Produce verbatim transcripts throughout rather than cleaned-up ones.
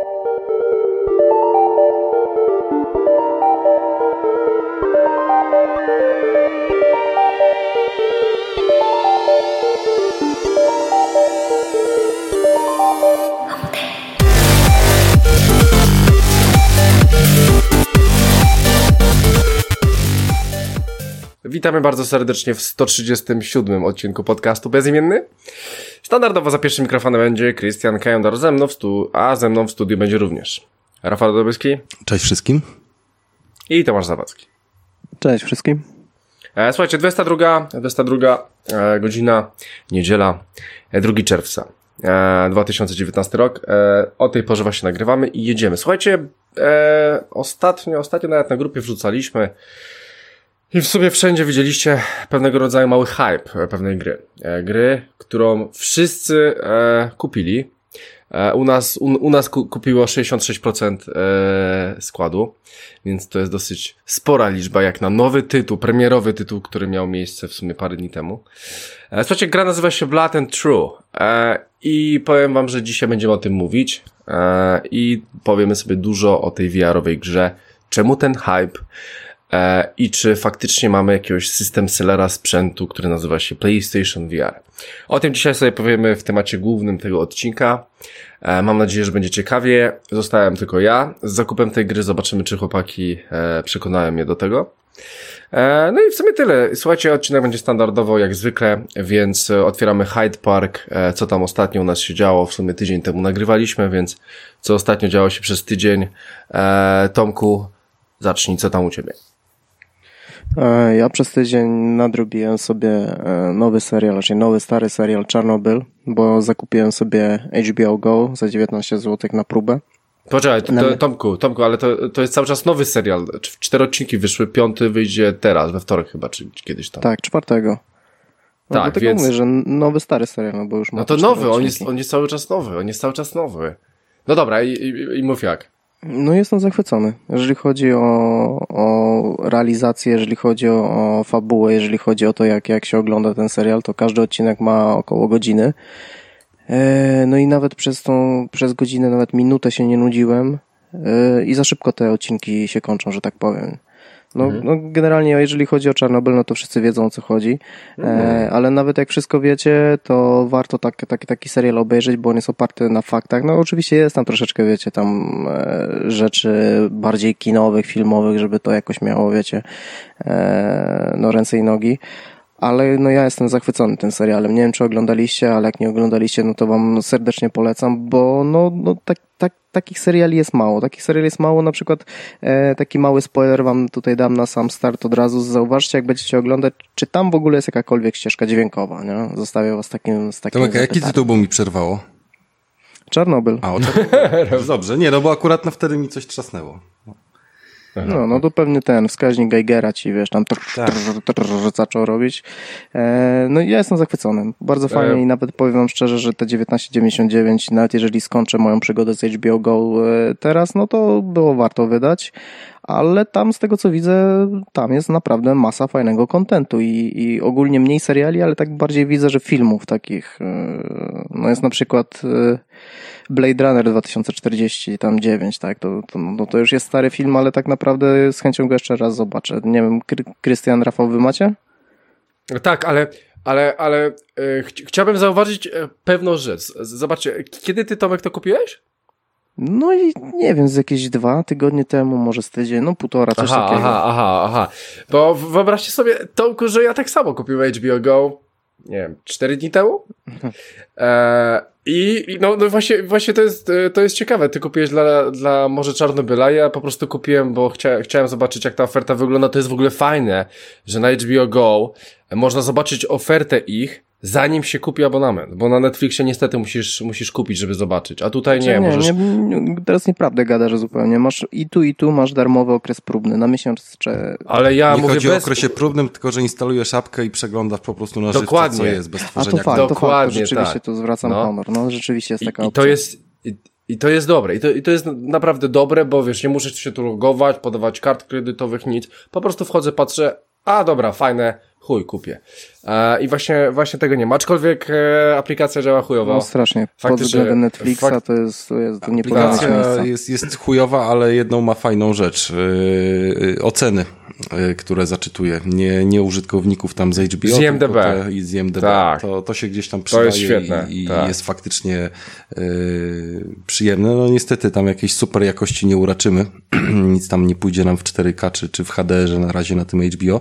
Witamy bardzo serdecznie w sto trzydziestym siódmym odcinku podcastu Bezimienny. Standardowo za pierwszym mikrofonem będzie Krystian Kajandar, ze mną w stu, a ze mną w studiu będzie również Rafał Dobryski. Cześć wszystkim. I Tomasz Zawadzki. Cześć wszystkim. E, słuchajcie, dwudziesta druga, dwudziesta druga e, godzina, niedziela, e, drugiego czerwca, e, dwa tysiące dziewiętnasty rok. E, o tej porze właśnie nagrywamy i jedziemy. Słuchajcie, e, ostatnio, ostatnio nawet na grupie wrzucaliśmy i w sumie wszędzie widzieliście pewnego rodzaju mały hype pewnej gry. E, gry, którą wszyscy e, kupili. E, u nas, u, u nas ku, kupiło sześćdziesiąt sześć procent e, składu, więc to jest dosyć spora liczba jak na nowy tytuł, premierowy tytuł, który miał miejsce w sumie parę dni temu. E, słuchajcie, gra nazywa się Blood and True e, i powiem wam, że dzisiaj będziemy o tym mówić e, i powiemy sobie dużo o tej V R-owej grze, czemu ten hype, i czy faktycznie mamy jakiegoś system sellera sprzętu, który nazywa się PlayStation V R. O tym dzisiaj sobie powiemy w temacie głównym tego odcinka. Mam nadzieję, że będzie ciekawie. Zostałem tylko ja z zakupem tej gry. Zobaczymy, czy chłopaki przekonają mnie do tego. No i w sumie tyle. Słuchajcie, odcinek będzie standardowo jak zwykle, więc otwieramy Hyde Park. Co tam ostatnio u nas się działo? W sumie tydzień temu nagrywaliśmy, więc co ostatnio działo się przez tydzień. Tomku, zacznij, co tam u ciebie? Ja przez tydzień nadrobiłem sobie nowy serial, czyli nowy, stary serial Czarnobyl, bo zakupiłem sobie H B O Go za dziewiętnaście złotych na próbę. Poczekaj, to, to, Tomku, Tomku, ale to, to jest cały czas nowy serial. Cztery odcinki wyszły, piąty wyjdzie teraz, we wtorek chyba, czy kiedyś tam. Tak, czwartego. No tak, więc... mówię, że nowy, stary serial, no bo już ma No to nowy, on jest, on jest cały czas nowy, on jest cały czas nowy. No dobra, i, i, i mów jak. No jestem zachwycony, jeżeli chodzi o, o realizację, jeżeli chodzi o, o fabułę, jeżeli chodzi o to, jak, jak się ogląda ten serial, to każdy odcinek ma około godziny. E, no i nawet przez tą, przez godzinę, nawet minutę się nie nudziłem e, i za szybko te odcinki się kończą, że tak powiem. No, mhm. no generalnie jeżeli chodzi o Czarnobyl, no to wszyscy wiedzą, o co chodzi, mhm. e, ale nawet jak wszystko wiecie, to warto tak, tak, taki serial obejrzeć, bo on jest oparty na faktach. No oczywiście jest tam troszeczkę, wiecie, tam e, rzeczy bardziej kinowych, filmowych, żeby to jakoś miało, wiecie, e, no ręce i nogi. Ale no ja jestem zachwycony tym serialem. Nie wiem, czy oglądaliście, ale jak nie oglądaliście, no to wam serdecznie polecam, bo no, no tak, tak, takich seriali jest mało. Takich seriali jest mało, na przykład e, taki mały spoiler wam tutaj dam na sam start od razu. Zauważcie, jak będziecie oglądać, czy tam w ogóle jest jakakolwiek ścieżka dźwiękowa, nie? Zostawię was takim, z takim Tomek, a jaki tytuł bo mi przerwało? Czarnobyl. A, o Czarnobyl. Dobrze, nie, no bo akurat na wtedy mi coś trzasnęło. No, no to pewnie ten wskaźnik Geigera ci, wiesz, tam trrr, trrr, trrr, zaczął robić. E, no i ja jestem zachwycony. Bardzo fajnie i nawet powiem wam szczerze, że te dziewiętnaście dziewięćdziesiąt dziewięć, nawet jeżeli skończę moją przygodę z H B O Go e, teraz, no to było warto wydać. Ale tam z tego co widzę, tam jest naprawdę masa fajnego kontentu i, i ogólnie mniej seriali, ale tak bardziej widzę, że filmów takich. E, no jest na przykład e, Blade Runner dwa tysiące czterdzieści tam dziewięć, tak, to, to, no to już jest stary film, ale tak naprawdę z chęcią go jeszcze raz zobaczę. Nie wiem, Krystian, Rafał, wy macie? Tak, ale, ale, ale yy, ch- chciałbym zauważyć yy, pewną rzecz. Zobaczcie, kiedy ty, Tomek, to kupiłeś? No i nie wiem, z jakieś dwa tygodnie temu, może z tydzień, no półtora, coś aha, takiego. Aha, aha, aha. Bo wyobraźcie sobie, Tomku, że ja tak samo kupiłem H B O Go, nie wiem, cztery dni temu? e, I no, no właśnie, właśnie to jest, to jest ciekawe. Ty kupiłeś dla, dla może Czarnobyla, ja po prostu kupiłem, bo chcia, chciałem zobaczyć, jak ta oferta wygląda. To jest w ogóle fajne, że na H B O Go można zobaczyć ofertę ich, zanim się kupi abonament, bo na Netflixie niestety musisz, musisz kupić, żeby zobaczyć, a tutaj nie, nie, możesz... Nie, nie, teraz nieprawdę gadasz zupełnie, masz i tu i tu masz darmowy okres próbny, na miesiąc czy... Ale ja nie mówię chodzi bez... o okresie próbnym, tylko że instalujesz apkę i przeglądasz po prostu na żywca, co jest, bez tworzenia. A to fakt, to Dokładnie, fakt, to rzeczywiście tak. tu zwracam no. honor, no rzeczywiście jest taka I, opcja. I to jest... I, I to jest dobre. I to, I to jest naprawdę dobre, bo wiesz, nie muszę się tu logować, podawać kart kredytowych, nic. Po prostu wchodzę, patrzę, a dobra, fajne, chuj, kupię. E, I właśnie właśnie tego nie ma, aczkolwiek e, aplikacja działa chujowo. No strasznie, pod względem Netflixa fakt... to jest, to jest nie Aplikacja jest, jest chujowa, ale jedną ma fajną rzecz. Yy, oceny, yy, które zaczytuje. Nie, nie użytkowników tam z H B O, z I M D B. Te, i z I M D B. Tak. To, to się gdzieś tam przydaje to jest świetne. i, i tak. jest faktycznie yy, przyjemne. No niestety tam jakiejś super jakości nie uraczymy. Nic tam nie pójdzie nam w cztery K czy, czy w H D R-ze na razie na tym H B O.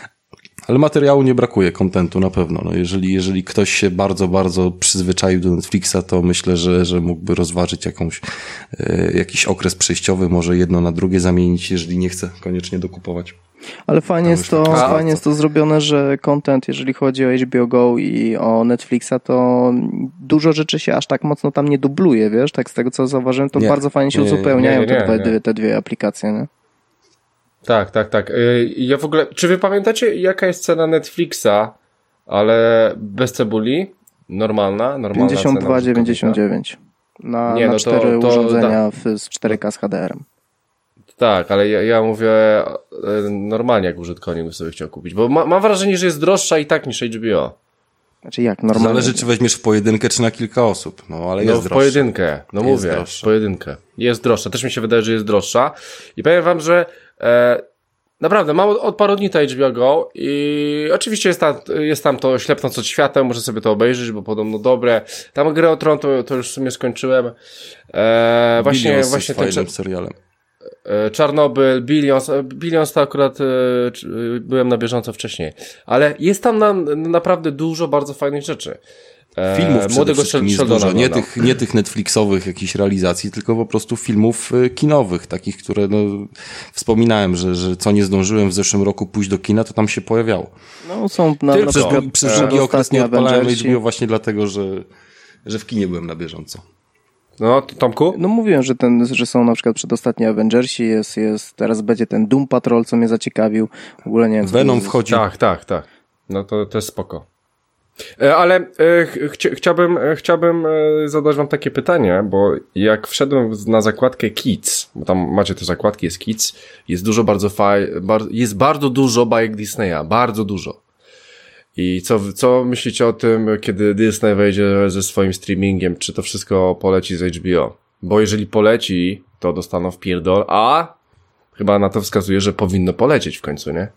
Ale materiału nie brakuje, kontentu na pewno. No jeżeli, jeżeli ktoś się bardzo, bardzo przyzwyczaił do Netflixa, to myślę, że, że mógłby rozważyć jakąś, e, jakiś okres przejściowy, może jedno na drugie zamienić, jeżeli nie chce koniecznie dokupować. Ale fajnie jest to, tak fajnie jest to zrobione, że content, jeżeli chodzi o H B O Go i o Netflixa, to dużo rzeczy się aż tak mocno tam nie dubluje, wiesz? Tak z tego, co zauważyłem, to nie, bardzo fajnie się nie, uzupełniają nie, nie, nie, te, dwie, te dwie aplikacje, nie? Tak, tak, tak. Ja w ogóle, czy wy pamiętacie, jaka jest cena Netflixa, ale bez cebuli? Normalna, normalna pięćdziesiąt dwa dziewięćdziesiąt dziewięć na, Nie, na no cztery to, to, urządzenia to, z cztery K z H D R-em. Tak, ale ja, ja mówię normalnie, jak użytkownik by sobie chciał kupić, bo ma, mam wrażenie, że jest droższa i tak niż H B O. Znaczy jak, normalnie? Zależy, czy weźmiesz w pojedynkę, czy na kilka osób. No, ale jest no, w droższa. pojedynkę. No jest mówię, droższa. w pojedynkę. Jest droższa. Też mi się wydaje, że jest droższa. I powiem wam, że e, naprawdę, mam od, od paru dni to H B O Go i oczywiście jest, ta, jest tam to Ślepnąc od świateł, muszę sobie to obejrzeć, bo podobno dobre. Tam Grę o Tron to, to już w sumie skończyłem. E, właśnie Billions właśnie jest fajnym serialem. Czarnobyl, Billions, Billions to akurat e, byłem na bieżąco wcześniej, ale jest tam na, naprawdę dużo bardzo fajnych rzeczy. E, filmów młodego Sheldona. Nie tych, nie tych Netflixowych jakichś realizacji, tylko po prostu filmów kinowych, takich, które no, wspominałem, że, że co nie zdążyłem w zeszłym roku pójść do kina, to tam się pojawiało. No są na, Ty, na przez, przykład, przez długi okres nie odpalałem H B O właśnie dlatego, że, że w kinie byłem na bieżąco. No, Tomku? No mówiłem, że ten, że są na przykład przedostatni Avengersi, jest, jest, teraz będzie ten Doom Patrol, co mnie zaciekawił. W ogóle nie wiem. Venom wchodzi. Tak, tak, tak. No to, to jest spoko. Ale e, chci, chciałbym, chciałbym zadać wam takie pytanie, bo jak wszedłem na zakładkę Kids, bo tam macie te zakładki, jest Kids, jest dużo bardzo faj, bar, jest bardzo dużo bajek Disneya, bardzo dużo. I co, co myślicie o tym, kiedy Disney wejdzie ze swoim streamingiem, czy to wszystko poleci z H B O? Bo jeżeli poleci, to dostaną w pierdol, a chyba na to wskazuje, że powinno polecieć w końcu, nie?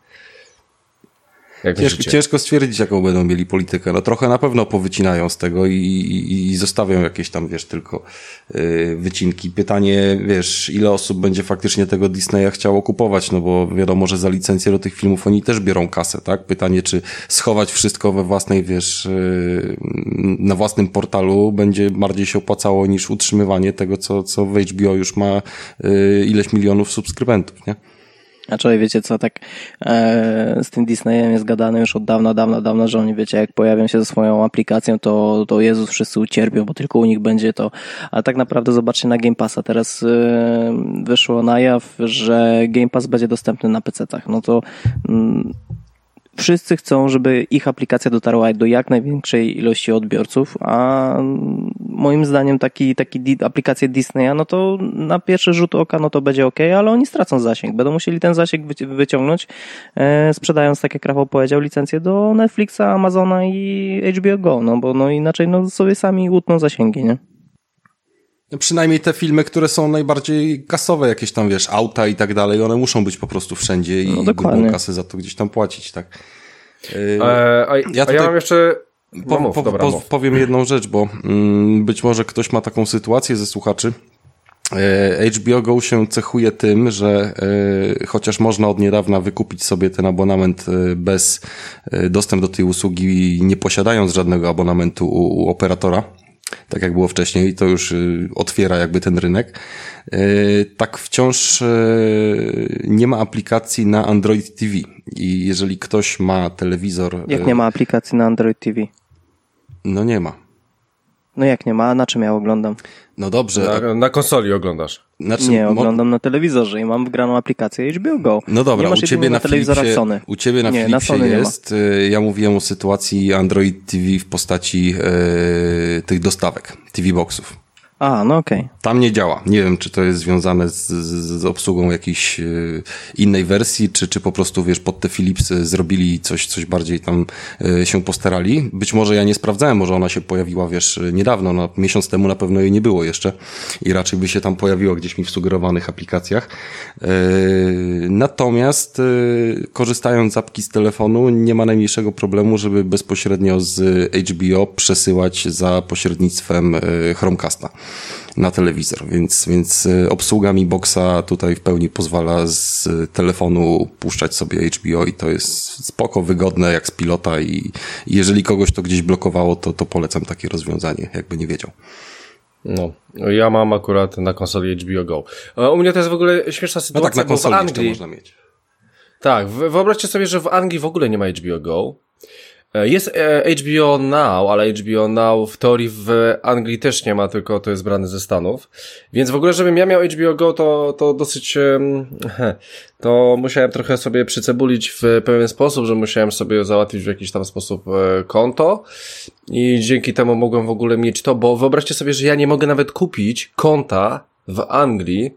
Ciężko, ciężko stwierdzić, jaką będą mieli politykę. No trochę na pewno powycinają z tego i, i, i zostawią jakieś tam, wiesz, tylko yy, wycinki. Pytanie, wiesz, ile osób będzie faktycznie tego Disneya chciało kupować, no bo wiadomo, że za licencję do tych filmów oni też biorą kasę, tak? Pytanie, czy schować wszystko we własnej, wiesz, yy, na własnym portalu będzie bardziej się opłacało niż utrzymywanie tego, co, co w H B O już ma yy, ileś milionów subskrybentów, nie? Znaczy, wiecie co, tak e, z tym Disneyem jest gadane już od dawna, dawna, dawna, że oni, wiecie, jak pojawią się ze swoją aplikacją, to, to Jezus, wszyscy ucierpią, bo tylko u nich będzie to. Ale tak naprawdę zobaczcie na Game Passa. Teraz e, wyszło na jaw, że Game Pass będzie dostępny na pecetach. No to mm, wszyscy chcą, żeby ich aplikacja dotarła do jak największej ilości odbiorców, a moim zdaniem taki, taki di- aplikacje Disneya, no to na pierwszy rzut oka, no to będzie okej, ale oni stracą zasięg. Będą musieli ten zasięg wyci- wyciągnąć, e, sprzedając, tak jak Rafał powiedział, licencję do Netflixa, Amazona i H B O Go, no bo no inaczej no sobie sami utną zasięgi, nie? No przynajmniej te filmy, które są najbardziej kasowe, jakieś tam, wiesz, auta i tak dalej, one muszą być po prostu wszędzie i no grubą kasę za to gdzieś tam płacić, tak. Yy, a, a, ja, a ja mam jeszcze... Po, no mów, po, dobra, po, powiem jedną rzecz, bo mm, być może ktoś ma taką sytuację ze słuchaczy. E, H B O Go się cechuje tym, że e, chociaż można od niedawna wykupić sobie ten abonament e, bez e, dostęp do tej usługi, nie posiadając żadnego abonamentu u, u operatora, tak jak było wcześniej, to już y, otwiera jakby ten rynek. Y, tak wciąż y, nie ma aplikacji na Android T V i jeżeli ktoś ma telewizor... Jak nie ma aplikacji na Android T V? No nie ma. No jak nie ma? Na czym ja oglądam? No dobrze. Na, na konsoli oglądasz? Znaczy, nie, oglądam mo- na telewizorze i mam wgraną aplikację H B O Go. No dobra, nie u ciebie na Philipsie, Sony. u ciebie na nie, Philipsie na jest. Ja mówiłem o sytuacji Android T V w postaci e, tych dostawek, T V Boxów. A, no okej. Okay. Tam nie działa. Nie wiem, czy to jest związane z, z, z obsługą jakiejś y, innej wersji, czy, czy po prostu, wiesz, pod te Philipsy zrobili coś, coś bardziej tam y, się postarali. Być może ja nie sprawdzałem, może ona się pojawiła, wiesz, niedawno, no, miesiąc temu na pewno jej nie było jeszcze i raczej by się tam pojawiło gdzieś mi w sugerowanych aplikacjach. Y, natomiast y, korzystając z apki z telefonu, nie ma najmniejszego problemu, żeby bezpośrednio z H B O przesyłać za pośrednictwem y, Chromecasta na telewizor, więc, więc obsługa Mi Boxa tutaj w pełni pozwala z telefonu puszczać sobie H B O i to jest spoko, wygodne jak z pilota i jeżeli kogoś to gdzieś blokowało, to, to polecam takie rozwiązanie, jakby nie wiedział. No, ja mam akurat na konsoli H B O Go. U mnie to jest w ogóle śmieszna sytuacja, no tak, na konsoli bo w Anglii można mieć. Tak, wyobraźcie sobie, że w Anglii w ogóle nie ma H B O Go. Jest H B O Now, ale H B O Now w teorii w Anglii też nie ma, tylko to jest brane ze Stanów. Więc w ogóle, żebym ja miał H B O Go, to, to dosyć, to musiałem trochę sobie przycebulić w pewien sposób, że musiałem sobie załatwić w jakiś tam sposób konto i dzięki temu mogłem w ogóle mieć to, bo wyobraźcie sobie, że ja nie mogę nawet kupić konta w Anglii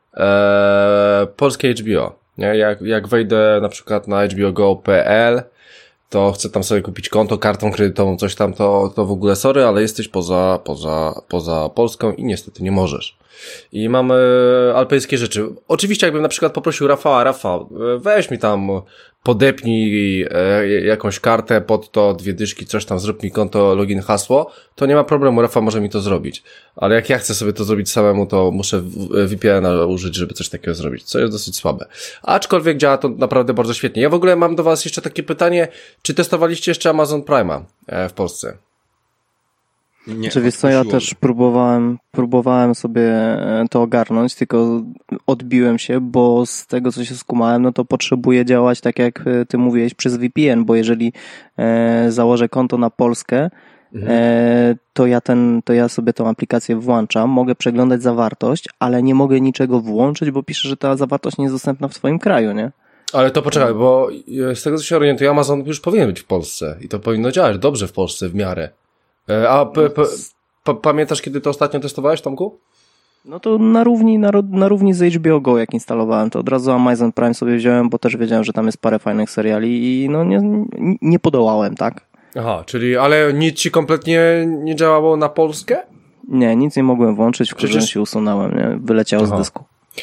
e, polskie H B O. Nie? Jak, jak wejdę na przykład na H B O Go kropka P L, to chcę tam sobie kupić konto, kartą kredytową, coś tam, to, to w ogóle sorry, ale jesteś poza, poza, poza Polską i niestety nie możesz. I mamy alpejskie rzeczy. Oczywiście jakbym na przykład poprosił Rafała, Rafał, weź mi tam, podepnij e, jakąś kartę pod to, dwie dyszki, coś tam, zrób mi konto, login, hasło, to nie ma problemu, Rafał może mi to zrobić. Ale jak ja chcę sobie to zrobić samemu, to muszę V P N-a użyć, żeby coś takiego zrobić, co jest dosyć słabe. Aczkolwiek działa to naprawdę bardzo świetnie. Ja w ogóle mam do was jeszcze takie pytanie, czy testowaliście jeszcze Amazon Prime'a w Polsce? Nie, czy wiesz co, ja też próbowałem, próbowałem sobie to ogarnąć, tylko odbiłem się, bo z tego, co się skumałem, no to potrzebuję działać tak, jak ty mówiłeś, przez V P N, bo jeżeli e, założę konto na Polskę, mhm. e, to ja ten, to ja sobie tą aplikację włączam, mogę przeglądać zawartość, ale nie mogę niczego włączyć, bo pisze, że ta zawartość nie jest dostępna w twoim kraju, nie? Ale to poczekaj, bo z tego, co się orientuję, Amazon już powinien być w Polsce i to powinno działać dobrze w Polsce w miarę. A p, p, p, pamiętasz, kiedy to ostatnio testowałeś, Tomku? No to na równi, na, na równi z H B O Go, jak instalowałem, to od razu Amazon Prime sobie wziąłem, bo też wiedziałem, że tam jest parę fajnych seriali i no nie, nie podołałem, tak? Aha, czyli, ale nic ci kompletnie nie działało na Polskę? Nie, nic nie mogłem włączyć, w Przecież... się usunąłem, nie? Wyleciało Aha. z dysku.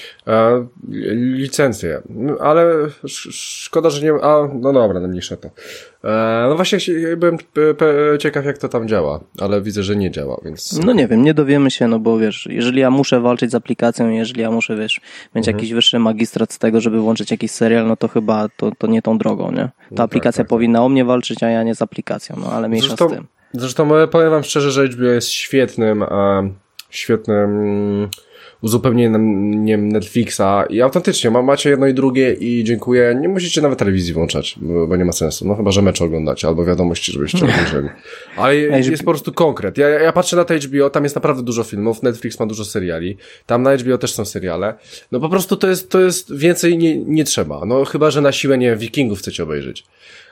E, licencje, ale sz, szkoda, że nie, a no dobra, no mniejsza to. E, no właśnie byłem ciekaw, jak to tam działa, ale widzę, że nie działa, więc... No nie wiem, nie dowiemy się, no bo wiesz, jeżeli ja muszę walczyć z aplikacją, jeżeli ja muszę, wiesz, mieć mhm. jakiś wyższy magistrat z tego, żeby włączyć jakiś serial, no to chyba to, to nie tą drogą, nie? Ta no aplikacja tak, tak, powinna tak. o mnie walczyć, a ja nie z aplikacją, no ale mniejsza zresztą, z tym. Zresztą powiem wam szczerze, że H B O jest świetnym, e, świetnym... uzupełnieniem Netflixa i autentycznie macie jedno i drugie i dziękuję. Nie musicie nawet telewizji włączać, bo, bo nie ma sensu. No chyba, że mecz oglądacie albo wiadomości, żebyście obejrzeli. Ale jest po prostu konkret. Ja, ja patrzę na to H B O, tam jest naprawdę dużo filmów, Netflix ma dużo seriali, tam na H B O też są seriale. No po prostu to jest, to jest więcej nie, nie trzeba. No chyba, że na siłę, nie Wikingów chcecie obejrzeć.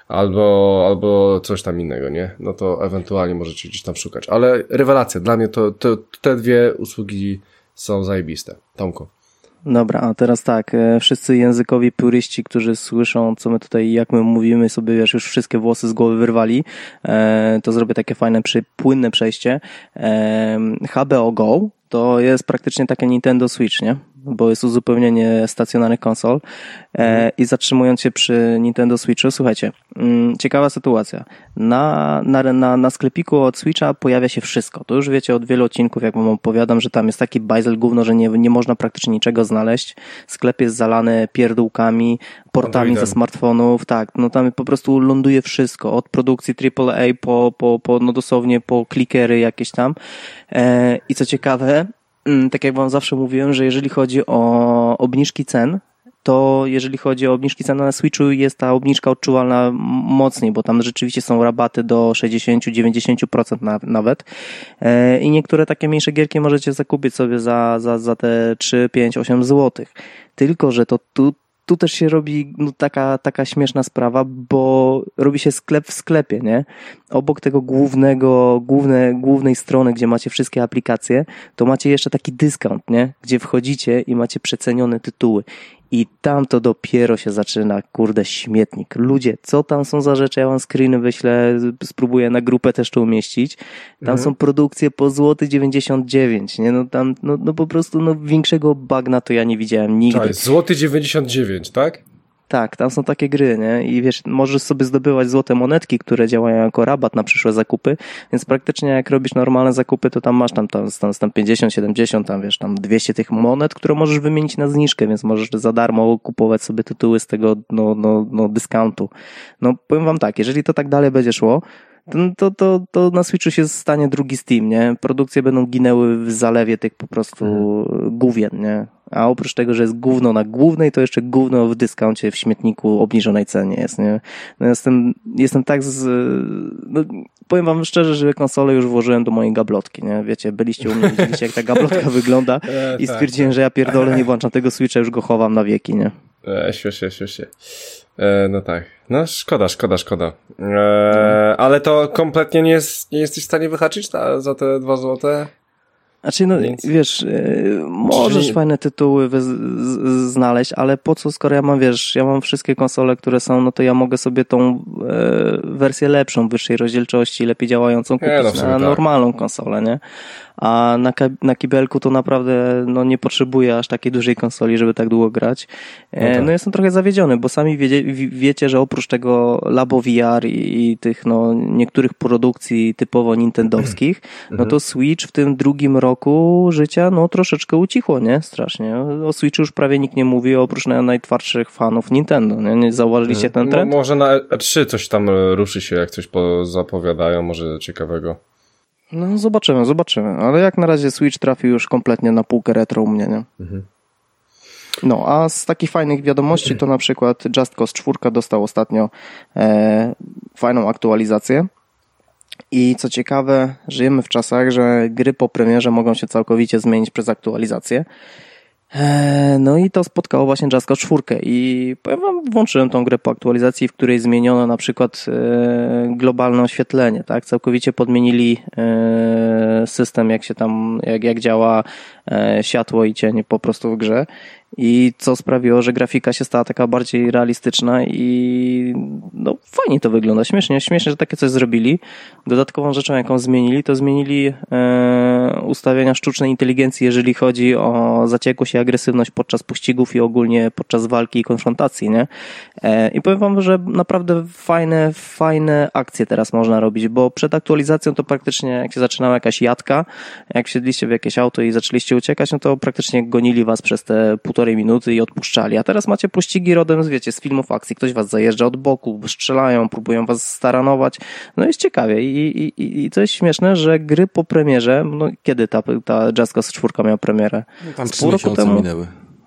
Albo, albo coś tam innego, nie? No to ewentualnie możecie gdzieś tam szukać. Ale rewelacja, dla mnie to, to te dwie usługi są zajebiste. Tomku. Dobra, a teraz tak, wszyscy językowi puryści, którzy słyszą, co my tutaj, jak my mówimy sobie, wiesz, już wszystkie włosy z głowy wyrwali, to zrobię takie fajne, płynne przejście. H B O Go to jest praktycznie takie Nintendo Switch, nie? Bo jest uzupełnienie stacjonarnych konsol e, i zatrzymując się przy Nintendo Switchu, słuchajcie, mm, ciekawa sytuacja. Na, na, na, na sklepiku od Switcha pojawia się wszystko. To już wiecie od wielu odcinków, jak wam opowiadam, że tam jest taki bajzel gówno, że nie, nie można praktycznie niczego znaleźć. Sklep jest zalany pierdółkami, portami Androidem. Ze smartfonów, tak, no tam po prostu ląduje wszystko, od produkcji triple A po, po, po no dosłownie po klikery jakieś tam. E, I co ciekawe, tak jak wam zawsze mówiłem, że jeżeli chodzi o obniżki cen, to jeżeli chodzi o obniżki cen na Switchu, jest ta obniżka odczuwalna mocniej, bo tam rzeczywiście są rabaty do sześćdziesiąt do dziewięćdziesięciu procent nawet. I niektóre takie mniejsze gierki możecie zakupić sobie za, za, za te trzy, pięć, osiem złotych. Tylko że to tu tu też się robi no, taka, taka śmieszna sprawa, bo robi się sklep w sklepie, nie? Obok tego głównego, główne, głównej strony, gdzie macie wszystkie aplikacje, to macie jeszcze taki dyskont, nie? Gdzie wchodzicie i macie przecenione tytuły. I tam to dopiero się zaczyna, kurde, śmietnik. Ludzie, co tam są za rzeczy? Ja wam screeny wyślę, spróbuję na grupę też to umieścić. Tam mhm. są produkcje po złoty dziewięćdziesiąt dziewięć, nie? No tam, no, no po prostu, no większego bagna to ja nie widziałem nigdy. Czaj, złoty dziewięćdziesiąt dziewięć, tak? Tak, tam są takie gry, nie? I wiesz, możesz sobie zdobywać złote monetki, które działają jako rabat na przyszłe zakupy, więc praktycznie jak robisz normalne zakupy, to tam masz tam, tam, tam, tam pięćdziesiąt, siedemdziesiąt, tam wiesz, tam dwieście tych monet, które możesz wymienić na zniżkę, więc możesz za darmo kupować sobie tytuły z tego, no, no, no, dyskontu. No, powiem wam tak, jeżeli to tak dalej będzie szło, to, to, to na Switchu się stanie drugi Steam, nie? Produkcje będą ginęły w zalewie tych po prostu hmm. gówien, nie? A oprócz tego, że jest gówno na głównej, to jeszcze gówno w dyskoncie, w śmietniku obniżonej cenie jest, nie? No jestem, jestem tak z... No, powiem wam szczerze, że konsolę już włożyłem do mojej gablotki, nie? Wiecie, byliście u mnie, widzieliście jak ta gablotka wygląda i stwierdziłem, że ja pierdolę, nie włączam tego Switcha, już go chowam na wieki, nie? E, śmiesznie, śmiesznie. E, no tak. No szkoda, szkoda, szkoda. E, ale to kompletnie nie, jest, nie jesteś w stanie wyhaczyć ta, za te dwa złote? Znaczy, no Więc... wiesz, yy, możesz Czyli... fajne tytuły wy- z- znaleźć, ale po co, skoro ja mam, wiesz, ja mam wszystkie konsole, które są, no to ja mogę sobie tą yy, wersję lepszą, wyższej rozdzielczości, lepiej działającą kupić nie, no na tak. normalną konsolę, nie? A na, ka- na kibelku to naprawdę no, nie potrzebuję aż takiej dużej konsoli, żeby tak długo grać. No, tak. no jestem trochę zawiedziony, bo sami wiecie, wiecie że oprócz tego Labo V R i, i tych no, niektórych produkcji typowo nintendowskich, no to Switch w tym drugim roku życia no troszeczkę ucichło, nie? Strasznie. O Switchu już prawie nikt nie mówi, oprócz najtwardszych fanów Nintendo. Nie, nie zauważyliście ten trend? No, może na E trzy coś tam ruszy się, jak coś zapowiadają, może ciekawego. No zobaczymy, zobaczymy. Ale jak na razie Switch trafił już kompletnie na półkę retro u mnie, nie? Mhm. No, a z takich fajnych wiadomości to na przykład Just Cause cztery dostał ostatnio e, fajną aktualizację. I co ciekawe, żyjemy w czasach, że gry po premierze mogą się całkowicie zmienić przez aktualizację. No i to spotkało właśnie Just Cause cztery i powiem wam, włączyłem tą grę po aktualizacji, w której zmieniono na przykład globalne oświetlenie, tak? Całkowicie podmienili system, jak się tam, jak, jak działa światło i cień po prostu w grze. I co sprawiło, że grafika się stała taka bardziej realistyczna i no fajnie to wygląda, śmiesznie, śmiesznie, że takie coś zrobili. Dodatkową rzeczą, jaką zmienili, to zmienili e, ustawienia sztucznej inteligencji, jeżeli chodzi o zaciekłość i agresywność podczas pościgów i ogólnie podczas walki i konfrontacji, nie? E, I powiem wam, że naprawdę fajne, fajne akcje teraz można robić, bo przed aktualizacją to praktycznie jak się zaczynała jakaś jadka, jak wsiedliście w jakieś auto i zaczęliście uciekać, no to praktycznie gonili was przez te półtorej minuty i odpuszczali. A teraz macie pościgi rodem, wiecie, z filmów akcji. Ktoś was zajeżdża od boku, strzelają, próbują was staranować. No jest ciekawie. I, i, i co jest śmieszne, że gry po premierze, no kiedy ta, ta Just Cause cztery miała premierę? No tam trzy miesiące minęły.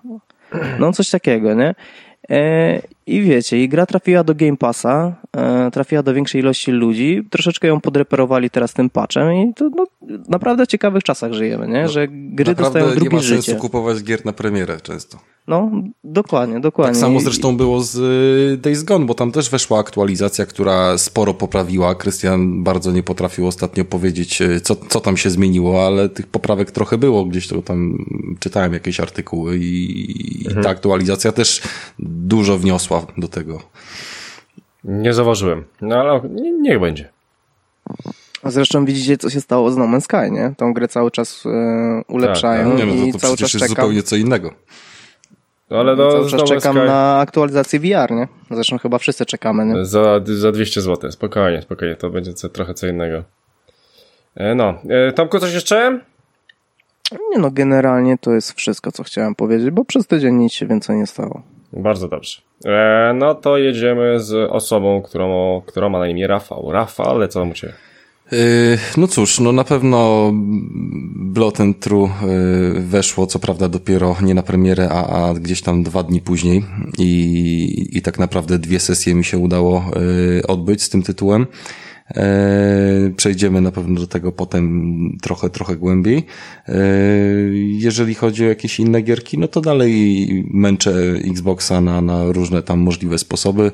No coś takiego, nie? E, I wiecie, i gra trafiła do Game Passa, e, trafiła do większej ilości ludzi, troszeczkę ją podreperowali teraz tym patchem i to no, naprawdę w ciekawych czasach żyjemy, nie? Że gry naprawdę dostają drugie życie. Nie ma sensu kupować gier na premierę często. No, dokładnie, dokładnie. Tak samo zresztą było z Days Gone, bo tam też weszła aktualizacja, która sporo poprawiła. Krystian bardzo nie potrafił ostatnio powiedzieć, co, co tam się zmieniło, ale tych poprawek trochę było. Gdzieś to tam czytałem jakieś artykuły i, mhm. i ta aktualizacja też dużo wniosła do tego. Nie zauważyłem, no ale niech będzie. Zresztą widzicie, co się stało z No Man's Sky, nie? Tą grę cały czas e, ulepszają tak, tak. Nie, no to, i to cały przecież czas jest czekam. zupełnie co innego. Ale do, cały czas czekam Sky... na aktualizację V R, nie? Zresztą chyba wszyscy czekamy, nie? Za, za dwieście złotych, spokojnie, spokojnie, to będzie co, trochę co innego. E, no, e, Tomku, coś jeszcze? Nie no, generalnie to jest wszystko, co chciałem powiedzieć, bo przez tydzień nic się więcej nie stało. Bardzo dobrze. E, no to jedziemy z osobą, którą, która ma na imię Rafał. Rafał, ale co mu cię? No cóż, no na pewno Blood and True weszło, co prawda dopiero nie na premierę, a, a gdzieś tam dwa dni później i, i tak naprawdę dwie sesje mi się udało odbyć z tym tytułem. Przejdziemy na pewno do tego potem trochę, trochę głębiej. Jeżeli chodzi o jakieś inne gierki, no to dalej męczę Xboxa na, na różne tam możliwe sposoby.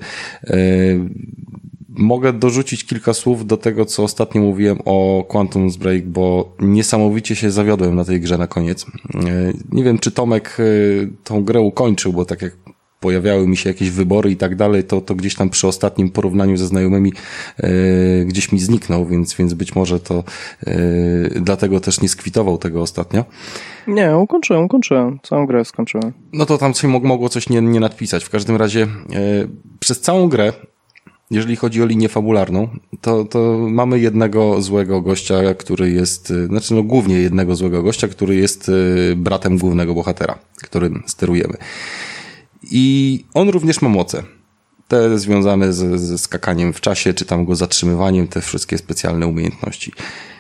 Mogę dorzucić kilka słów do tego, co ostatnio mówiłem o Quantum's Break, bo niesamowicie się zawiodłem na tej grze na koniec. Nie wiem, czy Tomek tą grę ukończył, bo tak jak pojawiały mi się jakieś wybory i tak dalej, to, to gdzieś tam przy ostatnim porównaniu ze znajomymi yy, gdzieś mi zniknął, więc, więc być może to yy, dlatego też nie skwitował tego ostatnio. Nie, ukończyłem, ukończyłem. Całą grę skończyłem. No to tam coś mogło coś nie, nie nadpisać. W każdym razie yy, przez całą grę, jeżeli chodzi o linię fabularną, to, to mamy jednego złego gościa, który jest, znaczy no głównie jednego złego gościa, który jest yy, bratem głównego bohatera, którym sterujemy. I on również ma moce. Te związane z, ze skakaniem w czasie, czy tam go zatrzymywaniem, te wszystkie specjalne umiejętności.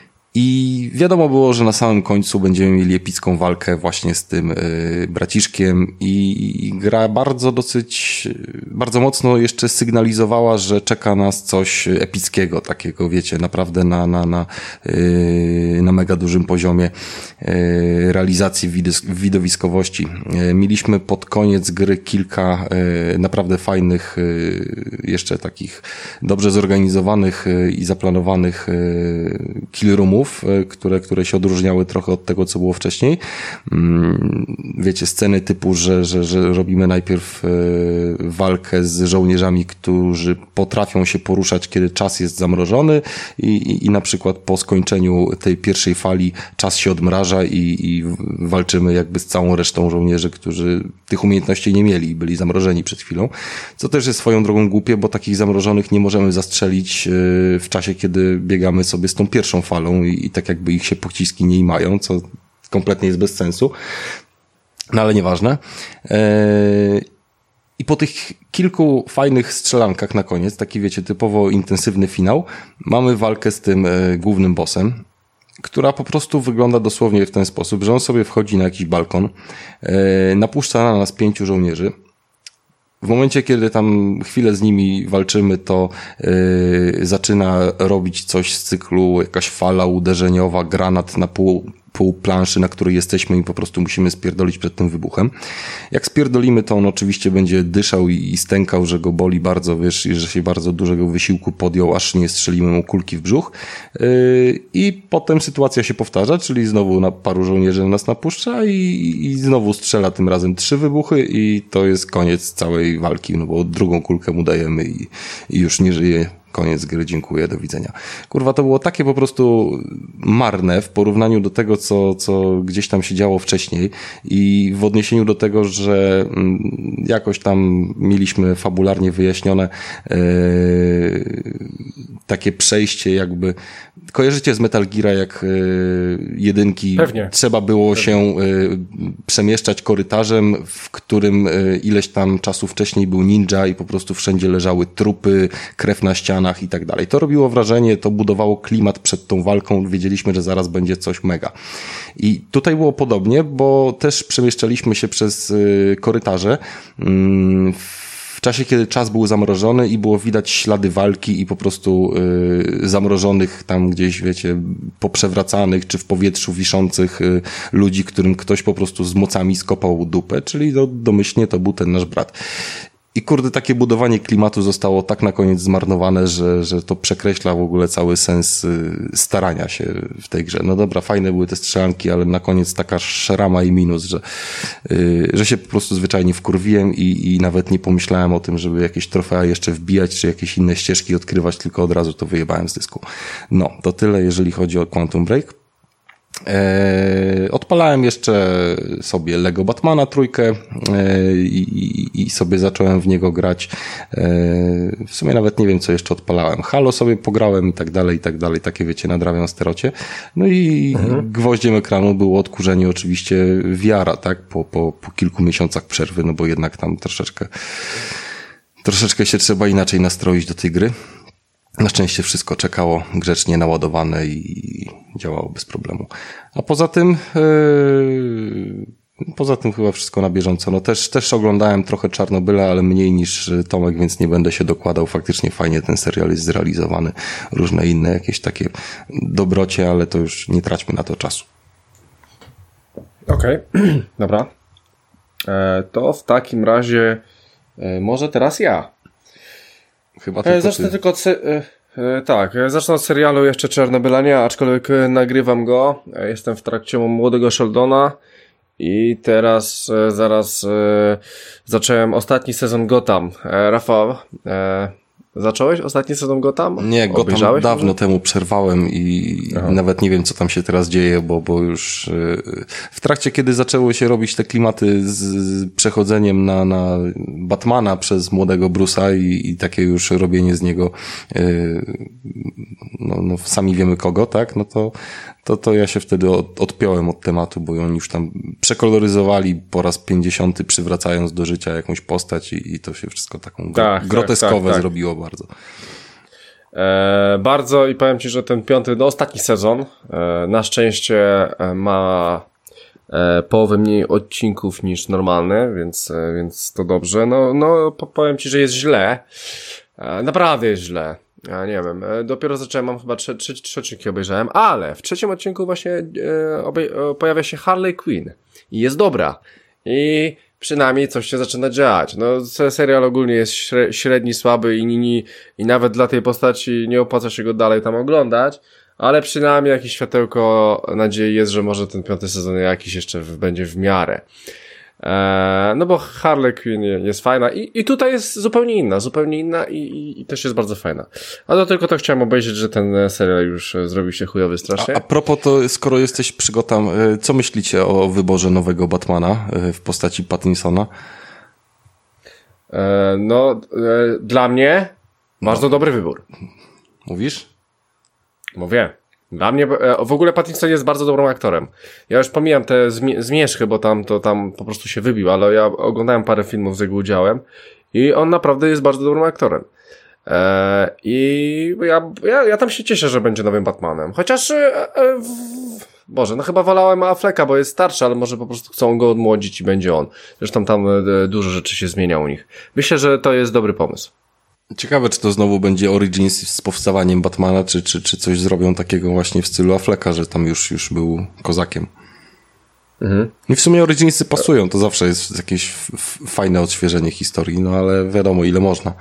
I wiadomo było, że na samym końcu będziemy mieli epicką walkę właśnie z tym y, braciszkiem i, i gra bardzo dosyć, bardzo mocno jeszcze sygnalizowała, że czeka nas coś epickiego, takiego wiecie, naprawdę na, na, na, y, na mega dużym poziomie y, realizacji widys- widowiskowości. Y, mieliśmy pod koniec gry kilka y, naprawdę fajnych, y, jeszcze takich dobrze zorganizowanych y, i zaplanowanych y, kill roomów, które, które się odróżniały trochę od tego, co było wcześniej. Wiecie, sceny typu, że, że, że robimy najpierw walkę z żołnierzami, którzy potrafią się poruszać, kiedy czas jest zamrożony i, i, i na przykład po skończeniu tej pierwszej fali czas się odmraża i, i walczymy jakby z całą resztą żołnierzy, którzy tych umiejętności nie mieli i byli zamrożeni przed chwilą. Co też jest swoją drogą głupie, bo takich zamrożonych nie możemy zastrzelić w czasie, kiedy biegamy sobie z tą pierwszą falą i, i tak jakby ich się pociski nie imają, co kompletnie jest bez sensu. No ale nieważne. Eee, I po tych kilku fajnych strzelankach na koniec, taki wiecie, typowo intensywny finał, mamy walkę z tym e, głównym bossem, która po prostu wygląda dosłownie w ten sposób, że on sobie wchodzi na jakiś balkon, e, napuszcza na nas pięciu żołnierzy. W momencie, kiedy tam chwilę z nimi walczymy, to yy, zaczyna robić coś z cyklu, jakaś fala uderzeniowa, granat na pół, pół planszy, na której jesteśmy i po prostu musimy spierdolić przed tym wybuchem. Jak spierdolimy, to on oczywiście będzie dyszał i, i stękał, że go boli bardzo, wiesz, i że się bardzo dużego wysiłku podjął, aż nie strzelimy mu kulki w brzuch. Yy, I potem sytuacja się powtarza, czyli znowu na paru żołnierzy nas napuszcza i, i znowu strzela tym razem trzy wybuchy i to jest koniec całej walki, no bo drugą kulkę mu dajemy i, i już nie żyje. Koniec gry, dziękuję, do widzenia. Kurwa, to było takie po prostu marne w porównaniu do tego, co, co gdzieś tam się działo wcześniej i w odniesieniu do tego, że jakoś tam mieliśmy fabularnie wyjaśnione yy, takie przejście jakby. Kojarzycie z Metal Geara, jak yy, jedynki Pewnie. trzeba było Pewnie. się yy, przemieszczać korytarzem, w którym yy, ileś tam czasu wcześniej był ninja i po prostu wszędzie leżały trupy, krew na ścianach i tak dalej. To robiło wrażenie, to budowało klimat przed tą walką, wiedzieliśmy, że zaraz będzie coś mega. I tutaj było podobnie, bo też przemieszczaliśmy się przez yy, korytarze yy, w czasie, kiedy czas był zamrożony i było widać ślady walki i po prostu y, zamrożonych tam gdzieś, wiecie, poprzewracanych czy w powietrzu wiszących y, ludzi, którym ktoś po prostu z mocami skopał dupę, czyli no, domyślnie to był ten nasz brat. I kurde, takie budowanie klimatu zostało tak na koniec zmarnowane, że, że to przekreśla w ogóle cały sens starania się w tej grze. No dobra, fajne były te strzelanki, ale na koniec taka szrama i minus, że, yy, że się po prostu zwyczajnie wkurwiłem i, i nawet nie pomyślałem o tym, żeby jakieś trofea jeszcze wbijać, czy jakieś inne ścieżki odkrywać, tylko od razu to wyjebałem z dysku. No, to tyle, jeżeli chodzi o Quantum Break. Eee, odpalałem jeszcze sobie Lego Batmana trójkę eee, i, i sobie zacząłem w niego grać. Eee, w sumie nawet nie wiem, co jeszcze odpalałem. Halo sobie pograłem i tak dalej, i tak dalej. Takie wiecie, nadrabiam sterocie. No i mhm. gwoździem ekranu było odkurzenie oczywiście V R-a, tak? Po, po, po kilku miesiącach przerwy, no bo jednak tam troszeczkę troszeczkę się trzeba inaczej nastroić do tej gry. Na szczęście wszystko czekało grzecznie naładowane i działało bez problemu. A poza tym, yy, poza tym chyba wszystko na bieżąco. No też, też oglądałem trochę Czarnobyla, ale mniej niż Tomek, więc nie będę się dokładał. Faktycznie fajnie ten serial jest zrealizowany. Różne inne jakieś takie dobrocie, ale to już nie traćmy na to czasu. Okej, okay. Dobra. E, to w takim razie e, może teraz ja. Chyba tylko e, Zacznę ty. tylko od... Se- e, e, tak, zacznę od serialu jeszcze Czarnobyla nie, aczkolwiek nagrywam go. E, jestem w trakcie młodego Sheldona i teraz e, zaraz e, zacząłem ostatni sezon Gotham. E, Rafał, e, zacząłeś ostatni sezon Gotham? Nie, Gotham Obejrzałeś? dawno temu przerwałem i Aha. nawet nie wiem, co tam się teraz dzieje, bo, bo już yy, w trakcie, kiedy zaczęły się robić te klimaty z, z przechodzeniem na, na Batmana przez młodego Bruce'a i, i takie już robienie z niego yy, no, no sami wiemy kogo, tak? No to, to, to ja się wtedy od, odpiąłem od tematu, bo oni już tam przekoloryzowali po raz pięćdziesiąty, przywracając do życia jakąś postać i, i to się wszystko taką tak, groteskowe tak, tak, tak. zrobiło bardzo. E, bardzo i powiem Ci, że ten piąty, no ostatni sezon e, na szczęście ma e, połowę mniej odcinków niż normalny, więc, e, więc to dobrze. No, no powiem Ci, że jest źle. E, naprawdę jest źle. Ja nie wiem, e, dopiero zacząłem, mam chyba trzy, trzy, trzy odcinki obejrzałem, ale w trzecim odcinku właśnie e, obej- e, pojawia się Harley Quinn i jest dobra. I przynajmniej coś się zaczyna dziać. No, serial ogólnie jest średni, słaby i, i, i nawet dla tej postaci nie opłaca się go dalej tam oglądać, ale przynajmniej jakieś światełko nadziei jest, że może ten piąty sezon jakiś jeszcze w, będzie w miarę. Eee, no bo Harley Quinn jest fajna i, i tutaj jest zupełnie inna, zupełnie inna i, i, i też jest bardzo fajna. A to tylko to chciałem obejrzeć, że ten serial już zrobił się chujowy strasznie. A, a propos to, skoro jesteś przy Gotham, co myślicie o wyborze nowego Batmana w postaci Pattinsona? Eee, no, e, dla mnie bardzo no. dobry wybór. Mówisz? Mówię. Dla mnie, w ogóle Pattinson jest bardzo dobrym aktorem. Ja już pomijam te zmie- zmierzchy, bo tam to tam po prostu się wybił, ale ja oglądałem parę filmów z jego udziałem i on naprawdę jest bardzo dobrym aktorem. Eee, I ja, ja, ja tam się cieszę, że będzie nowym Batmanem. Chociaż, e, e, w, Boże, no chyba wolałem Afflecka, bo jest starszy, ale może po prostu chcą go odmłodzić i będzie on. Zresztą tam e, dużo rzeczy się zmienia u nich. Myślę, że to jest dobry pomysł. Ciekawe, czy to znowu będzie Origins z powstawaniem Batmana, czy, czy, czy coś zrobią takiego właśnie w stylu Afflecka, że tam już, już był kozakiem. Mhm. I w sumie Originsy pasują, to zawsze jest jakieś f- f- fajne odświeżenie historii, no ale wiadomo, ile można.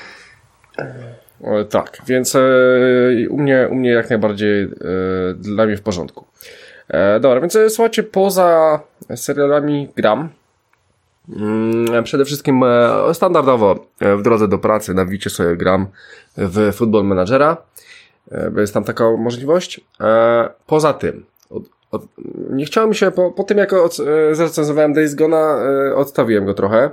E, tak, więc e, u mnie, u mnie jak najbardziej e, dla mnie w porządku. E, dobra, więc e, słuchajcie, poza serialami gram. Przede wszystkim standardowo w drodze do pracy na Wicie sobie gram w Football Managera, bo jest tam taka możliwość. Poza tym, od, od, nie chciało mi się, po, po tym jak od, zrecenzowałem Days Gone'a, odstawiłem go trochę,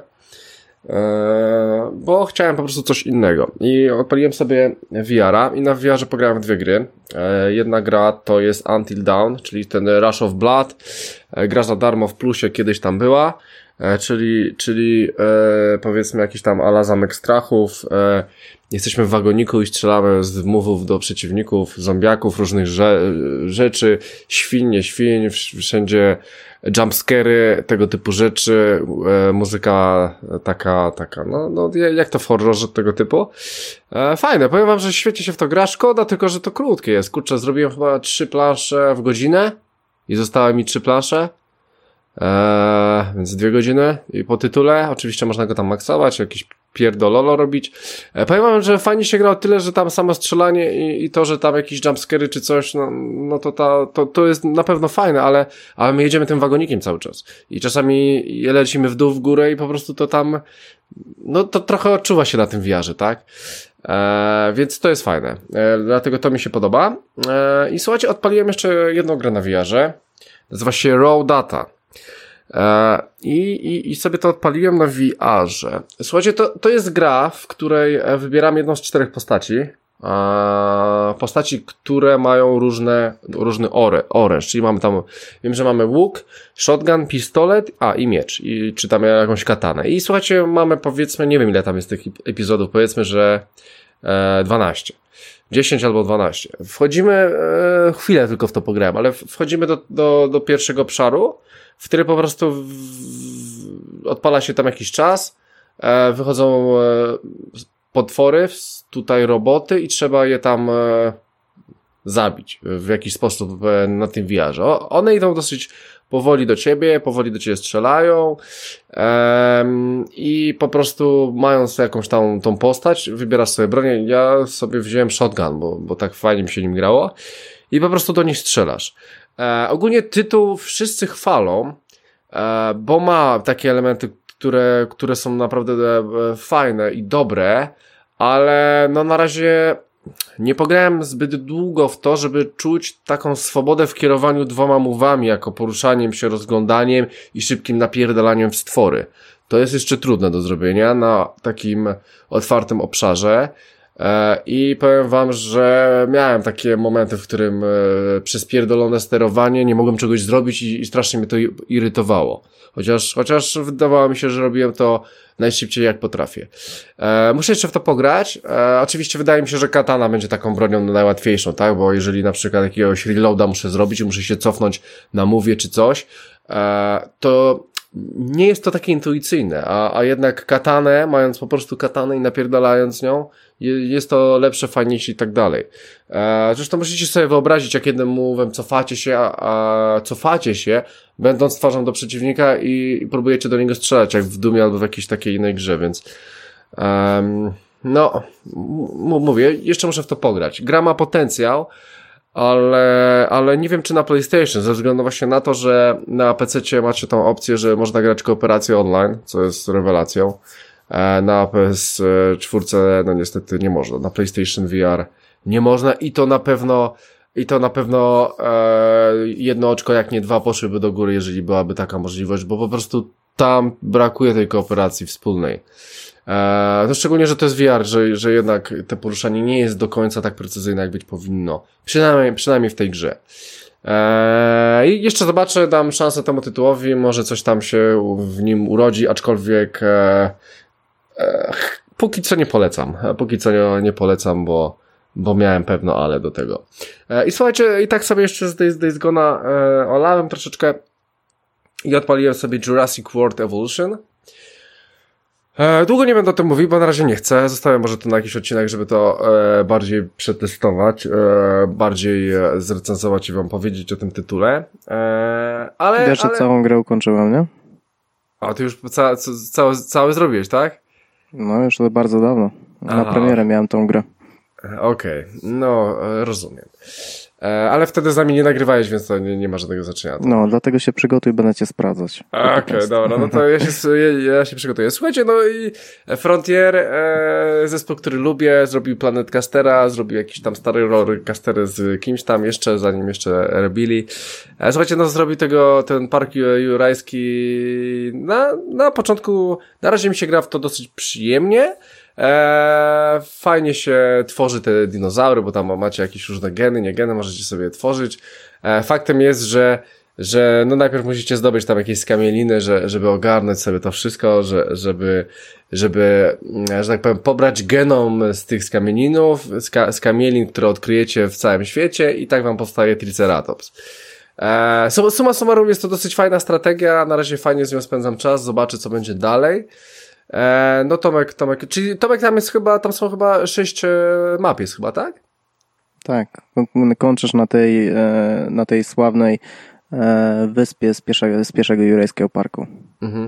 bo chciałem po prostu coś innego i odpaliłem sobie V R a i na V R ze pograłem w dwie gry. Jedna gra to jest Until Dawn, czyli ten Rush of Blood, gra za darmo w plusie, kiedyś tam była. E, czyli, czyli e, powiedzmy jakiś tam ala zamek strachów, e, jesteśmy w wagoniku i strzelamy z mówów do przeciwników, zombiaków, różnych rze- rzeczy, świn, nie świn, wszędzie jumpscary, tego typu rzeczy, e, muzyka taka, taka, no, no jak to w horrorze tego typu. E, fajne, powiem wam, że świetnie się w to gra, szkoda tylko, że to krótkie jest, kurczę, zrobiłem chyba trzy plansze w godzinę i zostały mi trzy plansze. Eee, więc dwie godziny i po tytule, oczywiście można go tam maksować, jakiś pierdololo robić. Eee, powiem wam, że fajnie się gra o tyle, że tam samo strzelanie i, i to, że tam jakieś jumpscary czy coś, no, no to, ta, to to jest na pewno fajne, ale, ale my jedziemy tym wagonikiem cały czas i czasami lecimy w dół, w górę i po prostu to tam, no to trochę odczuwa się na tym V R-ze, tak? Eee, więc to jest fajne, eee, dlatego to mi się podoba. Eee, i słuchajcie, odpaliłem jeszcze jedną grę na V R-ze, nazywa się Raw Data. I, i, i sobie to odpaliłem na V R-ze. Słuchajcie, to, to jest gra, w której wybieram jedną z czterech postaci. Postaci, które mają różne, różny ore, oręż, czyli mamy tam, wiem, że mamy łuk, shotgun, pistolet, a i miecz, i czy tam jakąś katanę. I słuchajcie, mamy powiedzmy, nie wiem ile tam jest tych epizodów, powiedzmy, że e, dwanaście. dziesięć albo dwanaście. Wchodzimy, e, chwilę tylko w to pograłem, ale wchodzimy do, do, do pierwszego obszaru, w który po prostu w, w, odpala się tam jakiś czas, e, wychodzą e, potwory, tutaj roboty i trzeba je tam e, zabić w jakiś sposób e, na tym V R-ze. One idą dosyć powoli do ciebie, powoli do ciebie strzelają em, i po prostu mając jakąś tam tą postać, wybierasz sobie bronię. Ja sobie wziąłem shotgun, bo, bo tak fajnie mi się nim grało i po prostu do nich strzelasz. E, ogólnie tytuł wszyscy chwalą, e, bo ma takie elementy, które, które są naprawdę e, fajne i dobre, ale no na razie nie pograłem zbyt długo w to, żeby czuć taką swobodę w kierowaniu dwoma mówami, jako poruszaniem się, rozglądaniem i szybkim napierdalaniem w stwory. To jest jeszcze trudne do zrobienia na takim otwartym obszarze i powiem wam, że miałem takie momenty, w którym przez pierdolone sterowanie nie mogłem czegoś zrobić i, i strasznie mnie to irytowało. Chociaż, chociaż wydawało mi się, że robiłem to najszybciej jak potrafię. E, muszę jeszcze w to pograć. E, oczywiście wydaje mi się, że katana będzie taką bronią najłatwiejszą, tak? Bo jeżeli na przykład jakiegoś reloada muszę zrobić i muszę się cofnąć na mowie czy coś, e, to nie jest to takie intuicyjne, a, a jednak katanę, mając po prostu katanę i napierdalając nią, jest to lepsze, fajniejsze i tak dalej. E, zresztą musicie sobie wyobrazić, jak jednym mówem cofacie się, a, a cofacie się, będąc twarzą do przeciwnika i, i próbujecie do niego strzelać, jak w Dumie albo w jakiejś takiej innej grze, więc um, no, m- mówię, jeszcze muszę w to pograć. Gra ma potencjał, ale, ale nie wiem, czy na PlayStation, ze względu właśnie na to, że na pececie macie tą opcję, że można grać kooperację online, co jest rewelacją. Na P S cztery no niestety nie można. Na PlayStation V R nie można i to na pewno i to na pewno e, jedno oczko, jak nie dwa, poszłyby do góry, jeżeli byłaby taka możliwość, bo po prostu tam brakuje tej kooperacji wspólnej. E, no szczególnie, że to jest V R, że, że jednak to poruszanie nie jest do końca tak precyzyjne, jak być powinno. Przynajmniej, przynajmniej w tej grze. Eee, I jeszcze zobaczę, dam szansę temu tytułowi, może coś tam się w nim urodzi, aczkolwiek e, e, póki co nie polecam. Póki co nie, nie polecam, bo, bo miałem pewno ale do tego. E, I słuchajcie, i tak sobie jeszcze z Days, Days Gone'a e, olałem troszeczkę i odpaliłem sobie Jurassic World Evolution. E, długo nie będę o tym mówił, bo na razie nie chcę. Zostawiam może to na jakiś odcinek, żeby to e, bardziej przetestować, e, bardziej e, zrecenzować i wam powiedzieć o tym tytule. E, ale, Wiesz, że ale... całą grę ukończyłem, nie? A, ty już ca, ca, całe, całe zrobiłeś, tak? No, już to bardzo dawno. Na Aha. premierę miałem tą grę. Okej, okay. No, rozumiem. E, ale wtedy z nami nie nagrywałeś, więc to nie, nie ma żadnego znaczenia. No, dlatego się przygotuj, będę cię sprawdzać. Okej, okay, dobra, no to ja się, ja, ja się przygotuję. Słuchajcie, no i Frontier, e, zespół, który lubię, zrobił Planet Castera, zrobił jakiś tam stary Castery z kimś tam jeszcze, zanim jeszcze robili. E, słuchajcie, no zrobił tego, ten park jurajski na, na początku, na razie mi się gra w to dosyć przyjemnie. Eee, fajnie się tworzy te dinozaury, bo tam macie jakieś różne geny, nie geny, możecie sobie je tworzyć. Eee, faktem jest, że, że no najpierw musicie zdobyć tam jakieś skamieliny, że, żeby ogarnąć sobie to wszystko, że, żeby, żeby, że tak powiem, pobrać genom z tych skamielinów, ska, skamielin, które odkryjecie w całym świecie i tak wam powstaje Triceratops. Eee, summa summarum jest to dosyć fajna strategia, na razie fajnie z nią spędzam czas, zobaczę co będzie dalej. E, no Tomek, Tomek, czyli Tomek tam jest chyba, tam są chyba sześć e, map jest chyba, tak? Tak, kończysz na tej, e, na tej sławnej e, wyspie z pierwszego, z pierwszego jurajskiego parku. Mhm.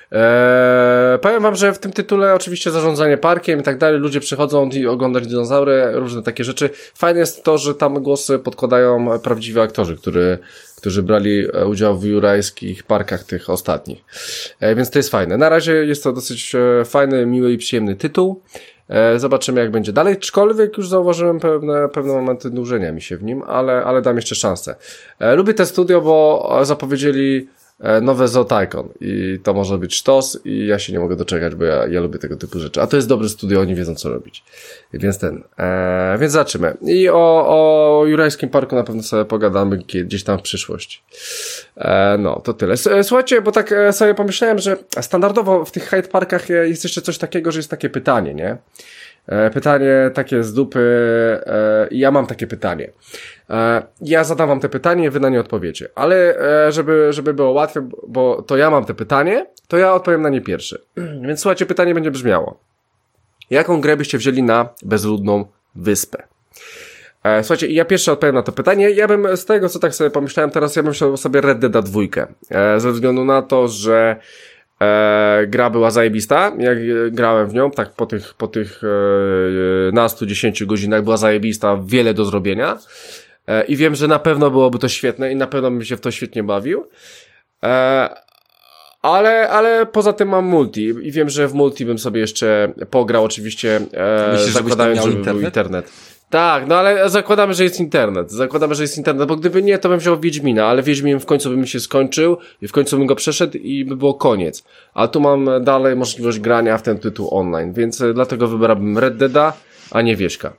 E, powiem wam, że w tym tytule oczywiście zarządzanie parkiem i tak dalej, ludzie przychodzą i oglądać dinozaury, różne takie rzeczy. Fajne jest to, że tam głosy podkładają prawdziwi aktorzy, który którzy brali udział w jurajskich parkach tych ostatnich. E, więc to jest fajne. Na razie jest to dosyć e, fajny, miły i przyjemny tytuł. E, zobaczymy jak będzie dalej. Aczkolwiek już zauważyłem pewne, pewne momenty nużenia mi się w nim, ale, ale dam jeszcze szansę. E, lubię te studio, bo zapowiedzieli nowe Zoo Tycoon i to może być sztos i ja się nie mogę doczekać, bo ja, ja lubię tego typu rzeczy. A to jest dobre studio, oni wiedzą co robić. Więc ten, e, więc zaczynamy. I o, o Jurajskim Parku na pewno sobie pogadamy gdzieś tam w przyszłości. E, no, to tyle. Słuchajcie, bo tak sobie pomyślałem, że standardowo w tych Hyde Parkach jest jeszcze coś takiego, że jest takie pytanie, nie? E, pytanie takie z dupy, e, ja mam takie pytanie. E, ja zadam wam te pytanie, wy na nie odpowiecie, ale e, żeby, żeby było łatwiej, bo to ja mam te pytanie, to ja odpowiem na nie pierwszy. Więc słuchajcie, pytanie będzie brzmiało. Jaką grę byście wzięli na bezludną wyspę? E, słuchajcie, ja pierwszy odpowiem na to pytanie. Ja bym z tego, co tak sobie pomyślałem teraz, ja bym wziął sobie Red Dead dwa. E, ze względu na to, że e, gra była zajebista. Jak grałem w nią, tak po tych, po tych e, nastu, dziesięciu godzinach była zajebista, wiele do zrobienia. E, I wiem, że na pewno byłoby to świetne i na pewno bym się w to świetnie bawił. E, Ale, ale poza tym mam multi i wiem, że w multi bym sobie jeszcze pograł oczywiście, e, Myślisz, zakładając, miał żeby internet? był internet. Tak, no ale zakładamy, że jest internet. Zakładamy, że jest internet, bo gdyby nie, to bym wziął Wiedźmina, ale Wiedźmin w końcu by mi się skończył i w końcu bym go przeszedł i by było koniec. A tu mam dalej możliwość grania w ten tytuł online, więc dlatego wybrałbym Red Deada, a nie Wieśka.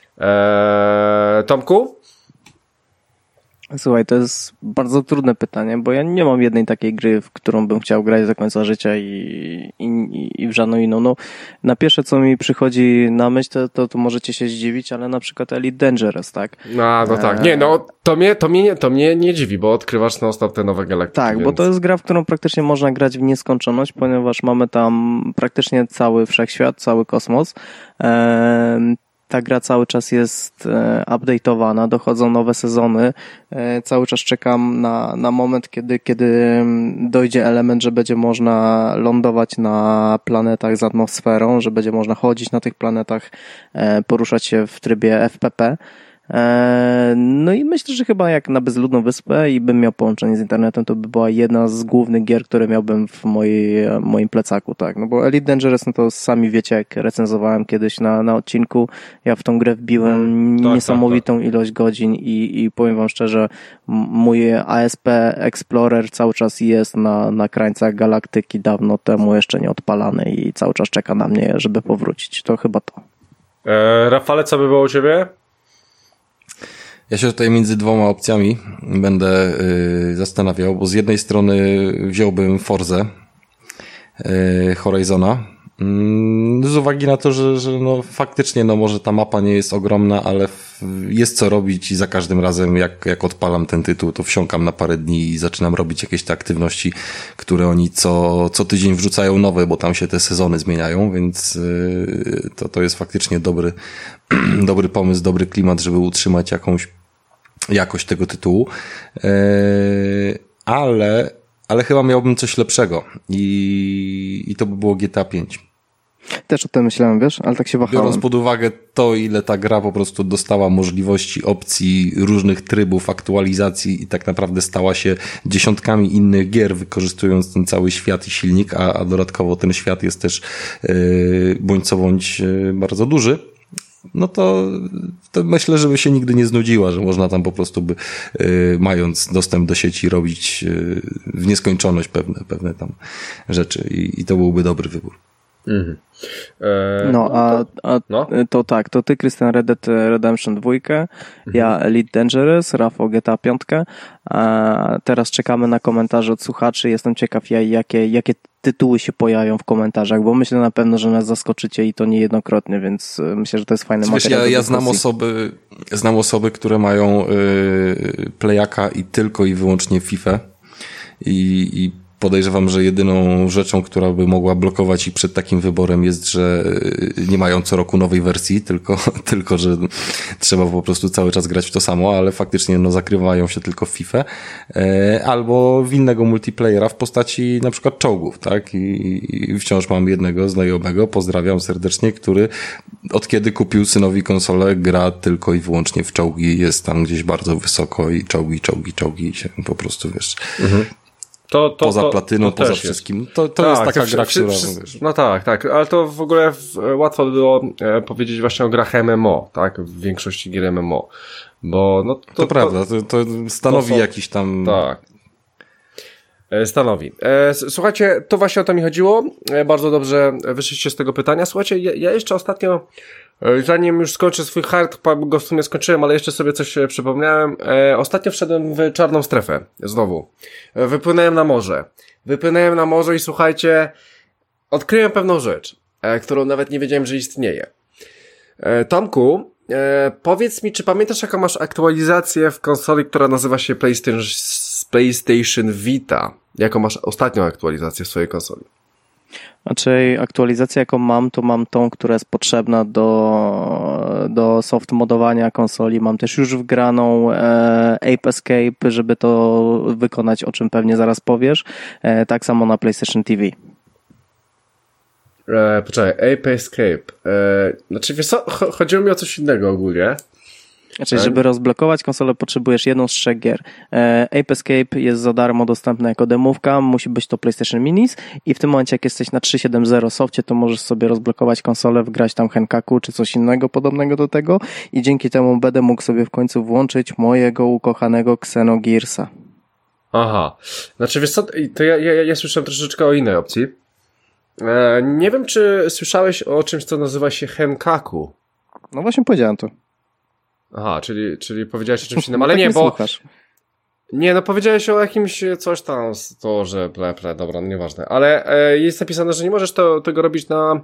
Eee, Tomku? Słuchaj, to jest bardzo trudne pytanie, bo ja nie mam jednej takiej gry, w którą bym chciał grać do końca życia i, i, i w żadną inną. No, na pierwsze, co mi przychodzi na myśl, to, to, to możecie się zdziwić, ale na przykład Elite Dangerous, tak? No, no tak. Nie, no to mnie, to mnie, to mnie nie dziwi, bo odkrywasz non-stop te nowe galaktyki. Tak, więc... bo to jest gra, w którą praktycznie można grać w nieskończoność, ponieważ mamy tam praktycznie cały wszechświat, cały kosmos. Ehm, Ta gra cały czas jest e, update'owana, dochodzą nowe sezony. E, cały czas czekam na, na moment, kiedy, kiedy dojdzie element, że będzie można lądować na planetach z atmosferą, że będzie można chodzić na tych planetach, e, poruszać się w trybie F P P. No i myślę, że chyba jak na bezludną wyspę i bym miał połączenie z internetem, to by była jedna z głównych gier, które miałbym w mojej, moim plecaku, tak. No bo Elite Dangerous, no to sami wiecie, jak recenzowałem kiedyś na, na odcinku, ja w tą grę wbiłem mm, tak, niesamowitą tak, tak. ilość godzin i, i powiem wam szczerze, mój A S P Explorer cały czas jest na, na krańcach galaktyki, dawno temu jeszcze nie odpalany i cały czas czeka na mnie, żeby powrócić. To chyba to. E, Rafale, co by było u ciebie? Ja się tutaj między dwoma opcjami będę y, zastanawiał, bo z jednej strony wziąłbym Forzę y, Horizona, y, z uwagi na to, że, że no, faktycznie no, może ta mapa nie jest ogromna, ale w, jest co robić i za każdym razem jak, jak odpalam ten tytuł, to wsiąkam na parę dni i zaczynam robić jakieś te aktywności, które oni co, co tydzień wrzucają nowe, bo tam się te sezony zmieniają, więc y, to, to jest faktycznie dobry dobry pomysł, dobry klimat, żeby utrzymać jakąś jakość tego tytułu. Eee, ale, ale chyba miałbym coś lepszego i, i to by było G T A pięć. Też o tym myślałem, wiesz, ale tak się wahałem. Biorąc pod uwagę to, ile ta gra po prostu dostała możliwości, opcji, różnych trybów, aktualizacji i tak naprawdę stała się dziesiątkami innych gier, wykorzystując ten cały świat i silnik, a, a dodatkowo ten świat jest też yy, bądź co bądź yy, bardzo duży, no to, to myślę, żeby się nigdy nie znudziła, że można tam po prostu by, yy, mając dostęp do sieci, robić yy, w nieskończoność pewne, pewne tam rzeczy i, i to byłby dobry wybór. Mhm. Eee, no, a, a no? to tak, to ty, Krystian, Red Dead Redemption dwa, mhm. ja Elite Dangerous, Rafał G T A pięć, a teraz czekamy na komentarze od słuchaczy. Jestem ciekaw, jakie, jakie tytuły się pojawią w komentarzach, bo myślę na pewno, że nas zaskoczycie i to niejednokrotnie, więc myślę, że to jest fajny materiał. Ja, ja znam osoby, znam osoby, które mają yy, Playaka i tylko i wyłącznie FIFA i, i podejrzewam, że jedyną rzeczą, która by mogła blokować ich przed takim wyborem jest, że nie mają co roku nowej wersji, tylko, tylko że trzeba po prostu cały czas grać w to samo, ale faktycznie no, zakrywają się tylko w FIFA, e, albo w innego multiplayera w postaci na przykład czołgów, tak? I, i wciąż mam jednego znajomego, pozdrawiam serdecznie, który od kiedy kupił synowi konsolę, gra tylko i wyłącznie w czołgi, jest tam gdzieś bardzo wysoko i czołgi, czołgi, czołgi i się po prostu, wiesz... Mhm. To, to, poza to, platyną, to poza wszystkim. To, to tak, jest taka to, gra, która... Wiesz, no tak, tak, ale to w ogóle w, łatwo by było e, powiedzieć właśnie o grach M M O, tak, w większości gier M M O, bo no... To, to, to prawda, to, to stanowi to są, jakiś tam... Tak. E, stanowi. E, słuchajcie, to właśnie o to mi chodziło, e, bardzo dobrze wyszliście z tego pytania. Słuchajcie, ja, ja jeszcze ostatnio... Zanim już skończę swój hard, go w sumie skończyłem, ale jeszcze sobie coś przypomniałem. E, ostatnio wszedłem w czarną strefę. Znowu. E, wypłynąłem na morze. Wypłynąłem na morze i słuchajcie, odkryłem pewną rzecz, e, którą nawet nie wiedziałem, że istnieje. E, Tomku, e, powiedz mi, czy pamiętasz, jaką masz aktualizację w konsoli, która nazywa się PlayStation, PlayStation Vita? Jaką masz ostatnią aktualizację w swojej konsoli? Znaczy aktualizację jaką mam, to mam tą, która jest potrzebna do, do soft modowania konsoli. Mam też już wgraną e, Ape Escape, żeby to wykonać, o czym pewnie zaraz powiesz. E, tak samo na PlayStation T V. E, poczekaj, Ape Escape. E, znaczy wiesz co, chodziło mi o coś innego ogólnie. Znaczy, żeby rozblokować konsolę, potrzebujesz jedną z trzech gier. E, Ape Escape jest za darmo dostępna jako demówka, musi być to PlayStation Minis i w tym momencie, jak jesteś na trzysta siedemdziesiąt softie, to możesz sobie rozblokować konsolę, wgrać tam Henkaku czy coś innego podobnego do tego i dzięki temu będę mógł sobie w końcu włączyć mojego ukochanego Xenogearsa. Aha. Znaczy wiesz co, to ja, ja, ja słyszałem troszeczkę o innej opcji. E, nie wiem, czy słyszałeś o czymś, co nazywa się Henkaku. No właśnie powiedziałem to. Aha, czyli, czyli powiedziałeś o czymś innym, ale tak nie, bo... Słuchasz. Nie, no powiedziałeś o jakimś coś tam, to, że ple, ple, dobra, no nieważne, ale e, jest napisane, że nie możesz to, tego robić na,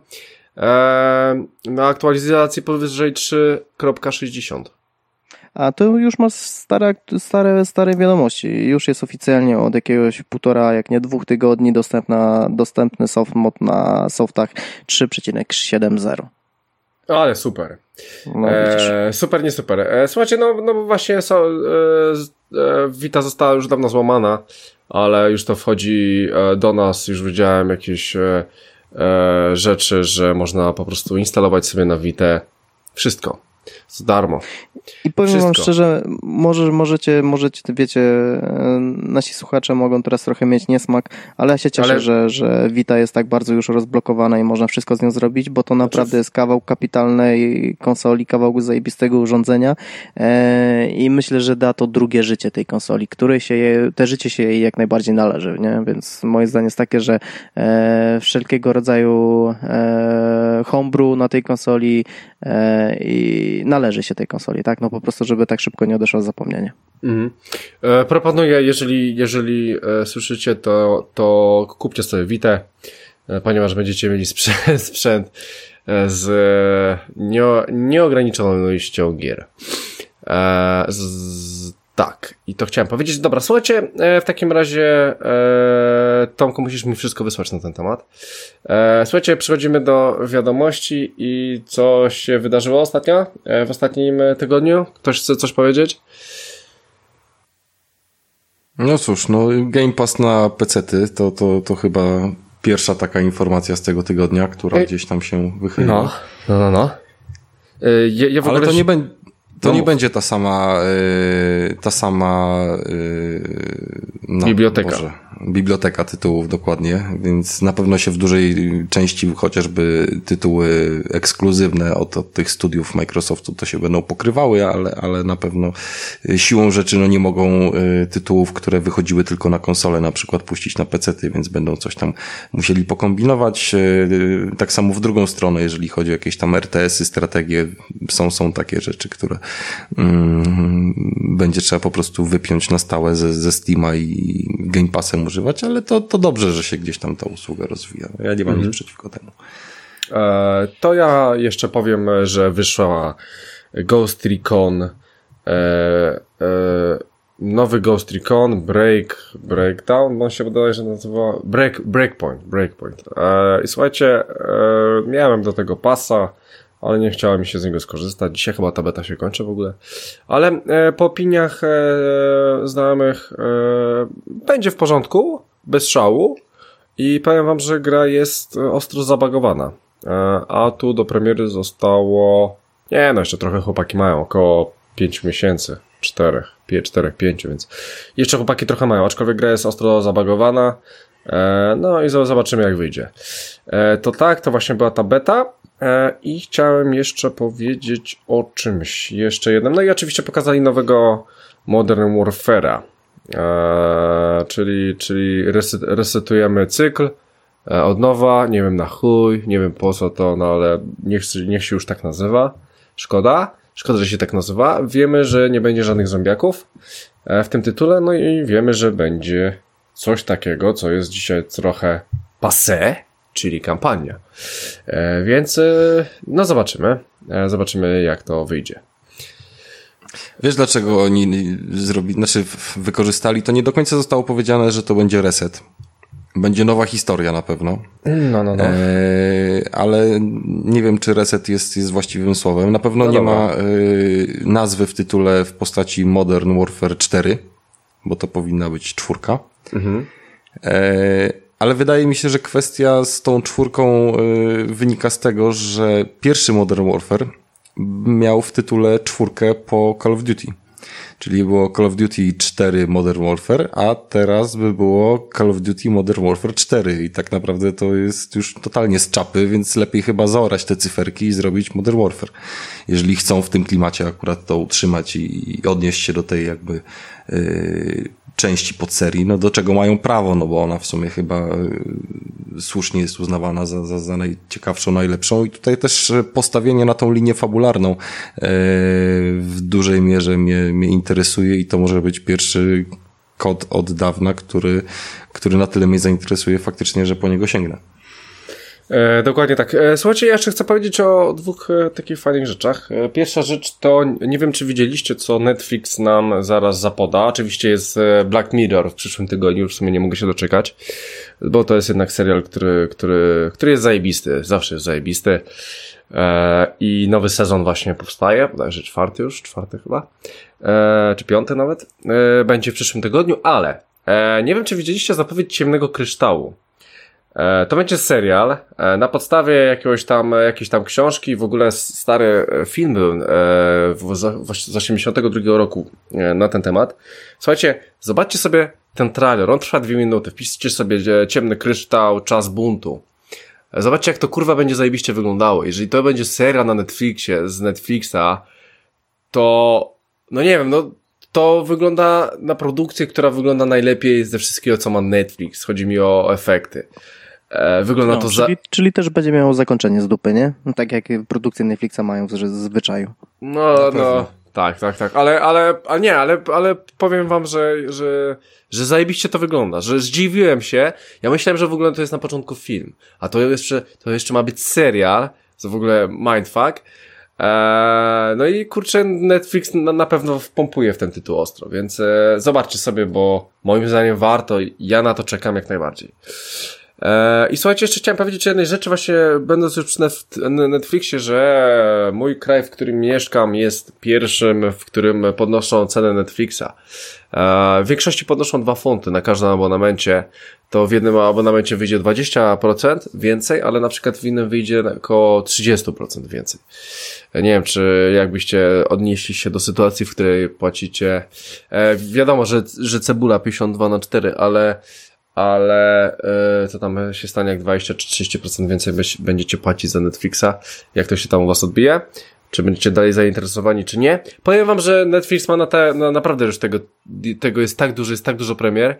e, na aktualizacji powyżej trzy kropka sześćdziesiąt. A to już masz stare, stare, stare wiadomości. Już jest oficjalnie od jakiegoś półtora, jak nie dwóch tygodni dostępna, dostępny soft mod na softach trzy przecinek siedemdziesiąt. Ale super. No, e, super, nie super. E, słuchajcie, no, no właśnie so, e, e, Vita została już dawno złamana, ale już to wchodzi e, do nas, już widziałem jakieś e, e, rzeczy, że można po prostu instalować sobie na Vitę wszystko. Za darmo. I powiem Wszystko. wam szczerze, może, możecie, możecie, wiecie, nasi słuchacze mogą teraz trochę mieć niesmak, ale ja się cieszę, ale... że, że Vita jest tak bardzo już rozblokowana i można wszystko z nią zrobić, bo to naprawdę jest kawał kapitalnej konsoli, kawał zajebistego urządzenia e, i myślę, że da to drugie życie tej konsoli, której się je, te życie się jej jak najbardziej należy, nie? Więc moje zdanie jest takie, że e, wszelkiego rodzaju e, homebrew na tej konsoli e, i należy się tej konsoli, tak? No po prostu, żeby tak szybko nie odeszło zapomnienie. Mhm. E, proponuję, jeżeli, jeżeli e, słyszycie, to, to kupcie sobie Vitę, e, ponieważ będziecie mieli sprzęt, sprzęt e, z e, nie, nieograniczoną ilością gier. E, z, tak, i to chciałem powiedzieć. Dobra, słuchajcie, e, w takim razie e, Tomku, musisz mi wszystko wysłać na ten temat. E, słuchajcie, przechodzimy do wiadomości i co się wydarzyło ostatnio, e, w ostatnim tygodniu? Ktoś chce coś powiedzieć? No cóż, no Game Pass na pecety to, to, to chyba pierwsza taka informacja z tego tygodnia, która Ej. gdzieś tam się wychyliła. No, no, no. no. E, ja, ja w Ale ogóle to nie będzie... To no nie mów. będzie ta sama yy, ta sama yy, no, biblioteka. Boże, biblioteka tytułów dokładnie, więc na pewno się w dużej części chociażby tytuły ekskluzywne od, od tych studiów Microsoftu to się będą pokrywały, ale, ale na pewno siłą rzeczy no nie mogą yy, tytułów, które wychodziły tylko na konsole na przykład puścić na pecety, więc będą coś tam musieli pokombinować. Yy, tak samo w drugą stronę, jeżeli chodzi o jakieś tam R T S-y, strategie, są, są takie rzeczy, które Mm, będzie trzeba po prostu wypiąć na stałe ze, ze Steama i Game Passem używać, ale to, to dobrze, że się gdzieś tam ta usługa rozwija. Ja nie mam mhm. nic przeciwko temu. E, to ja jeszcze powiem, że wyszła Ghost Recon e, e, nowy Ghost Recon Break, Breakdown, on się wydaje, że nazywa Break, Breakpoint, Breakpoint. E, i słuchajcie, e, miałem do tego pasa, ale nie chciałem mi się z niego skorzystać. Dzisiaj chyba ta beta się kończy w ogóle. Ale e, po opiniach e, znajomych e, będzie w porządku, bez szału i powiem wam, że gra jest ostro zabagowana. E, a tu do premiery zostało... Nie, no jeszcze trochę chłopaki mają, około pięć miesięcy. czterech, czterech, pięciu, więc jeszcze chłopaki trochę mają, aczkolwiek gra jest ostro zabagowana. E, no i zobaczymy jak wyjdzie. E, to tak, to właśnie była ta beta. I chciałem jeszcze powiedzieć o czymś jeszcze jednym. No i oczywiście pokazali nowego Modern Warfare'a, eee, czyli, czyli reset, resetujemy cykl e, od nowa, nie wiem na chuj, nie wiem po co to, no ale niech, niech się już tak nazywa. Szkoda, szkoda, że się tak nazywa. Wiemy, że nie będzie żadnych zombiaków e, w tym tytule, no i wiemy, że będzie coś takiego, co jest dzisiaj trochę passé, czyli kampania. E, więc e, no zobaczymy. E, zobaczymy jak to wyjdzie. Wiesz dlaczego oni zrobili, znaczy wykorzystali, to nie do końca zostało powiedziane, że to będzie reset. Będzie nowa historia na pewno. No, no, no. E, ale nie wiem, czy reset jest, jest właściwym słowem. Na pewno no nie dobra. ma e, nazwy w tytule w postaci Modern Warfare cztery, bo to powinna być czwórka. Mhm. E, ale wydaje mi się, że kwestia z tą czwórką e, wynika z tego, że pierwszy Modern Warfare miał w tytule czwórkę po Call of Duty. Czyli było Call of Duty cztery Modern Warfare, a teraz by było Call of Duty Modern Warfare cztery i tak naprawdę to jest już totalnie z czapy, więc lepiej chyba zaorać te cyferki i zrobić Modern Warfare. Jeżeli chcą w tym klimacie akurat to utrzymać i, i odnieść się do tej jakby yy, części podserii, no do czego mają prawo, no bo ona w sumie chyba yy, słusznie jest uznawana za, za, za najciekawszą, najlepszą i tutaj też postawienie na tą linię fabularną yy, w dużej mierze mnie, mnie interesuje i to może być pierwszy kod od dawna, który, który na tyle mnie zainteresuje faktycznie, że po niego sięgnę. E, dokładnie tak. E, słuchajcie, ja jeszcze chcę powiedzieć o dwóch e, takich fajnych rzeczach. E, pierwsza rzecz to, nie wiem czy widzieliście, co Netflix nam zaraz zapoda. Oczywiście jest e, Black Mirror w przyszłym tygodniu, w sumie nie mogę się doczekać, bo to jest jednak serial, który, który, który jest zajebisty, zawsze jest zajebisty. E, I nowy sezon właśnie powstaje, bodajże czwarty już, czwarty chyba, e, czy piąty nawet, e, będzie w przyszłym tygodniu, ale e, nie wiem czy widzieliście zapowiedź Ciemnego Kryształu. To będzie serial na podstawie jakiegoś tam, jakiejś tam książki, w ogóle stary film był z osiemdziesiątego drugiego roku na ten temat. Słuchajcie, zobaczcie sobie ten trailer, on trwa dwie minuty, wpiszcie sobie Ciemny Kryształ, Czas buntu. Zobaczcie jak to kurwa będzie zajebiście wyglądało. Jeżeli to będzie serial na Netflixie, z Netflixa, to no nie wiem, no to wygląda na produkcję, która wygląda najlepiej ze wszystkiego, co ma Netflix. Chodzi mi o efekty. E, wygląda no, to czyli, za... czyli też będzie miało zakończenie z dupy, nie? No, tak jak produkcje Netflixa mają w zwyczaju. No, no, tak, tak, tak. Ale, ale, ale nie, ale, ale powiem wam, że, że, że zajebiście to wygląda, że zdziwiłem się. Ja myślałem, że w ogóle to jest na początku film, a to jeszcze, to jeszcze ma być serial, to w ogóle mindfuck. Eee, no i kurczę, Netflix na, na pewno wpompuje w ten tytuł ostro, więc e, zobaczcie sobie, bo moim zdaniem warto, ja na to czekam jak najbardziej. Eee, I słuchajcie, jeszcze chciałem powiedzieć o jednej rzeczy, właśnie będąc już przy Netflixie, że mój kraj, w którym mieszkam, jest pierwszym, w którym podnoszą cenę Netflixa. Eee, w większości podnoszą dwa funty na każdym abonamencie. To w jednym abonamencie wyjdzie dwadzieścia procent więcej, ale na przykład w innym wyjdzie około trzydzieści procent więcej. Nie wiem, czy jakbyście odnieśli się do sytuacji, w której płacicie, e, wiadomo, że, że cebula pięćdziesiąt dwa na cztery, ale, ale e, co tam się stanie, jak dwadzieścia czy trzydzieści procent więcej będziecie płacić za Netflixa, jak to się tam u was odbije? Czy będziecie dalej zainteresowani, czy nie? Powiem wam, że Netflix ma na te, na, naprawdę już tego, tego jest tak dużo, jest tak dużo premier,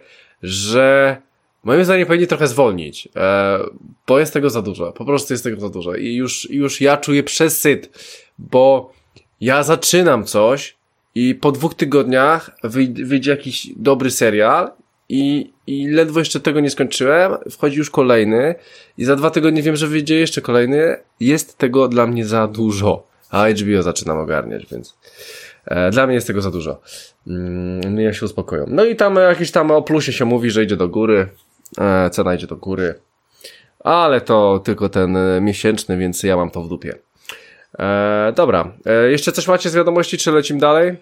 że moim zdaniem powinni trochę zwolnić, e, bo jest tego za dużo, po prostu jest tego za dużo i już, już ja czuję przesyt, bo ja zaczynam coś i po dwóch tygodniach wyjdzie, wyjdzie jakiś dobry serial i, i ledwo jeszcze tego nie skończyłem, wchodzi już kolejny i za dwa tygodnie wiem, że wyjdzie jeszcze kolejny, jest tego dla mnie za dużo, a H B O zaczynam ogarniać, więc e, dla mnie jest tego za dużo. Mm, ja się uspokoją. No i tam jakiś tam o plusie się mówi, że idzie do góry, e, cena idzie do góry, ale to tylko ten miesięczny, więc ja mam to w dupie. E, dobra, e, jeszcze coś macie z wiadomości, czy lecimy dalej?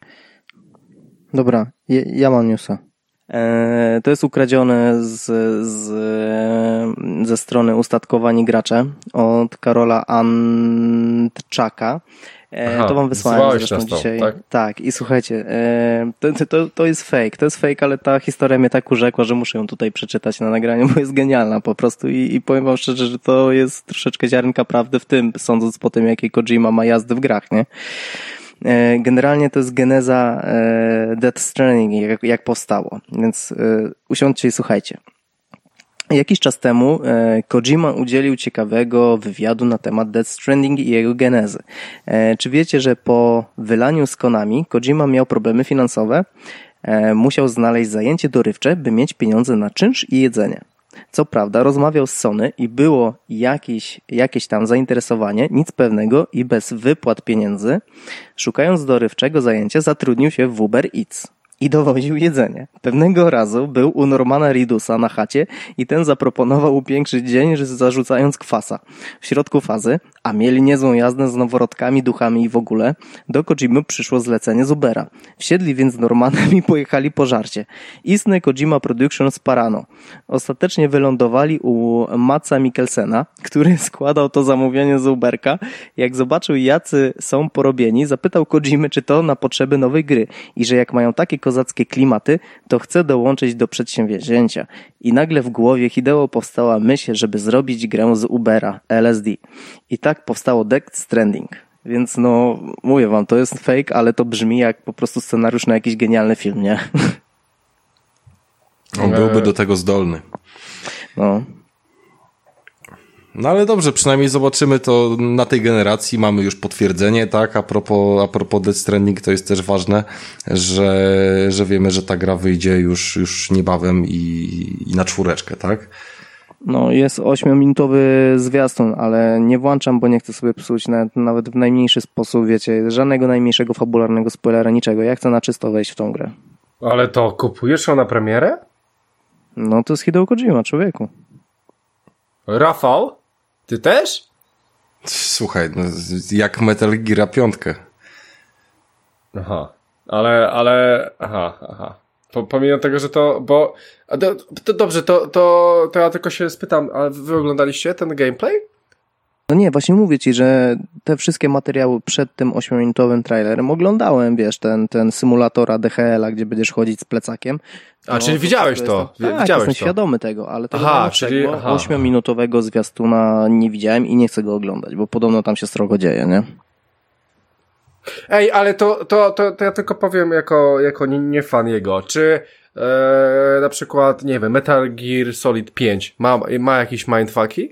Dobra, ja, ja mam newsa. E, to jest ukradzione z, z, ze strony Ustatkowani Gracze od Karola Antczaka. Aha, to wam wysłałem zresztą dzisiaj. Tak? tak, i słuchajcie, e, to, to, to jest fake, to jest fake, ale ta historia mnie tak urzekła, że muszę ją tutaj przeczytać na nagraniu, bo jest genialna po prostu i, i powiem wam szczerze, że to jest troszeczkę ziarnka prawdy w tym, sądząc po tym, jakie Kojima ma jazdy w grach, nie? E, generalnie to jest geneza e, Death Stranding, jak, jak powstało, więc e, usiądźcie i słuchajcie. Jakiś czas temu e, Kojima udzielił ciekawego wywiadu na temat Death Stranding i jego genezy. E, czy wiecie, że po wylaniu z Konami Kojima miał problemy finansowe? E, musiał znaleźć zajęcie dorywcze, by mieć pieniądze na czynsz i jedzenie. Co prawda rozmawiał z Sony i było jakieś, jakieś tam zainteresowanie, nic pewnego i bez wypłat pieniędzy. Szukając dorywczego zajęcia zatrudnił się w Uber Eats i dowoził jedzenie. Pewnego razu był u Normana Reedusa na chacie i ten zaproponował upiększyć dzień, zarzucając kwasa. W środku fazy, a mieli niezłą jazdę z noworodkami, duchami i w ogóle, do Kojimy przyszło zlecenie z Ubera. Wsiedli więc z Normanem i pojechali po żarcie. Istne Kojima Productions Parano. Ostatecznie wylądowali u Matsa Mikkelsena, który składał to zamówienie z Uberka. Jak zobaczył, jacy są porobieni, zapytał Kojimy, czy to na potrzeby nowej gry i że jak mają takie kozackie klimaty, to chce dołączyć do przedsięwzięcia. I nagle w głowie Hideo powstała myśl, żeby zrobić grę z Ubera, L S D. I tak powstało Death Stranding. Więc no, mówię wam, to jest fake, ale to brzmi jak po prostu scenariusz na jakiś genialny film, nie? On byłby do tego zdolny. No. No ale dobrze, przynajmniej zobaczymy to na tej generacji, mamy już potwierdzenie, tak, a propos, a propos Death Stranding to jest też ważne, że, że wiemy, że ta gra wyjdzie już, już niebawem i, i na czwóreczkę, tak? No jest ośmiominutowy zwiastun, ale nie włączam, bo nie chcę sobie psuć nawet, nawet w najmniejszy sposób, wiecie, żadnego najmniejszego fabularnego spoilera, niczego. Ja chcę na czysto wejść w tą grę. Ale to kupujesz ją na premierę? No to jest Hideo Kojima, człowieku. Rafał? Ty też? Słuchaj, no, jak Metal Gear piątkę. Aha, ale, ale, aha, aha. Pomimo tego, że to, bo, to, to dobrze, to, to, to ja tylko się spytam, a wy oglądaliście ten gameplay? No nie, właśnie mówię ci, że te wszystkie materiały przed tym ośmiominutowym trailerem oglądałem, wiesz, ten, ten symulatora D H L a, gdzie będziesz chodzić z plecakiem. A, no, czyli widziałeś to? Jestem, tak, widziałeś jestem to. świadomy tego, ale tego aha, czyli ośmiominutowego zwiastuna nie widziałem i nie chcę go oglądać, bo podobno tam się srogo dzieje, nie? Ej, ale to, to, to, to ja tylko powiem jako, jako nie, nie fan jego. Czy e, na przykład, nie wiem, Metal Gear Solid pięć ma, ma jakieś mindfucki?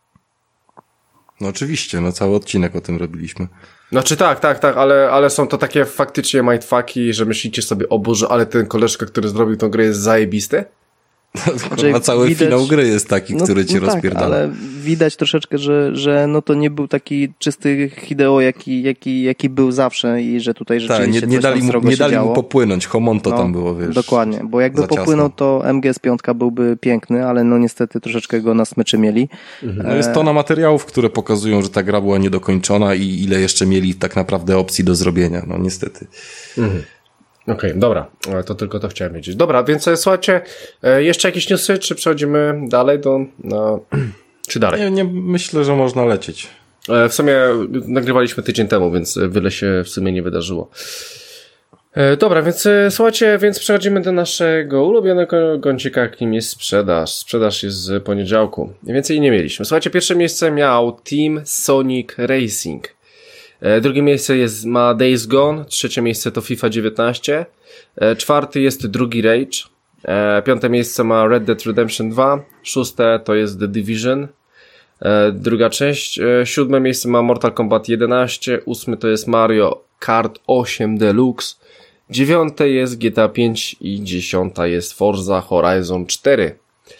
No oczywiście, no cały odcinek o tym robiliśmy. Znaczy tak, tak, tak, ale, ale są to takie faktycznie mindfucki, że myślicie sobie, o Boże, ale ten koleżka, który zrobił tą grę, jest zajebisty? Znaczy, a cały widać, finał gry jest taki, no, który cię no rozpierdala. Tak, ale widać troszeczkę, że, że no to nie był taki czysty Hideo, jaki, jaki, jaki był zawsze i że tutaj rzeczywiście tak, nie, nie coś dali tam mu, nie dali działo. mu popłynąć, Homonto no, tam było, wiesz. Dokładnie, bo jakby popłynął, to M G S pięć byłby piękny, ale no niestety troszeczkę go na smyczy mieli. Mhm. No jest tona materiałów, które pokazują, że ta gra była niedokończona i ile jeszcze mieli tak naprawdę opcji do zrobienia, no niestety. Mhm. Okej, okay, dobra, to tylko to chciałem wiedzieć. Dobra, więc słuchajcie, jeszcze jakieś newsy, czy przechodzimy dalej do, no, czy dalej? Nie, nie, myślę, że można lecieć. W sumie nagrywaliśmy tydzień temu, więc wiele się w sumie nie wydarzyło. Dobra, więc słuchajcie, więc przechodzimy do naszego ulubionego gącika, jakim jest sprzedaż. Sprzedaż jest z poniedziałku. Więcej nie mieliśmy. Słuchajcie, pierwsze miejsce miał Team Sonic Racing. Drugie miejsce jest, ma Days Gone, trzecie miejsce to FIFA dziewiętnaście, czwarty jest drugi Rage, piąte miejsce ma Red Dead Redemption dwa, szóste to jest The Division, druga część, siódme miejsce ma Mortal Kombat jedenaście, ósmy to jest Mario Kart osiem Deluxe, dziewiąte jest G T A pięć i dziesiąta jest Forza Horizon cztery.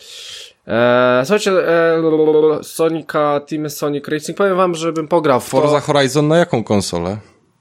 Eee, słuchajcie, e, Sonika, Team Sonic Racing, powiem wam, żebym pograł w to. Forza Horizon na jaką konsolę?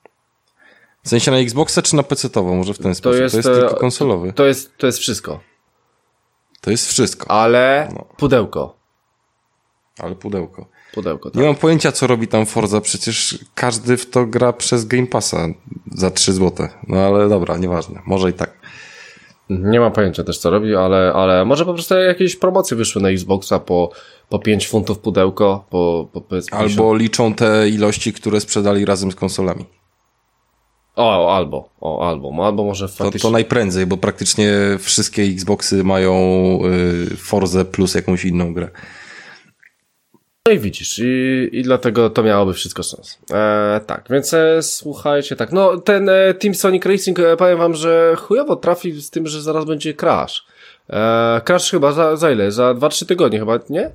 W sensie na Xboxa czy na pecetową? Może w ten sposób. To jest, to jest tylko konsolowy. To jest, to jest wszystko. To jest wszystko. Ale no. pudełko. Ale pudełko. Pudełko, tak. Nie mam pojęcia, co robi tam Forza, przecież każdy w to gra przez Game Passa za trzy złote. No ale dobra, nieważne. Może i tak. Nie mam pojęcia też, co robi, ale, ale może po prostu jakieś promocje wyszły na Xboxa po, po pięć funtów pudełko, po, po powiedzmy albo pięćdziesiąt liczą te ilości, które sprzedali razem z konsolami. O, albo, o, albo, albo może faktycznie. To, to najprędzej, bo praktycznie wszystkie Xboxy mają y, Forzę plus jakąś inną grę. No i widzisz, i, i dlatego to miałoby wszystko sens. E, tak, więc e, słuchajcie, tak, no ten e, Team Sonic Racing, e, powiem wam, że chujowo trafi z tym, że zaraz będzie Crash. E, Crash chyba za, za ile? Za dwa trzy tygodnie chyba, nie?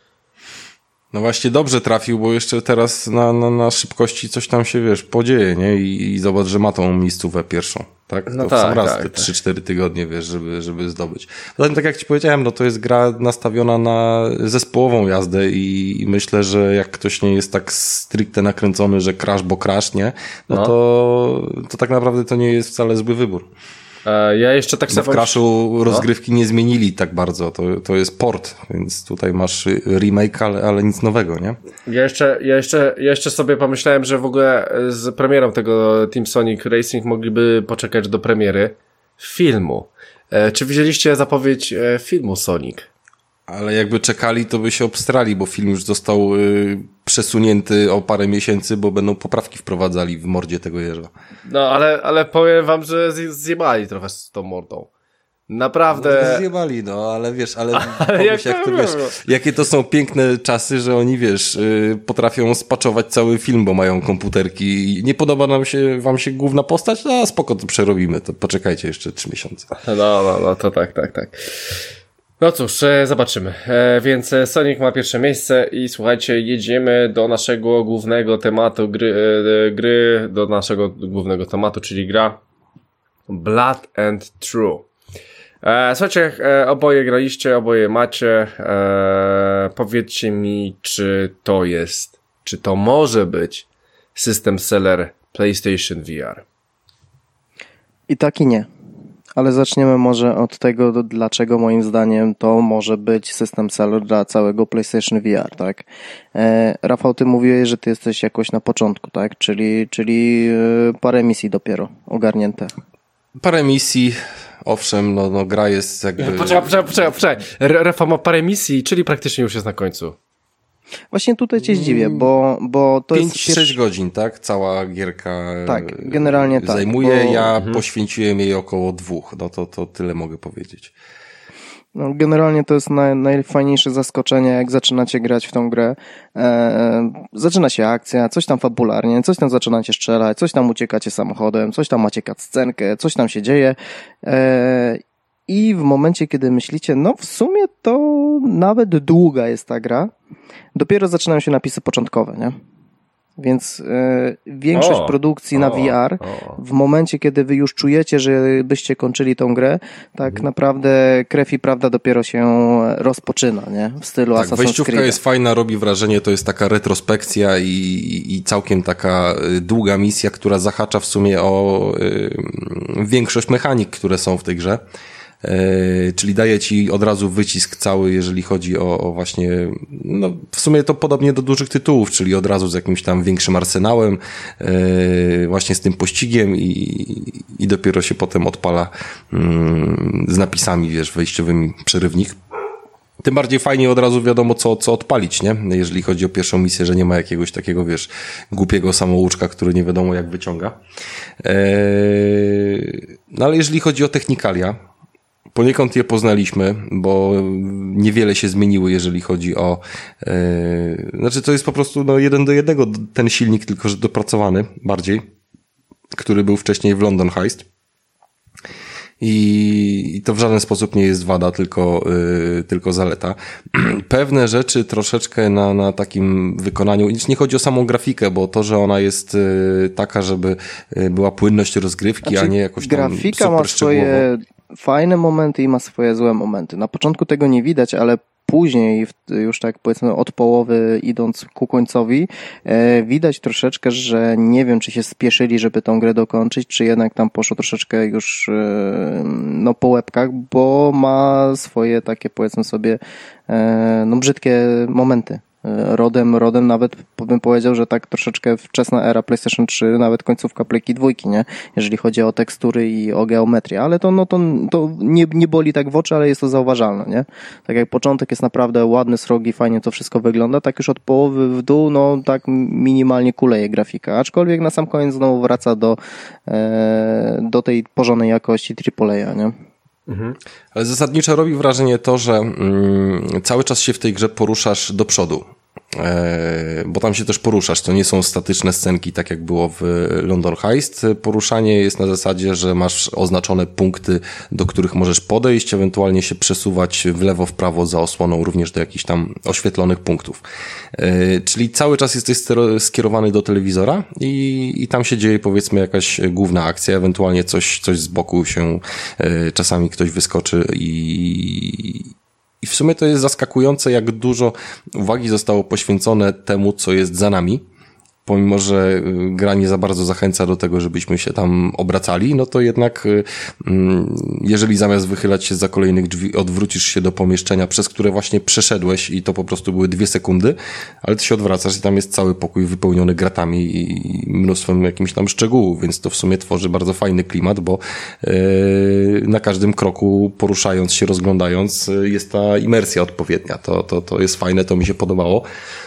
No właśnie dobrze trafił, bo jeszcze teraz na, na, na szybkości coś tam się, wiesz, podzieje, nie? I, i zobacz, że ma tą miejscówkę pierwszą. tak? No to tak, w sam raz tak, te tak. trzy cztery tygodnie, wiesz, żeby, żeby zdobyć. Zatem tak jak ci powiedziałem, no to jest gra nastawiona na zespołową jazdę i, i myślę, że jak ktoś nie jest tak stricte nakręcony, że crash, bo crash, nie? No, no. To, to tak naprawdę to nie jest wcale zły wybór. Ja jeszcze tak sobie... W Crashu rozgrywki no? nie zmienili tak bardzo, to, to jest port, więc tutaj masz remake, ale, ale nic nowego, nie? Ja jeszcze, ja, jeszcze, ja jeszcze sobie pomyślałem, że w ogóle z premierą tego Team Sonic Racing mogliby poczekać do premiery filmu. E, czy widzieliście zapowiedź e, filmu Sonic? Ale jakby czekali, to by się obstrali, bo film już został y, przesunięty o parę miesięcy, bo będą poprawki wprowadzali w mordzie tego jeża. No, ale, ale powiem wam, że zjebali trochę z tą mordą. Naprawdę. No, zjebali, no, ale wiesz, ale, ale pomyśl, jak, jak to wiesz, jakie to są piękne czasy, że oni, wiesz, y, potrafią spaczować cały film, bo mają komputerki. Nie podoba nam się, wam się główna postać? No, spoko, to przerobimy, to poczekajcie jeszcze trzy miesiące. No, no, no, to tak, tak, tak. No cóż, e, zobaczymy. E, więc Sonic ma pierwsze miejsce i słuchajcie, jedziemy do naszego głównego tematu gry, e, gry, do naszego głównego tematu, czyli gra Blood and True. E, słuchajcie, e, oboje graliście, oboje macie. E, powiedzcie mi, czy to jest, czy to może być system seller PlayStation V R? I tak i nie. Ale zaczniemy może od tego, dlaczego moim zdaniem to może być system seller dla całego PlayStation V R, tak? E, Rafał, ty mówiłeś, że ty jesteś jakoś na początku, tak? Czyli, czyli e, parę misji dopiero ogarnięte. Parę misji, owszem, no, no gra jest jakby... Poczekaj, poczekaj, poczekaj, poczekaj. Rafał ma parę misji, czyli praktycznie już jest na końcu. Właśnie tutaj cię zdziwię, bo, bo to pięć, jest... sześć pierwszy... godzin, tak? Cała gierka tak, generalnie tak, zajmuje. Bo... Ja mhm. poświęciłem jej około dwóch. No to, to tyle mogę powiedzieć. No, generalnie to jest naj, najfajniejsze zaskoczenie, jak zaczynacie grać w tą grę. E, zaczyna się akcja, coś tam fabularnie, coś tam zaczynacie strzelać, coś tam uciekacie samochodem, coś tam macie cutscenkę, coś tam się dzieje. E, I w momencie, kiedy myślicie, no w sumie to nawet długa jest ta gra, dopiero zaczynają się napisy początkowe, nie? Więc e, większość o, produkcji o, na V R o. w momencie, kiedy wy już czujecie, że byście kończyli tą grę, tak mhm. naprawdę krew i prawda dopiero się rozpoczyna, nie? W stylu tak, Assassin's Creed. Wejściówka jest fajna, robi wrażenie, to jest taka retrospekcja i, i całkiem taka długa misja, która zahacza w sumie o y, większość mechanik, które są w tej grze. Yy, czyli daje ci od razu wycisk cały, jeżeli chodzi o, o właśnie, no w sumie to podobnie do dużych tytułów, czyli od razu z jakimś tam większym arsenałem, yy, właśnie z tym pościgiem i, i dopiero się potem odpala yy, z napisami, wiesz, wejściowymi przerywnik. Tym bardziej fajnie od razu wiadomo, co, co odpalić, nie? Jeżeli chodzi o pierwszą misję, że nie ma jakiegoś takiego, wiesz, głupiego samouczka, który nie wiadomo jak wyciąga. Yy, no ale jeżeli chodzi o technikalia, poniekąd je poznaliśmy, bo niewiele się zmieniły, jeżeli chodzi o... Yy, znaczy to jest po prostu no, jeden do jednego ten silnik, tylko że dopracowany bardziej, który był wcześniej w London Heist. I, i to w żaden sposób nie jest wada, tylko, yy, tylko zaleta. Pewne rzeczy troszeczkę na, na takim wykonaniu, nie chodzi o samą grafikę, bo to, że ona jest yy, taka, żeby yy, była płynność rozgrywki, znaczy, a nie jakoś tam grafika super ma swoje fajne momenty i ma swoje złe momenty. Na początku tego nie widać, ale później, już tak powiedzmy od połowy idąc ku końcowi, e, widać troszeczkę, że nie wiem, czy się spieszyli, żeby tą grę dokończyć, czy jednak tam poszło troszeczkę już e, no po łebkach, bo ma swoje takie powiedzmy sobie e, no brzydkie momenty. Rodem, rodem nawet bym powiedział, że tak troszeczkę wczesna era PlayStation trzy, nawet końcówka Playki dwójki, nie? Jeżeli chodzi o tekstury i o geometrię, ale to, no to, to nie, nie boli tak w oczy, ale jest to zauważalne, nie? Tak jak początek jest naprawdę ładny, srogi, fajnie to wszystko wygląda, tak już od połowy w dół, no tak minimalnie kuleje grafika, aczkolwiek na sam koniec znowu wraca do, e, do tej porządnej jakości triple A, nie? Mhm. Ale zasadniczo robi wrażenie to, że mm, cały czas się w tej grze poruszasz do przodu. e, bo tam się też poruszasz, to nie są statyczne scenki, tak jak było w London Heist. Poruszanie jest na zasadzie, że masz oznaczone punkty, do których możesz podejść, ewentualnie się przesuwać w lewo, w prawo za osłoną, również do jakichś tam oświetlonych punktów. E, czyli cały czas jesteś skierowany do telewizora i, i tam się dzieje, powiedzmy, jakaś główna akcja, ewentualnie coś, coś z boku się e, czasami ktoś wyskoczy i I w sumie to jest zaskakujące, jak dużo uwagi zostało poświęcone temu, co jest za nami. Pomimo że gra nie za bardzo zachęca do tego, żebyśmy się tam obracali, no to jednak jeżeli zamiast wychylać się za kolejnych drzwi, odwrócisz się do pomieszczenia, przez które właśnie przeszedłeś i to po prostu były dwie sekundy, ale ty się odwracasz i tam jest cały pokój wypełniony gratami i mnóstwem jakimś tam szczegółów, więc to w sumie tworzy bardzo fajny klimat, bo na każdym kroku poruszając się, rozglądając, jest ta imersja odpowiednia. To, to, to jest fajne, to mi się podobało.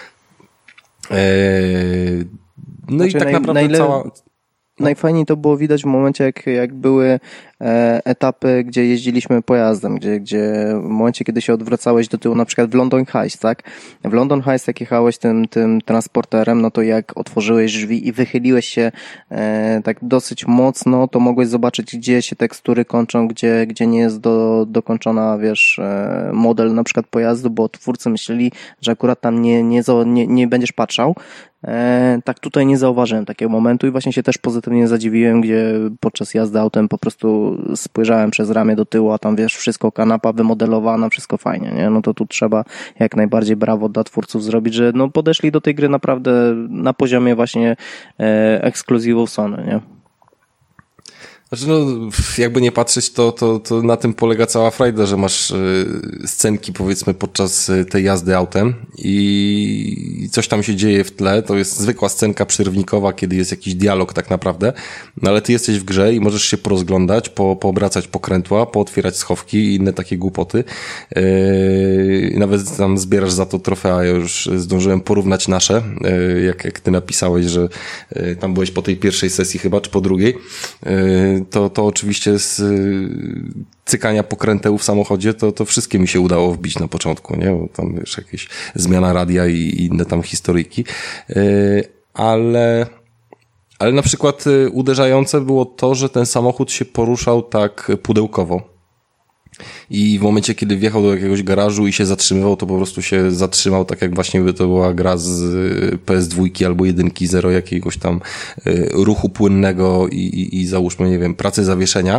Eee, no znaczy, i tak naj, naprawdę najle... cała... Najfajniej to było widać w momencie, jak, jak były e, etapy, gdzie jeździliśmy pojazdem, gdzie, gdzie w momencie, kiedy się odwracałeś do tyłu, na przykład w London Heist, tak? W London Heist, jak jechałeś tym, tym transporterem, no to jak otworzyłeś drzwi i wychyliłeś się e, tak dosyć mocno, to mogłeś zobaczyć, gdzie się tekstury kończą, gdzie, gdzie nie jest do, dokończona, wiesz, e, model na przykład pojazdu, bo twórcy myśleli, że akurat tam nie, nie, nie, nie będziesz patrzał. E, tak tutaj nie zauważyłem takiego momentu i właśnie się też pozytywnie zadziwiłem, gdzie podczas jazdy autem po prostu spojrzałem przez ramię do tyłu, a tam wiesz, wszystko kanapa wymodelowana, wszystko fajnie, nie? No to tu trzeba jak najbardziej brawo dla twórców zrobić, że no podeszli do tej gry naprawdę na poziomie właśnie e, ekskluzywów Sony, nie? Znaczy no, jakby nie patrzeć, to, to, to na tym polega cała frajda, że masz y, scenki, powiedzmy, podczas tej jazdy autem i coś tam się dzieje w tle, to jest zwykła scenka przerywnikowa, kiedy jest jakiś dialog tak naprawdę, no ale ty jesteś w grze i możesz się porozglądać, po, poobracać pokrętła, pootwierać schowki i inne takie głupoty. Yy, nawet tam zbierasz za to trofea, ja już zdążyłem porównać nasze, yy, jak, jak ty napisałeś, że yy, tam byłeś po tej pierwszej sesji chyba, czy po drugiej, yy, To, to oczywiście z y, cykania pokręteł w samochodzie, to, to wszystkie mi się udało wbić na początku, nie? Bo tam wiesz, jakieś zmiana radia i, i inne tam historyjki. Y, ale, ale na przykład y, uderzające było to, że ten samochód się poruszał tak pudełkowo. I w momencie, kiedy wjechał do jakiegoś garażu i się zatrzymywał, to po prostu się zatrzymał, tak jak właśnie by to była gra z P S dwa albo jedynki, zero jakiegoś tam ruchu płynnego i, i, i załóżmy, nie wiem, pracy zawieszenia.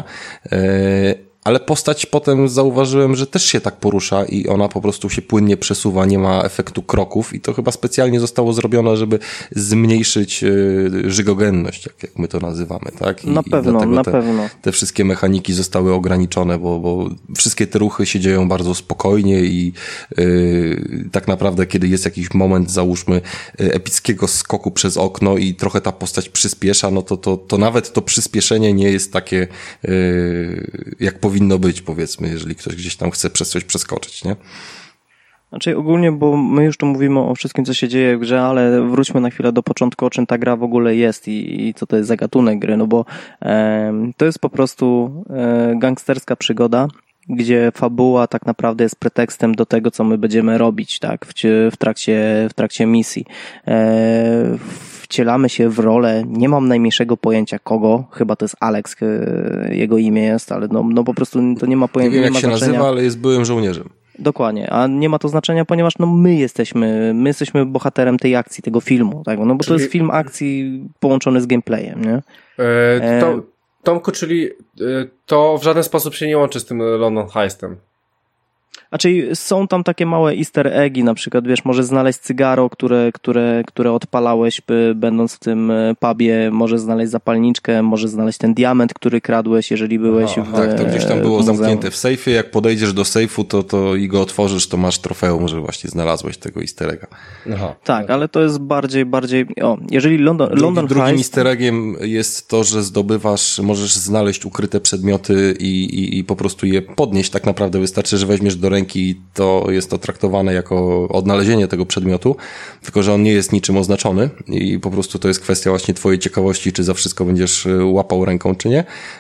Ale postać potem zauważyłem, że też się tak porusza i ona po prostu się płynnie przesuwa, nie ma efektu kroków i to chyba specjalnie zostało zrobione, żeby zmniejszyć yy, żygogenność, jak, jak my to nazywamy, tak? I, na i pewno, dlatego na te, pewno. te wszystkie mechaniki zostały ograniczone, bo, bo wszystkie te ruchy się dzieją bardzo spokojnie i yy, tak naprawdę, kiedy jest jakiś moment, załóżmy, yy, epickiego skoku przez okno i trochę ta postać przyspiesza, no to, to, to nawet to przyspieszenie nie jest takie, yy, jak powinno powinno być, powiedzmy, jeżeli ktoś gdzieś tam chce przez coś przeskoczyć, nie? Znaczy ogólnie, bo my już tu mówimy o wszystkim, co się dzieje w grze, ale wróćmy na chwilę do początku, o czym ta gra w ogóle jest i, i co to jest za gatunek gry, no bo e, to jest po prostu e, gangsterska przygoda, gdzie fabuła tak naprawdę jest pretekstem do tego, co my będziemy robić, tak, w, w trakcie, w trakcie misji. E, wcielamy się w rolę, nie mam najmniejszego pojęcia kogo, chyba to jest Alex, jego imię jest, ale no, no po prostu to nie ma pojęcia. Nie wiem, jak nie ma się znaczenia. nazywa, ale jest byłym żołnierzem. Dokładnie, a nie ma to znaczenia, ponieważ no my jesteśmy, my jesteśmy bohaterem tej akcji, tego filmu, tak, no bo czyli... to jest film akcji połączony z gameplayem, nie? E, to, Tomku, czyli to w żaden sposób się nie łączy z tym London Heistem. Znaczy są tam takie małe easter eggi, na przykład wiesz, możesz znaleźć cygaro, które, które, które odpalałeś będąc w tym pubie, możesz znaleźć zapalniczkę, możesz znaleźć ten diament, który kradłeś, jeżeli byłeś Aha, w tak, to gdzieś tam było zamknięte w sejfie, jak podejdziesz do sejfu, to, to i go otworzysz, to masz trofeum, że właśnie znalazłeś tego easter egga. Aha. Tak, ale to jest bardziej, bardziej, o, jeżeli London, Drugi, London Drugim Heist... easter eggiem jest to, że zdobywasz, możesz znaleźć ukryte przedmioty i, i, i po prostu je podnieść, tak naprawdę wystarczy, że weźmiesz do ręki ręki, to jest to traktowane jako odnalezienie tego przedmiotu, tylko że on nie jest niczym oznaczony i po prostu to jest kwestia właśnie twojej ciekawości, czy za wszystko będziesz łapał ręką, czy nie.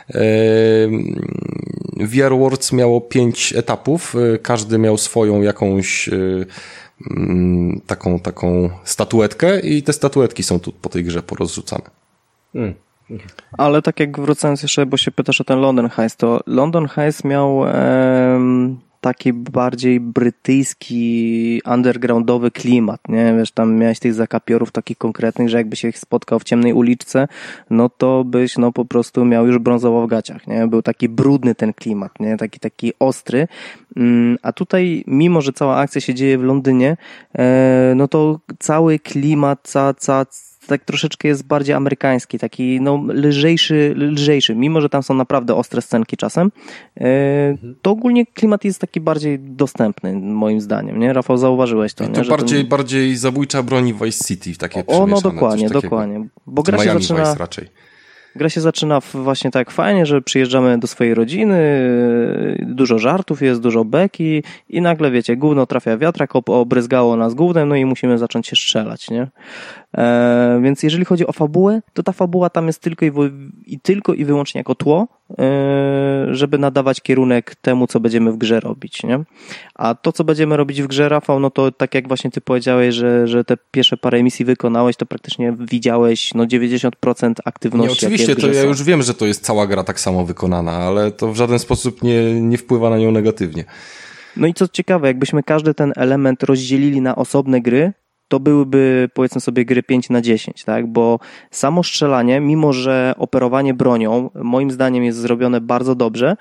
V R Worlds miało pięć etapów, każdy miał swoją jakąś taką, taką statuetkę i te statuetki są tu po tej grze porozrzucane. Hmm. Ale tak jak wracając jeszcze, bo się pytasz o ten London Heist, to London Heist miał em, taki bardziej brytyjski, undergroundowy klimat, nie? Wiesz, tam miałeś tych zakapiorów takich konkretnych, że jakby się ich spotkał w ciemnej uliczce, no to byś no po prostu miał już brązowo w gaciach, nie? Był taki brudny ten klimat, nie? Taki, taki ostry. A tutaj, mimo że cała akcja się dzieje w Londynie, no to cały klimat, ca, ca, tak troszeczkę jest bardziej amerykański, taki no lżejszy, lżejszy, mimo że tam są naprawdę ostre scenki czasem, to ogólnie klimat jest taki bardziej dostępny, moim zdaniem, nie? Rafał, zauważyłeś to, I nie? to Że bardziej, ten... bardziej zabójcza broń Vice City, takie O, no dokładnie, dokładnie. Bo gra się zaczyna... Vice raczej. Gra się zaczyna właśnie tak fajnie, że przyjeżdżamy do swojej rodziny, dużo żartów jest, dużo beki i nagle, wiecie, gówno trafia wiatrak, obryzgało nas gównem, no i musimy zacząć się strzelać, nie? E, więc jeżeli chodzi o fabułę, to ta fabuła tam jest tylko i, i tylko i wyłącznie jako tło, e, żeby nadawać kierunek temu, co będziemy w grze robić, nie? A to, co będziemy robić w grze, Rafał, no to tak jak właśnie ty powiedziałeś, że, że te pierwsze parę misji wykonałeś, to praktycznie widziałeś no dziewięćdziesiąt procent aktywności. Nie, oczywiście, to ja już wiem, że to jest cała gra tak samo wykonana, ale to w żaden sposób nie, nie wpływa na nią negatywnie. No i co ciekawe, jakbyśmy każdy ten element rozdzielili na osobne gry, to byłyby, powiedzmy sobie, gry pięć na dziesięć, tak? Bo samo strzelanie, mimo że operowanie bronią, moim zdaniem jest zrobione bardzo dobrze,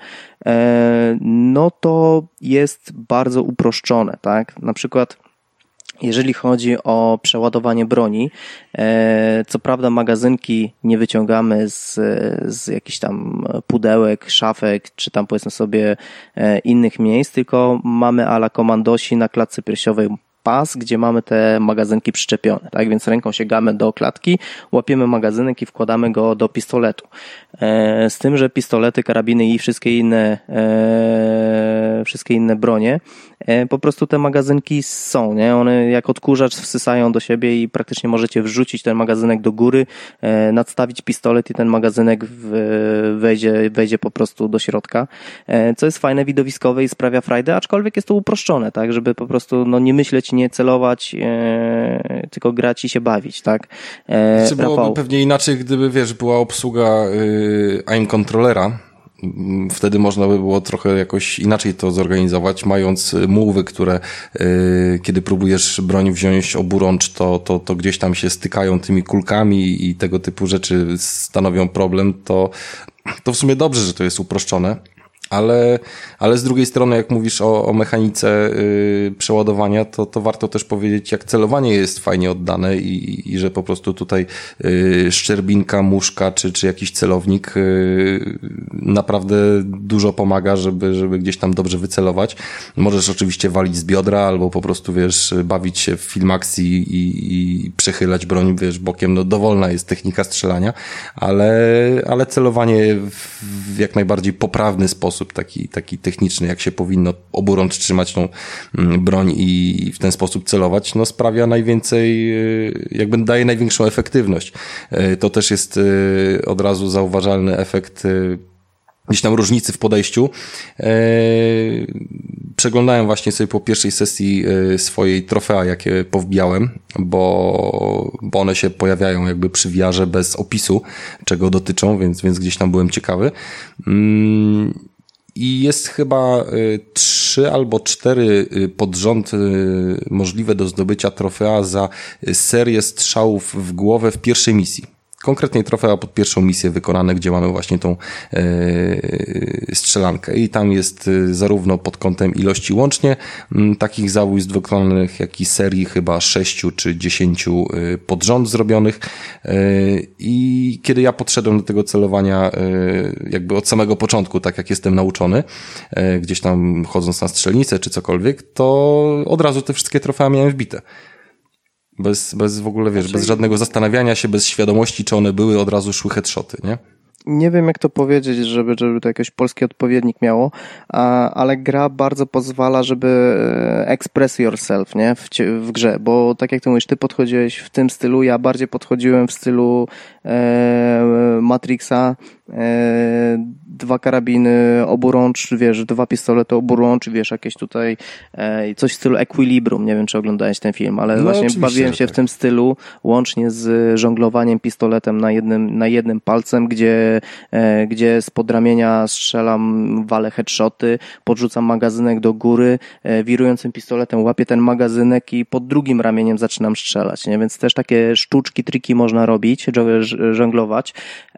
no to jest bardzo uproszczone, tak? Na przykład jeżeli chodzi o przeładowanie broni, co prawda magazynki nie wyciągamy z, z jakichś tam pudełek, szafek, czy tam powiedzmy sobie innych miejsc, tylko mamy a la komandosi na klatce piersiowej pas, gdzie mamy te magazynki przyczepione, tak? Więc ręką sięgamy do klatki, łapiemy magazynek i wkładamy go do pistoletu. E, z tym, że pistolety, karabiny i wszystkie inne e, wszystkie inne bronie, e, po prostu te magazynki są, nie? One jak odkurzacz wsysają do siebie i praktycznie możecie wrzucić ten magazynek do góry, e, nadstawić pistolet i ten magazynek w, wejdzie, wejdzie po prostu do środka, e, co jest fajne, widowiskowe i sprawia frajdę, aczkolwiek jest to uproszczone, tak? Żeby po prostu no, nie myśleć, nie celować, e, tylko grać i się bawić, tak? E, Czy byłoby Rafał... pewnie inaczej, gdyby, wiesz, była obsługa y, aim kontrolera. Wtedy można by było trochę jakoś inaczej to zorganizować, mając mułwy, które y, kiedy próbujesz broń wziąć oburącz, to, to, to gdzieś tam się stykają tymi kulkami i tego typu rzeczy stanowią problem, to, to w sumie dobrze, że to jest uproszczone. Ale, ale z drugiej strony, jak mówisz o, o mechanice yy, przeładowania, to, to warto też powiedzieć, jak celowanie jest fajnie oddane i, i że po prostu tutaj yy, szczerbinka, muszka czy, czy jakiś celownik yy, naprawdę dużo pomaga, żeby, żeby gdzieś tam dobrze wycelować. Możesz oczywiście walić z biodra albo po prostu, wiesz, bawić się w film akcji i, i przechylać broń, wiesz, bokiem. No dowolna jest technika strzelania, ale, ale celowanie w jak najbardziej poprawny sposób, taki, taki techniczny, jak się powinno oburącz trzymać tą broń i w ten sposób celować, no sprawia najwięcej, jakby daje największą efektywność. To też jest od razu zauważalny efekt gdzieś tam różnicy w podejściu. Przeglądałem właśnie sobie po pierwszej sesji swojej trofea, jakie powbijałem, bo, bo one się pojawiają jakby przy V R-ze bez opisu, czego dotyczą, więc, więc gdzieś tam byłem ciekawy. I jest chyba y, trzy albo cztery y, pod rząd y, możliwe do zdobycia trofea za y, serię strzałów w głowę w pierwszej misji. Konkretnie trofea pod pierwszą misję wykonane, gdzie mamy właśnie tą yy, strzelankę i tam jest yy, zarówno pod kątem ilości łącznie yy, takich zabójstw wykonanych, jak i serii chyba sześciu czy dziesięciu yy, pod rząd zrobionych yy, i kiedy ja podszedłem do tego celowania yy, jakby od samego początku, tak jak jestem nauczony, yy, gdzieś tam chodząc na strzelnicę czy cokolwiek, to od razu te wszystkie trofea miałem wbite. Bez, bez w ogóle, wiesz, znaczy... bez żadnego zastanawiania się, bez świadomości, czy one były, od razu szły headshoty, nie? Nie wiem, jak to powiedzieć, żeby, żeby to jakiś polski odpowiednik miało, a, ale gra bardzo pozwala, żeby express yourself, nie? W, w grze, bo tak jak ty mówisz, ty podchodziłeś w tym stylu, ja bardziej podchodziłem w stylu e, Matrixa, e, dwa karabiny oburącz, wiesz, dwa pistolety oburącz, wiesz, jakieś tutaj e, coś w stylu Equilibrium, nie wiem, czy oglądałeś ten film, ale no, właśnie bawiłem się tak. w tym stylu, łącznie z żonglowaniem pistoletem na jednym, na jednym palcem, gdzie, e, gdzie spod ramienia strzelam, walę headshoty, podrzucam magazynek do góry, e, wirującym pistoletem łapię ten magazynek i pod drugim ramieniem zaczynam strzelać, nie? Więc też takie sztuczki, triki można robić, żonglować,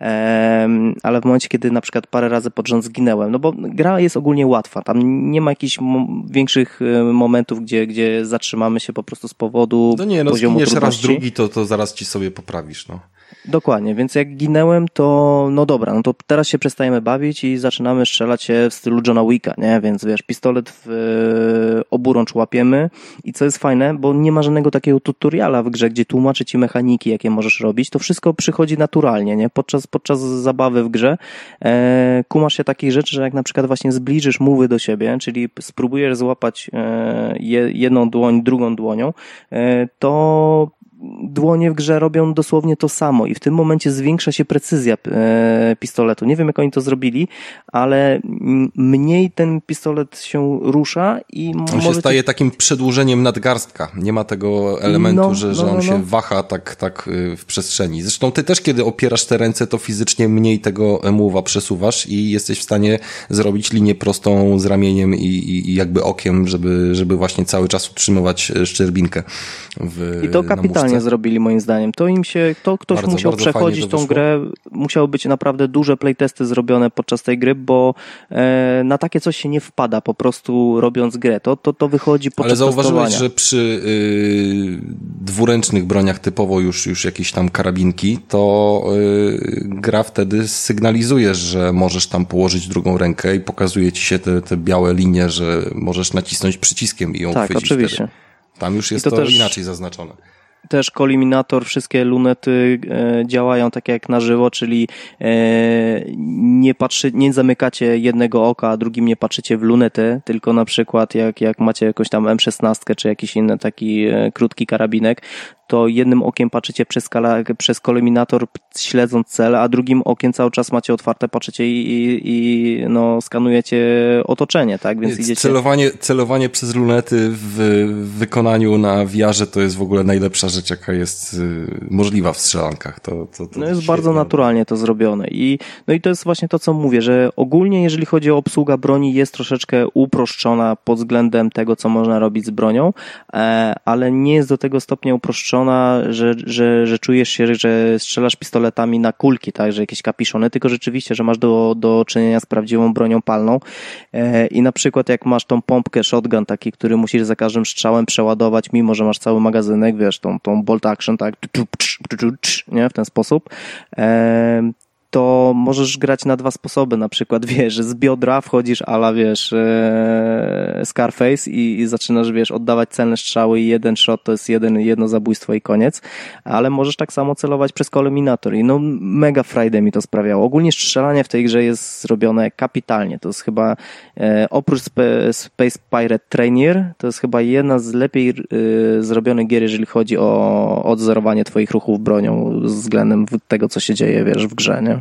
e, ale w momencie, kiedy na przykład parę razy pod rząd zginęłem, no bo gra jest ogólnie łatwa, tam nie ma jakichś mo- większych momentów, gdzie, gdzie zatrzymamy się po prostu z powodu no nie, no poziomu trudności. raz drugi, to, to zaraz ci sobie poprawisz, no. Dokładnie, więc jak ginęłem, to no dobra, no to teraz się przestajemy bawić i zaczynamy strzelać się w stylu Johna Wicka, nie? Więc wiesz, pistolet w e, oburącz łapiemy i co jest fajne, bo nie ma żadnego takiego tutoriala w grze, gdzie tłumaczy ci mechaniki, jakie możesz robić, to wszystko przychodzi naturalnie, nie? Podczas, podczas zabawy w grze e, kumasz się takich rzeczy, że jak na przykład właśnie zbliżysz mówy do siebie, czyli spróbujesz złapać e, jedną dłoń drugą dłonią, e, to dłonie w grze robią dosłownie to samo i w tym momencie zwiększa się precyzja e, pistoletu. Nie wiem, jak oni to zrobili, ale mniej ten pistolet się rusza i on może się staje ci... takim przedłużeniem nadgarstka. Nie ma tego elementu, no, że, że no, on no, się no. waha tak, tak w przestrzeni. Zresztą ty też, kiedy opierasz te ręce, to fizycznie mniej tego move'a przesuwasz i jesteś w stanie zrobić linię prostą z ramieniem i, i, i jakby okiem, żeby, żeby właśnie cały czas utrzymywać szczerbinkę w I to kapitalnie zrobili, moim zdaniem. To im się, to ktoś bardzo, musiał bardzo przechodzić tą wyszło. grę, musiały być naprawdę duże playtesty zrobione podczas tej gry, bo e, na takie coś się nie wpada po prostu robiąc grę. To, to, to wychodzi podczas Ale zauważyłeś, testowania. że przy y, dwuręcznych broniach typowo już, już jakieś tam karabinki, to y, gra wtedy sygnalizuje, że możesz tam położyć drugą rękę i pokazuje ci się te, te białe linie, że możesz nacisnąć przyciskiem i ją tak, chwycić oczywiście. wtedy. Tam już jest to, to też... inaczej zaznaczone. Też koliminator, wszystkie lunety e, działają tak jak na żywo, czyli e, nie patrzy, nie zamykacie jednego oka, a drugim nie patrzycie w lunetę, tylko na przykład jak, jak macie jakąś tam em szesnaście czy jakiś inny taki e, krótki karabinek, to jednym okiem patrzycie przez, skala, przez koliminator śledząc cel, a drugim okiem cały czas macie otwarte, patrzycie i, i, i no, skanujecie otoczenie, tak? Więc idziecie... Celowanie, celowanie przez lunety w wykonaniu na V R-ze to jest w ogóle najlepsza rzecz, jaka jest y, możliwa w strzelankach. To, to, to no jest bardzo naturalnie to zrobione i no i to jest właśnie to, co mówię, że ogólnie jeżeli chodzi o obsługę broni jest troszeczkę uproszczona pod względem tego, co można robić z bronią, e, ale nie jest do tego stopnia uproszczona, że, że, że czujesz się, że strzelasz pistoletami na kulki, tak, że jakieś kapiszony, tylko rzeczywiście, że masz do, do czynienia z prawdziwą bronią palną e, i na przykład jak masz tą pompkę shotgun taki, który musisz za każdym strzałem przeładować, mimo że masz cały magazynek, wiesz, tą, tą bolt action, tak, nie, w ten sposób, e, to możesz grać na dwa sposoby, na przykład, wiesz, z biodra wchodzisz a la, wiesz, e, Scarface i, i zaczynasz, wiesz, oddawać celne strzały i jeden shot to jest jeden, jedno zabójstwo i koniec, ale możesz tak samo celować przez koliminator i no mega frajdę mi to sprawiało. Ogólnie strzelanie w tej grze jest zrobione kapitalnie, to jest chyba e, oprócz Sp- Space Pirate Trainer, to jest chyba jedna z lepiej e, zrobionych gier, jeżeli chodzi o odzorowanie twoich ruchów bronią względem tego, co się dzieje, wiesz, w grze, nie?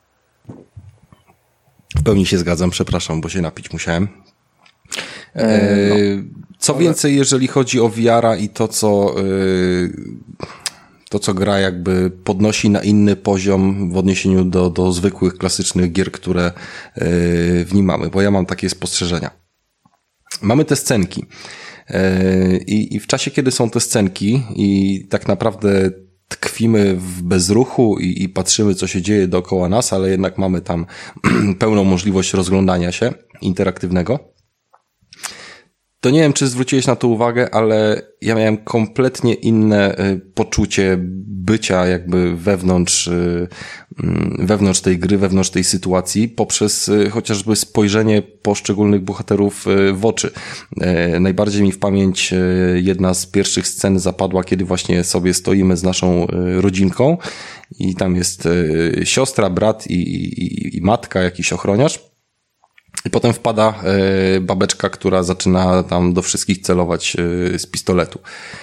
W pełni się zgadzam, przepraszam, bo się napić musiałem. E, no. Co więcej, jeżeli chodzi o V R-a i to, co e, to, co gra jakby podnosi na inny poziom w odniesieniu do, do zwykłych, klasycznych gier, które e, w nim mamy, bo ja mam takie spostrzeżenia. Mamy te scenki e, i, i w czasie, kiedy są te scenki i tak naprawdę tkwimy w bezruchu i, i patrzymy, co się dzieje dookoła nas, ale jednak mamy tam pełną możliwość rozglądania się interaktywnego, to nie wiem, czy zwróciłeś na to uwagę, ale ja miałem kompletnie inne y, poczucie bycia jakby wewnątrz, y, wewnątrz tej gry, wewnątrz tej sytuacji, poprzez y, chociażby spojrzenie poszczególnych bohaterów y, w oczy. Y, najbardziej mi w pamięć y, jedna z pierwszych scen zapadła, kiedy właśnie sobie stoimy z naszą y, rodzinką i tam jest y, siostra, brat i, i, i matka, jakiś ochroniarz. I potem wpada y, babeczka, która zaczyna tam do wszystkich celować y, z pistoletu.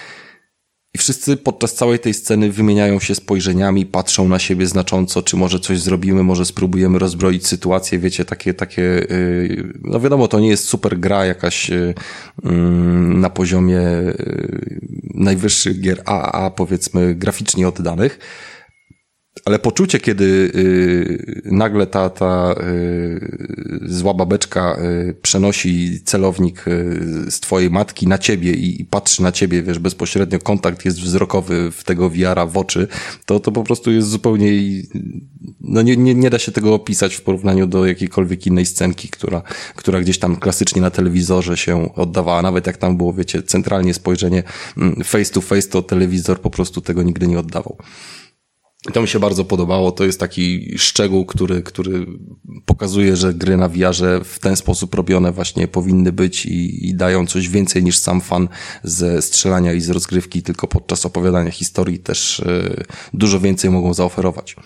I wszyscy podczas całej tej sceny wymieniają się spojrzeniami, patrzą na siebie znacząco, czy może coś zrobimy, może spróbujemy rozbroić sytuację, wiecie, takie, takie, y, no wiadomo, to nie jest super gra jakaś y, y, na poziomie y, najwyższych gier A A A, powiedzmy, graficznie oddanych. Ale poczucie, kiedy y, nagle ta, ta y, zła babeczka y, przenosi celownik y, z twojej matki na ciebie i, i patrzy na ciebie, wiesz, bezpośrednio kontakt jest wzrokowy w tego V R a w oczy, to, to po prostu jest zupełnie, no nie, nie, nie da się tego opisać w porównaniu do jakiejkolwiek innej scenki, która, która gdzieś tam klasycznie na telewizorze się oddawała. Nawet jak tam było, wiecie, centralnie spojrzenie face to face, to telewizor po prostu tego nigdy nie oddawał. I to mi się bardzo podobało. To jest taki szczegół, który, który pokazuje, że gry na V R-ze w ten sposób robione właśnie powinny być i, i dają coś więcej niż sam fan ze strzelania i z rozgrywki, tylko podczas opowiadania historii też y, dużo więcej mogą zaoferować.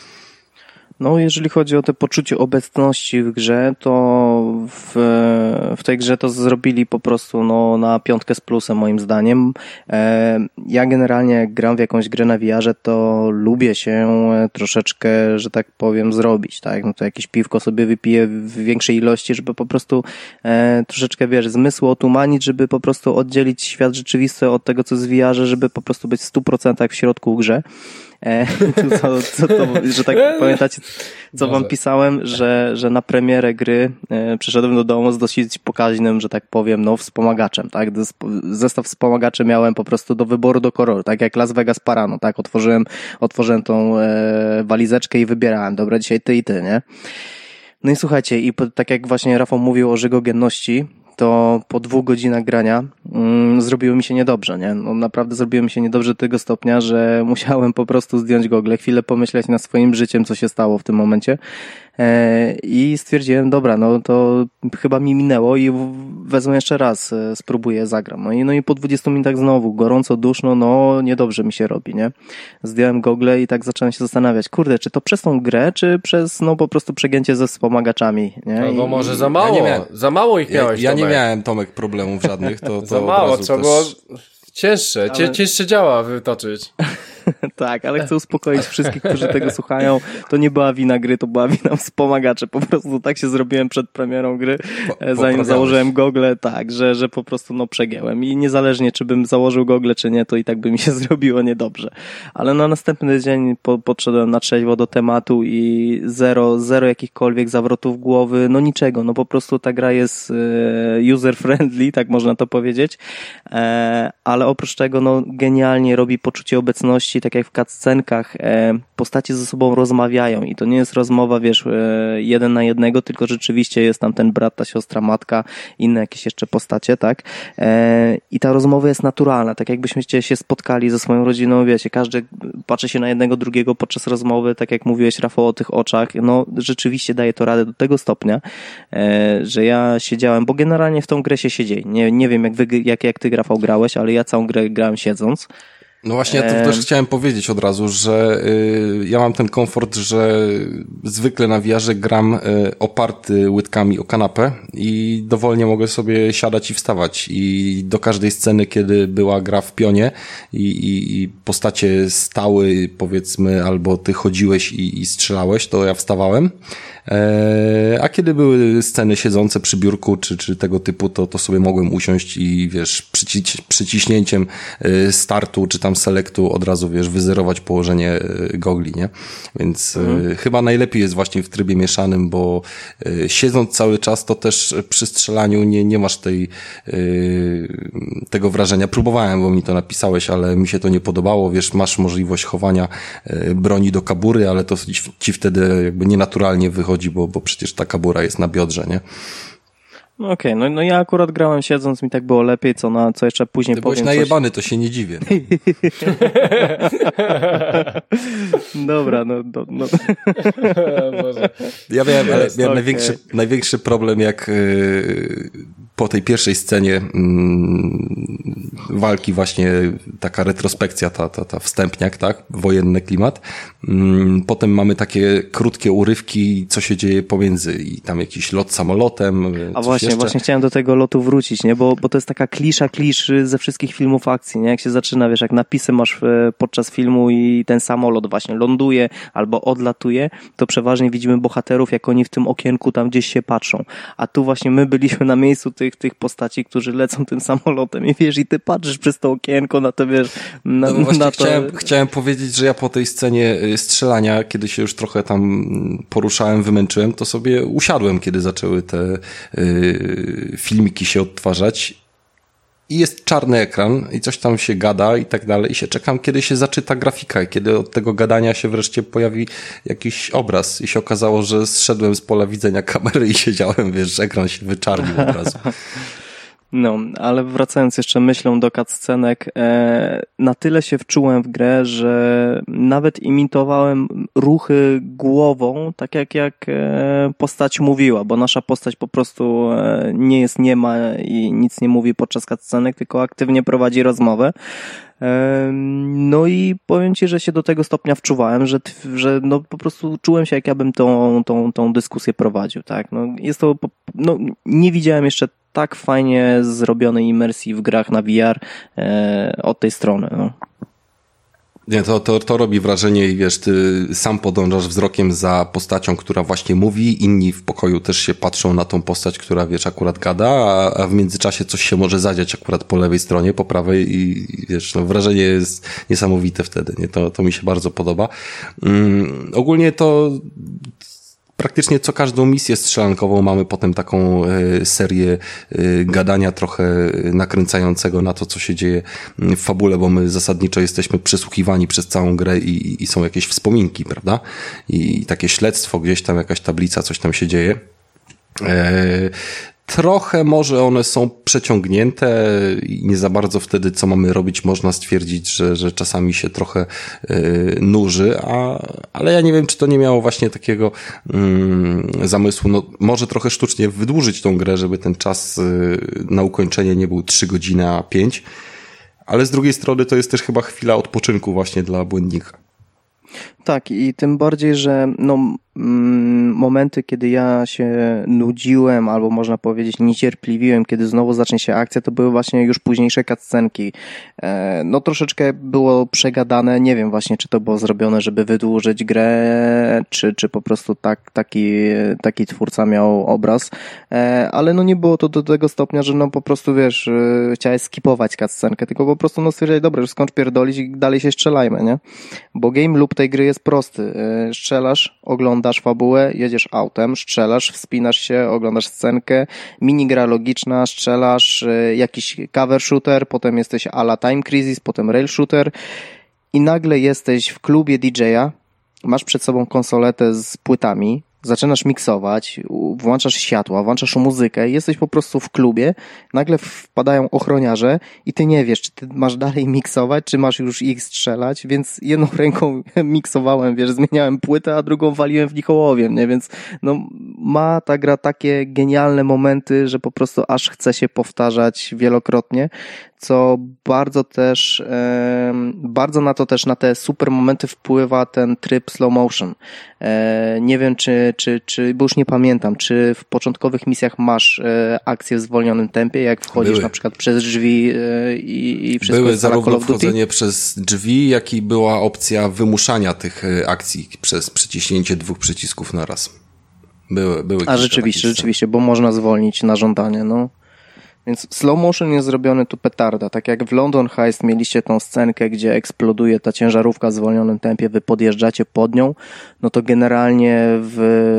No, jeżeli chodzi o te poczucie obecności w grze, to w, w tej grze to zrobili po prostu no, na piątkę z plusem moim zdaniem. E, ja generalnie jak gram w jakąś grę na V R-ze, to lubię się troszeczkę, że tak powiem, zrobić, tak? No to jakieś piwko sobie wypiję w większej ilości, żeby po prostu e, troszeczkę, wiesz, zmysł otumanić, żeby po prostu oddzielić świat rzeczywisty od tego, co jest w V R-ze, żeby po prostu być w stu procentach w środku w grze. E, co, co to, że tak pamiętacie, co Boże. Wam pisałem, że, że na premierę gry e, przyszedłem do domu z dosyć pokaźnym, że tak powiem, no wspomagaczem, tak? Zestaw wspomagaczy miałem po prostu do wyboru do koloru, tak jak Las Vegas Parano, tak? Otworzyłem, otworzyłem tą e, walizeczkę i wybierałem, dobra, dzisiaj ty i ty, nie? No i słuchajcie, i po, tak jak właśnie Rafał mówił o żygogenności, to po dwóch godzinach grania mm, zrobiło mi się niedobrze, nie? No naprawdę zrobiło mi się niedobrze do tego stopnia, że musiałem po prostu zdjąć gogle, chwilę pomyśleć nad swoim życiem, co się stało w tym momencie e, i stwierdziłem, dobra, no to chyba mi minęło i wezmę jeszcze raz, e, spróbuję, zagram. No i, no i po dwudziestu minutach znowu, gorąco, duszno, no niedobrze mi się robi, nie? Zdjąłem gogle i tak zacząłem się zastanawiać, kurde, czy to przez tą grę, czy przez, no po prostu przegięcie ze wspomagaczami, nie? Albo I, może za mało, ja miałem, za mało ich miałeś, Ja, ja nie miałem, Tomek, problemów żadnych, to, to za mało, trzeba było też... cięższe, ale... cięższe działa wytoczyć. Tak, ale chcę uspokoić wszystkich, którzy tego słuchają. To nie była wina gry, to była wina wspomagaczy. Po prostu tak się zrobiłem przed premierą gry, po, zanim założyłem gogle, tak, że, że po prostu no przegięłem. I niezależnie, czy bym założył gogle, czy nie, to i tak by mi się zrobiło niedobrze. Ale na następny dzień po, podszedłem na trzeźwo do tematu i zero, zero jakichkolwiek zawrotów głowy, no niczego. No po prostu ta gra jest user-friendly, tak można to powiedzieć. Ale oprócz tego, no genialnie robi poczucie obecności, tak jak w cutscenkach, e, postacie ze sobą rozmawiają i to nie jest rozmowa, wiesz, e, jeden na jednego, tylko rzeczywiście jest tam ten brat, ta siostra, matka, inne jakieś jeszcze postacie, tak? E, I ta rozmowa jest naturalna, tak jakbyśmy się spotkali ze swoją rodziną, wiecie, każdy patrzy się na jednego, drugiego podczas rozmowy, tak jak mówiłeś, Rafał, o tych oczach, no rzeczywiście daje to radę do tego stopnia, e, że ja siedziałem, bo generalnie w tą grę się siedzi. Nie, nie wiem, jak, wy, jak, jak ty, Rafał, grałeś, ale ja całą grę grałem siedząc. No właśnie, ja to też chciałem powiedzieć od razu, że y, ja mam ten komfort, że zwykle na V R-ze gram y, oparty łydkami o kanapę i dowolnie mogę sobie siadać i wstawać i do każdej sceny, kiedy była gra w pionie i, i, i postacie stały, powiedzmy, albo ty chodziłeś i, i strzelałeś, to ja wstawałem. A kiedy były sceny siedzące przy biurku, czy, czy tego typu, to, to sobie mogłem usiąść i wiesz, przyci- przyciśnięciem startu, czy tam selektu od razu, wiesz, wyzerować położenie gogli, nie? Więc mhm. chyba najlepiej jest właśnie w trybie mieszanym, bo siedząc cały czas, to też przy strzelaniu nie, nie masz tej, tego wrażenia. Próbowałem, bo mi to napisałeś, ale mi się to nie podobało, wiesz, masz możliwość chowania broni do kabury, ale to ci wtedy jakby nienaturalnie wychodzi, Bo, bo przecież ta kabura jest na biodrze, nie? No okej, okay, no, no ja akurat grałem siedząc, mi tak było lepiej, co, na, co jeszcze później Ty powiem. byłeś najebany, coś... to się nie dziwię. Dobra, no... no, no. Ja miałem, ale miałem okay. największy, największy problem, jak yy, po tej pierwszej scenie yy, walki właśnie taka retrospekcja, ta, ta, ta wstępniak, tak? Wojenny klimat. Yy, potem mamy takie krótkie urywki, co się dzieje pomiędzy i tam jakiś lot samolotem. A właśnie, jeszcze. właśnie chciałem do tego lotu wrócić, nie? Bo, bo to jest taka klisza klisz ze wszystkich filmów akcji, nie? Jak się zaczyna, wiesz, jak napisy masz podczas filmu i ten samolot właśnie ląduje albo odlatuje, to przeważnie widzimy bohaterów, jak oni w tym okienku tam gdzieś się patrzą. A tu właśnie my byliśmy na miejscu tych, tych postaci, którzy lecą tym samolotem i wiesz, i ty patrzysz przez to okienko na to, wiesz, na, no właśnie na to... Chciałem, chciałem powiedzieć, że ja po tej scenie strzelania, kiedy się już trochę tam poruszałem, wymęczyłem, to sobie usiadłem, kiedy zaczęły te yy, filmiki się odtwarzać. I jest czarny ekran i coś tam się gada i tak dalej i się czekam, kiedy się zaczyta grafika i kiedy od tego gadania się wreszcie pojawi jakiś obraz i się okazało, że zszedłem z pola widzenia kamery i siedziałem, wiesz, że ekran się wyczarnił od razu. No, ale wracając jeszcze myślą do cutscenek, e, na tyle się wczułem w grę, że nawet imitowałem ruchy głową, tak jak, jak e, postać mówiła, bo nasza postać po prostu e, nie jest niema i nic nie mówi podczas cutscenek, tylko aktywnie prowadzi rozmowę. No i powiem ci, że się do tego stopnia wczuwałem, że, że no po prostu czułem się, jak ja bym tą, tą, tą dyskusję prowadził, tak. No jest to, no nie widziałem jeszcze tak fajnie zrobionej imersji w grach na V R e, od tej strony, no. Nie, to, to, to robi wrażenie i wiesz, ty sam podążasz wzrokiem za postacią, która właśnie mówi, inni w pokoju też się patrzą na tą postać, która wiesz, akurat gada, a, a w międzyczasie coś się może zadziać akurat po lewej stronie, po prawej i, i wiesz, no wrażenie jest niesamowite wtedy, nie? To, to mi się bardzo podoba. Um, ogólnie to praktycznie co każdą misję strzelankową mamy potem taką e, serię e, gadania trochę nakręcającego na to, co się dzieje w fabule, bo my zasadniczo jesteśmy przesłuchiwani przez całą grę i, i są jakieś wspominki, prawda? I, i takie śledztwo, gdzieś tam jakaś tablica, coś tam się dzieje. E, Trochę może one są przeciągnięte i nie za bardzo wtedy, co mamy robić, można stwierdzić, że, że czasami się trochę yy, nuży, a, ale ja nie wiem, czy to nie miało właśnie takiego yy, zamysłu, no może trochę sztucznie wydłużyć tą grę, żeby ten czas yy, na ukończenie nie był trzy godziny, a pięć, ale z drugiej strony to jest też chyba chwila odpoczynku właśnie dla błędnika. Tak, i tym bardziej, że no, mm, momenty, kiedy ja się nudziłem, albo można powiedzieć niecierpliwiłem, kiedy znowu zacznie się akcja, to były właśnie już późniejsze cutscenki. E, no troszeczkę było przegadane, nie wiem właśnie, czy to było zrobione, żeby wydłużyć grę, czy, czy po prostu tak, taki, taki twórca miał obraz, e, ale no nie było to do tego stopnia, że no po prostu wiesz, e, chciałeś skipować cutscenkę, tylko po prostu no stwierdzać, dobra, już skończ pierdolić i dalej się strzelajmy, nie? Bo game loop tej gry jest prosty. Strzelasz, oglądasz fabułę, jedziesz autem, strzelasz, wspinasz się, oglądasz scenkę, minigra logiczna, strzelasz, jakiś cover shooter, potem jesteś a la Time Crisis, potem rail shooter i nagle jesteś w klubie D J-a, masz przed sobą konsoletę z płytami, zaczynasz miksować, włączasz światła, włączasz muzykę i jesteś po prostu w klubie, nagle wpadają ochroniarze i ty nie wiesz, czy ty masz dalej miksować, czy masz już ich strzelać, więc jedną ręką miksowałem, wiesz, zmieniałem płytę, a drugą waliłem w nich ołowiem, nie, więc no ma ta gra takie genialne momenty, że po prostu aż chce się powtarzać wielokrotnie, co bardzo też, e, bardzo na to też, na te super momenty wpływa ten tryb slow motion. E, nie wiem, czy, czy, czy, bo już nie pamiętam, czy w początkowych misjach masz e, akcję w zwolnionym tempie, jak wchodzisz Były. na przykład przez drzwi e, i, i wszystko Były jest zarówno wchodzenie przez drzwi, jak i była opcja wymuszania tych akcji przez przyciśnięcie dwóch przycisków na raz. Były, były A rzeczywiście, rzeczywiście, bo można zwolnić na żądanie, no. Więc slow motion jest zrobiony tu petarda. Tak jak w London Heist mieliście tą scenkę, gdzie eksploduje ta ciężarówka w zwolnionym tempie, wy podjeżdżacie pod nią, no to generalnie w,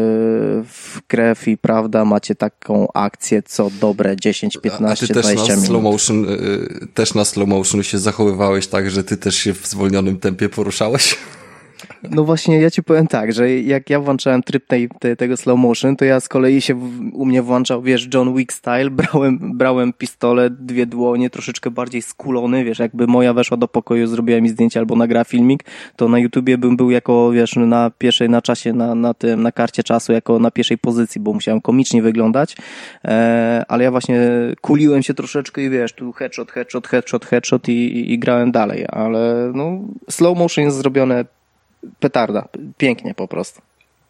w Krew i Prawda macie taką akcję co dobre dziesięć, piętnaście, dwadzieścia minut. Slow motion, też na slow motion się zachowywałeś tak, że ty też się w zwolnionym tempie poruszałeś? No właśnie, ja ci powiem tak, że jak ja włączałem tryb tej, te, tego slow motion, to ja z kolei się w, u mnie włączał, wiesz, John Wick style, brałem, brałem pistolet, dwie dłonie, troszeczkę bardziej skulony, wiesz, jakby moja weszła do pokoju, zrobiła mi zdjęcie albo nagrała filmik, to na YouTubie bym był jako, wiesz, na pierwszej, na czasie, na, na tym, na karcie czasu, jako na pierwszej pozycji, bo musiałem komicznie wyglądać, e, ale ja właśnie kuliłem się troszeczkę i wiesz, tu headshot, headshot, headshot, headshot i, i, i grałem dalej, ale no, slow motion jest zrobione petarda. Pięknie po prostu.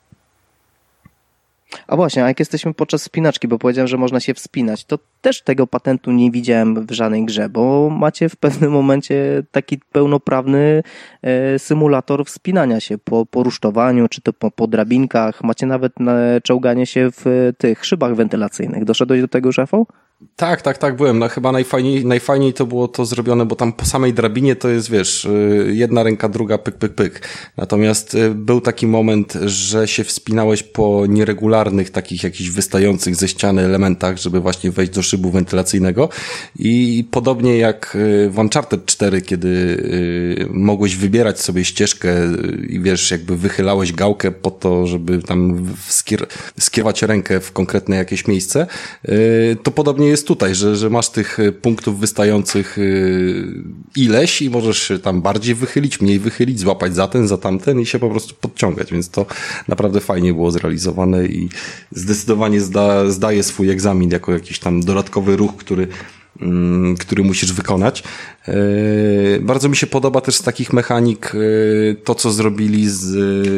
A właśnie, a jak jesteśmy podczas wspinaczki, bo powiedziałem, że można się wspinać, to też tego patentu nie widziałem w żadnej grze, bo macie w pewnym momencie taki pełnoprawny e, symulator wspinania się po, po rusztowaniu, czy to po, po drabinkach. Macie nawet na, czołganie się w tych szybach wentylacyjnych. Doszedłeś do tego już, Rafał? Tak, tak, tak, byłem. No, chyba najfajniej, najfajniej to było to zrobione, bo tam po samej drabinie to jest, wiesz, jedna ręka, druga, pyk, pyk, pyk. Natomiast był taki moment, że się wspinałeś po nieregularnych, takich jakichś wystających ze ściany elementach, żeby właśnie wejść do szybu wentylacyjnego. I podobnie jak w Uncharted cztery, kiedy mogłeś wybierać sobie ścieżkę i wiesz, jakby wychylałeś gałkę po to, żeby tam skier- skierować rękę w konkretne jakieś miejsce, to podobnie jest tutaj, że, że masz tych punktów wystających ileś i możesz się tam bardziej wychylić, mniej wychylić, złapać za ten, za tamten i się po prostu podciągać, więc to naprawdę fajnie było zrealizowane i zdecydowanie zda, zdaje swój egzamin jako jakiś tam dodatkowy ruch, który który musisz wykonać. Bardzo mi się podoba też z takich mechanik to, co zrobili z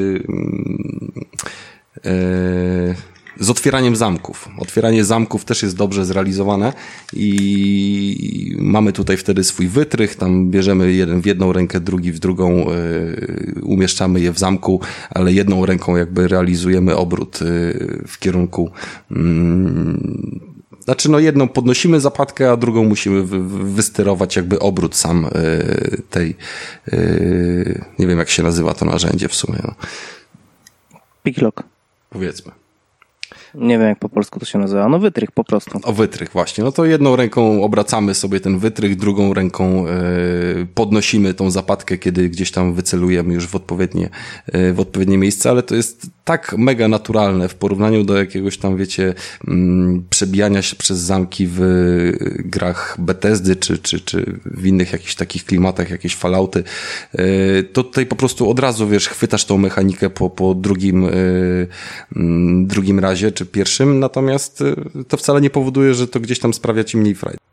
z otwieraniem zamków. Otwieranie zamków też jest dobrze zrealizowane i mamy tutaj wtedy swój wytrych, tam bierzemy jeden w jedną rękę, drugi w drugą, yy, umieszczamy je w zamku, ale jedną ręką jakby realizujemy obrót yy, w kierunku yy, znaczy no jedną podnosimy zapadkę, a drugą musimy wy, wysterować jakby obrót sam yy, tej yy, nie wiem jak się nazywa to narzędzie w sumie. No. Picklock. Powiedzmy. Nie wiem, jak po polsku to się nazywa. No wytrych po prostu. O wytrych właśnie. No to jedną ręką obracamy sobie ten wytrych, drugą ręką e, podnosimy tą zapadkę, kiedy gdzieś tam wycelujemy już w odpowiednie, e, w odpowiednie miejsce, ale to jest tak mega naturalne w porównaniu do jakiegoś tam, wiecie, m, przebijania się przez zamki w grach Bethesdy, czy, czy, czy w innych jakichś takich klimatach, jakieś Fallouty. E, to tutaj po prostu od razu, wiesz, chwytasz tą mechanikę po, po drugim, e, m, drugim razie, czy pierwszym, natomiast to wcale nie powoduje, że to gdzieś tam sprawia ci mniej frajdy.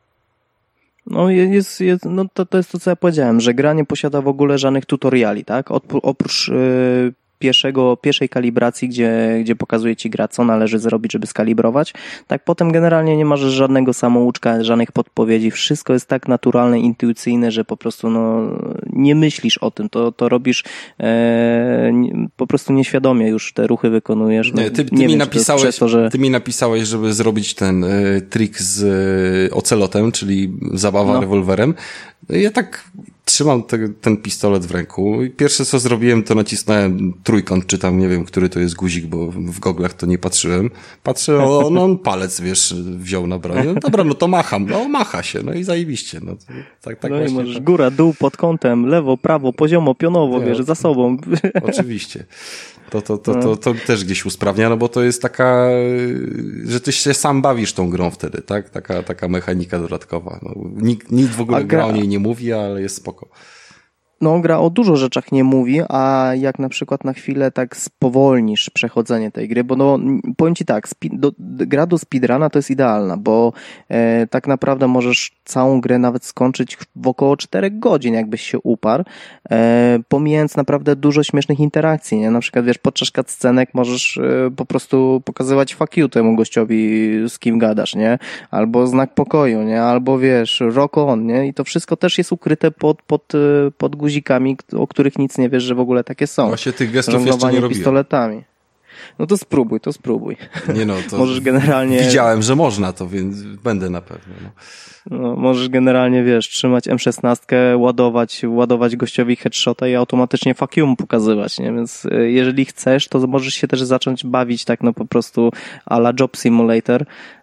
No, jest, jest, no to, to jest to, co ja powiedziałem, że gra nie posiada w ogóle żadnych tutoriali, tak? Oprócz yy, pierwszego, pierwszej kalibracji, gdzie, gdzie pokazuje ci gra, co należy zrobić, żeby skalibrować. Tak potem generalnie nie masz żadnego samouczka, żadnych podpowiedzi. Wszystko jest tak naturalne, intuicyjne, że po prostu no, nie myślisz o tym. To, to robisz e, po prostu nieświadomie już te ruchy wykonujesz. No, nie, ty, ty, nie mi wiem, napisałeś, to, że... ty mi napisałeś, żeby zrobić ten y, trik z y, ocelotem, czyli zabawa no. rewolwerem. Ja tak trzymam te, ten pistolet w ręku i pierwsze co zrobiłem, to nacisnąłem trójkąt, czy tam nie wiem, który to jest guzik, bo w goglach to nie patrzyłem. Patrzę, o, no on palec, wiesz, wziął na broń. No dobra, no to macham. No macha się, no i zajebiście. No, tak, tak no właśnie, i możesz tak. góra, dół, pod kątem, lewo, prawo, poziomo, pionowo, nie, wiesz, za sobą. Oczywiście. To, to, to, to, to też gdzieś usprawnia, no bo to jest taka, że ty się sam bawisz tą grą wtedy, tak? Taka, taka mechanika dodatkowa. No, nikt, nikt w ogóle gra o niej nie mówi, ale jest spoko. No, gra o dużo rzeczach nie mówi, a jak na przykład na chwilę tak spowolnisz przechodzenie tej gry, bo no, powiem ci tak, spi- do, gra do speedruna to jest idealna, bo e, tak naprawdę możesz całą grę nawet skończyć w około czterech godzin, jakbyś się uparł, e, pomijając naprawdę dużo śmiesznych interakcji, nie? Na przykład, wiesz, podczas cutscenek możesz e, po prostu pokazywać fuck you temu gościowi, z kim gadasz, nie? Albo znak pokoju, nie? Albo, wiesz, rock on, nie? I to wszystko też jest ukryte pod, pod, pod guzikami, o których nic nie wiesz, że w ogóle takie są. Właśnie tych gestów jeszcze nie robiłem. Pistoletami. No to spróbuj, to spróbuj. Nie no, to możesz generalnie... widziałem, że można to, więc będę na pewno. No. No, możesz generalnie, wiesz, trzymać M szesnaście, ładować, ładować gościowi headshota i automatycznie fuck you mu pokazywać, nie? Więc jeżeli chcesz, to możesz się też zacząć bawić tak no po prostu a la Job Simulator,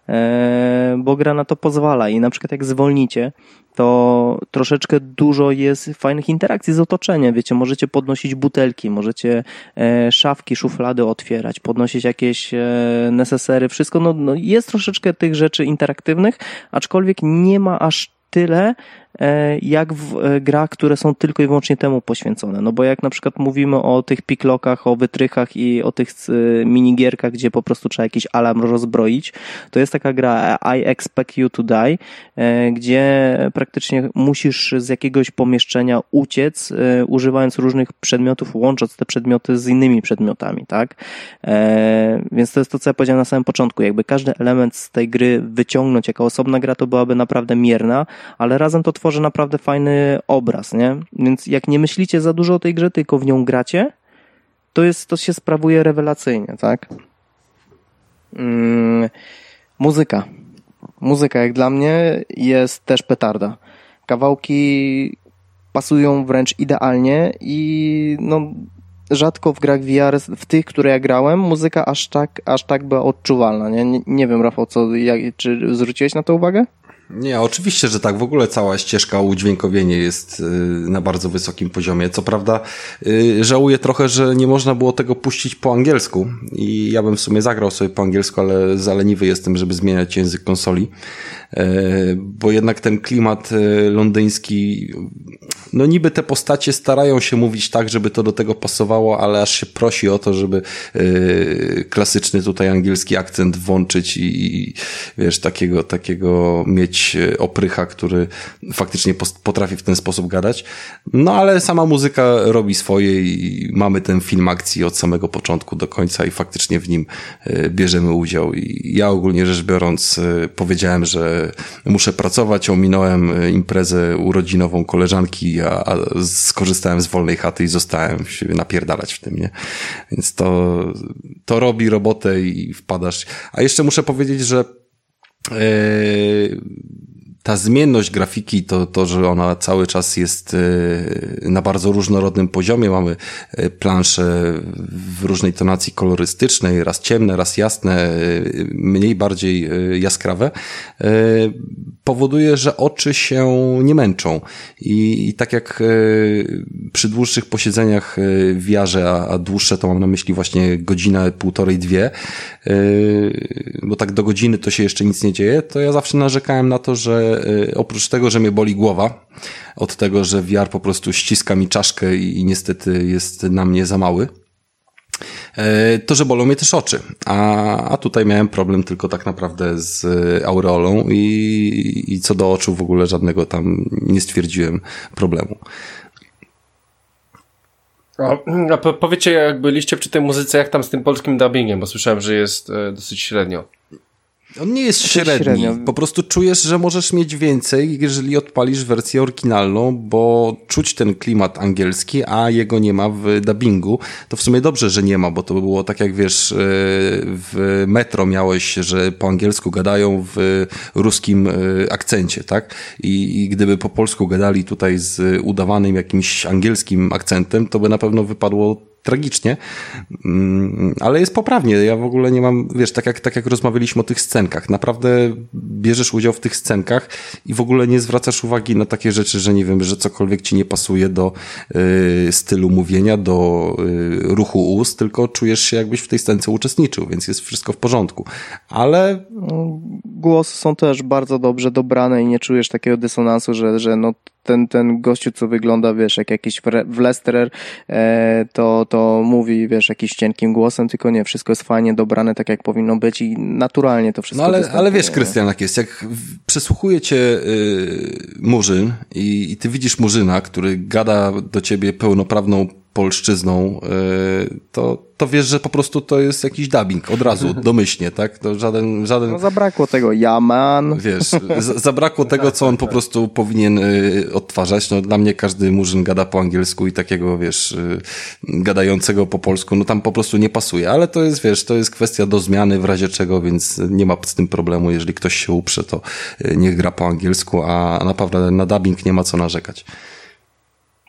bo gra na to pozwala i na przykład jak zwolnicie, to troszeczkę dużo jest fajnych interakcji z otoczeniem, wiecie, możecie podnosić butelki, możecie szafki, szuflady otwierać, podnosić jakieś nesesery, wszystko, no, no jest troszeczkę tych rzeczy interaktywnych, aczkolwiek nie ma aż tyle, jak w grach, które są tylko i wyłącznie temu poświęcone. No bo jak na przykład mówimy o tych picklockach, o wytrychach i o tych minigierkach, gdzie po prostu trzeba jakiś alarm rozbroić, to jest taka gra I Expect You to Die, gdzie praktycznie musisz z jakiegoś pomieszczenia uciec, używając różnych przedmiotów, łącząc te przedmioty z innymi przedmiotami, tak? Więc to jest to, co ja powiedziałem na samym początku. Jakby każdy element z tej gry wyciągnąć jako osobna gra, to byłaby naprawdę mierna, ale razem to tworzy naprawdę fajny obraz, nie? Więc jak nie myślicie za dużo o tej grze, tylko w nią gracie, to jest, to się sprawuje rewelacyjnie, tak? Mm, muzyka. Muzyka jak dla mnie jest też petarda. Kawałki pasują wręcz idealnie i no rzadko w grach V R, w tych, które ja grałem, muzyka aż tak, aż tak była odczuwalna, nie? Nie, nie wiem, Rafał, co, jak, czy zwróciłeś na to uwagę? Nie, oczywiście, że tak. W ogóle cała ścieżka udźwiękowienie jest y, na bardzo wysokim poziomie. Co prawda y, żałuję trochę, że nie można było tego puścić po angielsku i ja bym w sumie zagrał sobie po angielsku, ale za leniwy jestem, żeby zmieniać język konsoli, y, bo jednak ten klimat y, londyński, no niby te postacie starają się mówić tak, żeby to do tego pasowało, ale aż się prosi o to, żeby y, klasyczny tutaj angielski akcent włączyć i, i wiesz, takiego, takiego mieć oprycha, który faktycznie potrafi w ten sposób gadać. No ale sama muzyka robi swoje i mamy ten film akcji od samego początku do końca i faktycznie w nim bierzemy udział. I ja ogólnie rzecz biorąc powiedziałem, że muszę pracować, ominąłem imprezę urodzinową koleżanki, a, a skorzystałem z wolnej chaty i zostałem się napierdalać w tym, nie? Więc to, to robi robotę i wpadasz. A jeszcze muszę powiedzieć, że ta zmienność grafiki, to, to, że ona cały czas jest na bardzo różnorodnym poziomie. Mamy plansze w różnej tonacji kolorystycznej, raz ciemne, raz jasne, mniej, bardziej jaskrawe. Powoduje, że oczy się nie męczą. I, i tak jak przy dłuższych posiedzeniach w jarze, a, a dłuższe to mam na myśli właśnie godzinę, półtorej, dwie, bo tak do godziny to się jeszcze nic nie dzieje, to ja zawsze narzekałem na to, że oprócz tego, że mnie boli głowa od tego, że V R po prostu ściska mi czaszkę i, i niestety jest na mnie za mały, to, że bolą mnie też oczy. A, a tutaj miałem problem tylko tak naprawdę z aureolą i, i co do oczu w ogóle żadnego tam nie stwierdziłem problemu. A, a po, powiecie, jak byliście przy tej muzyce, jak tam z tym polskim dubbingiem, bo słyszałem, że jest e, dosyć średnio. On nie jest średni, średnio. Po prostu czujesz, że możesz mieć więcej, jeżeli odpalisz wersję oryginalną, bo czuć ten klimat angielski, a jego nie ma w dubbingu. To w sumie dobrze, że nie ma, bo to by było tak jak wiesz, w Metro miałeś, że po angielsku gadają w ruskim akcencie, tak? I, i gdyby po polsku gadali tutaj z udawanym jakimś angielskim akcentem, to by na pewno wypadło tragicznie, ale jest poprawnie. Ja w ogóle nie mam, wiesz, tak jak, tak jak rozmawialiśmy o tych scenkach, naprawdę bierzesz udział w tych scenkach i w ogóle nie zwracasz uwagi na takie rzeczy, że nie wiem, że cokolwiek ci nie pasuje do y, stylu mówienia, do y, ruchu ust, tylko czujesz się jakbyś w tej scence uczestniczył, więc jest wszystko w porządku. Ale głosy są też bardzo dobrze dobrane i nie czujesz takiego dysonansu, że, że no ten, ten gościu, co wygląda, wiesz, jak jakiś Wlesterer, e, to, to mówi, wiesz, jakimś cienkim głosem, tylko nie, wszystko jest fajnie dobrane, tak jak powinno być i naturalnie to wszystko No ale, ale wiesz, Krystian, jak jest, jak przesłuchuje cię y, murzyn i, i ty widzisz murzyna, który gada do ciebie pełnoprawną polszczyzną, y, to, to wiesz, że po prostu to jest jakiś dubbing, od razu, domyślnie, tak? To żaden, żaden... No zabrakło tego, ja man. Wiesz, z- zabrakło tego, co on po prostu powinien y, odtwarzać. No dla mnie każdy murzyn gada po angielsku i takiego, wiesz, y, gadającego po polsku, no tam po prostu nie pasuje, ale to jest, wiesz, to jest kwestia do zmiany w razie czego, więc nie ma z tym problemu. Jeżeli ktoś się uprze, to y, niech gra po angielsku, a naprawdę na dubbing nie ma co narzekać.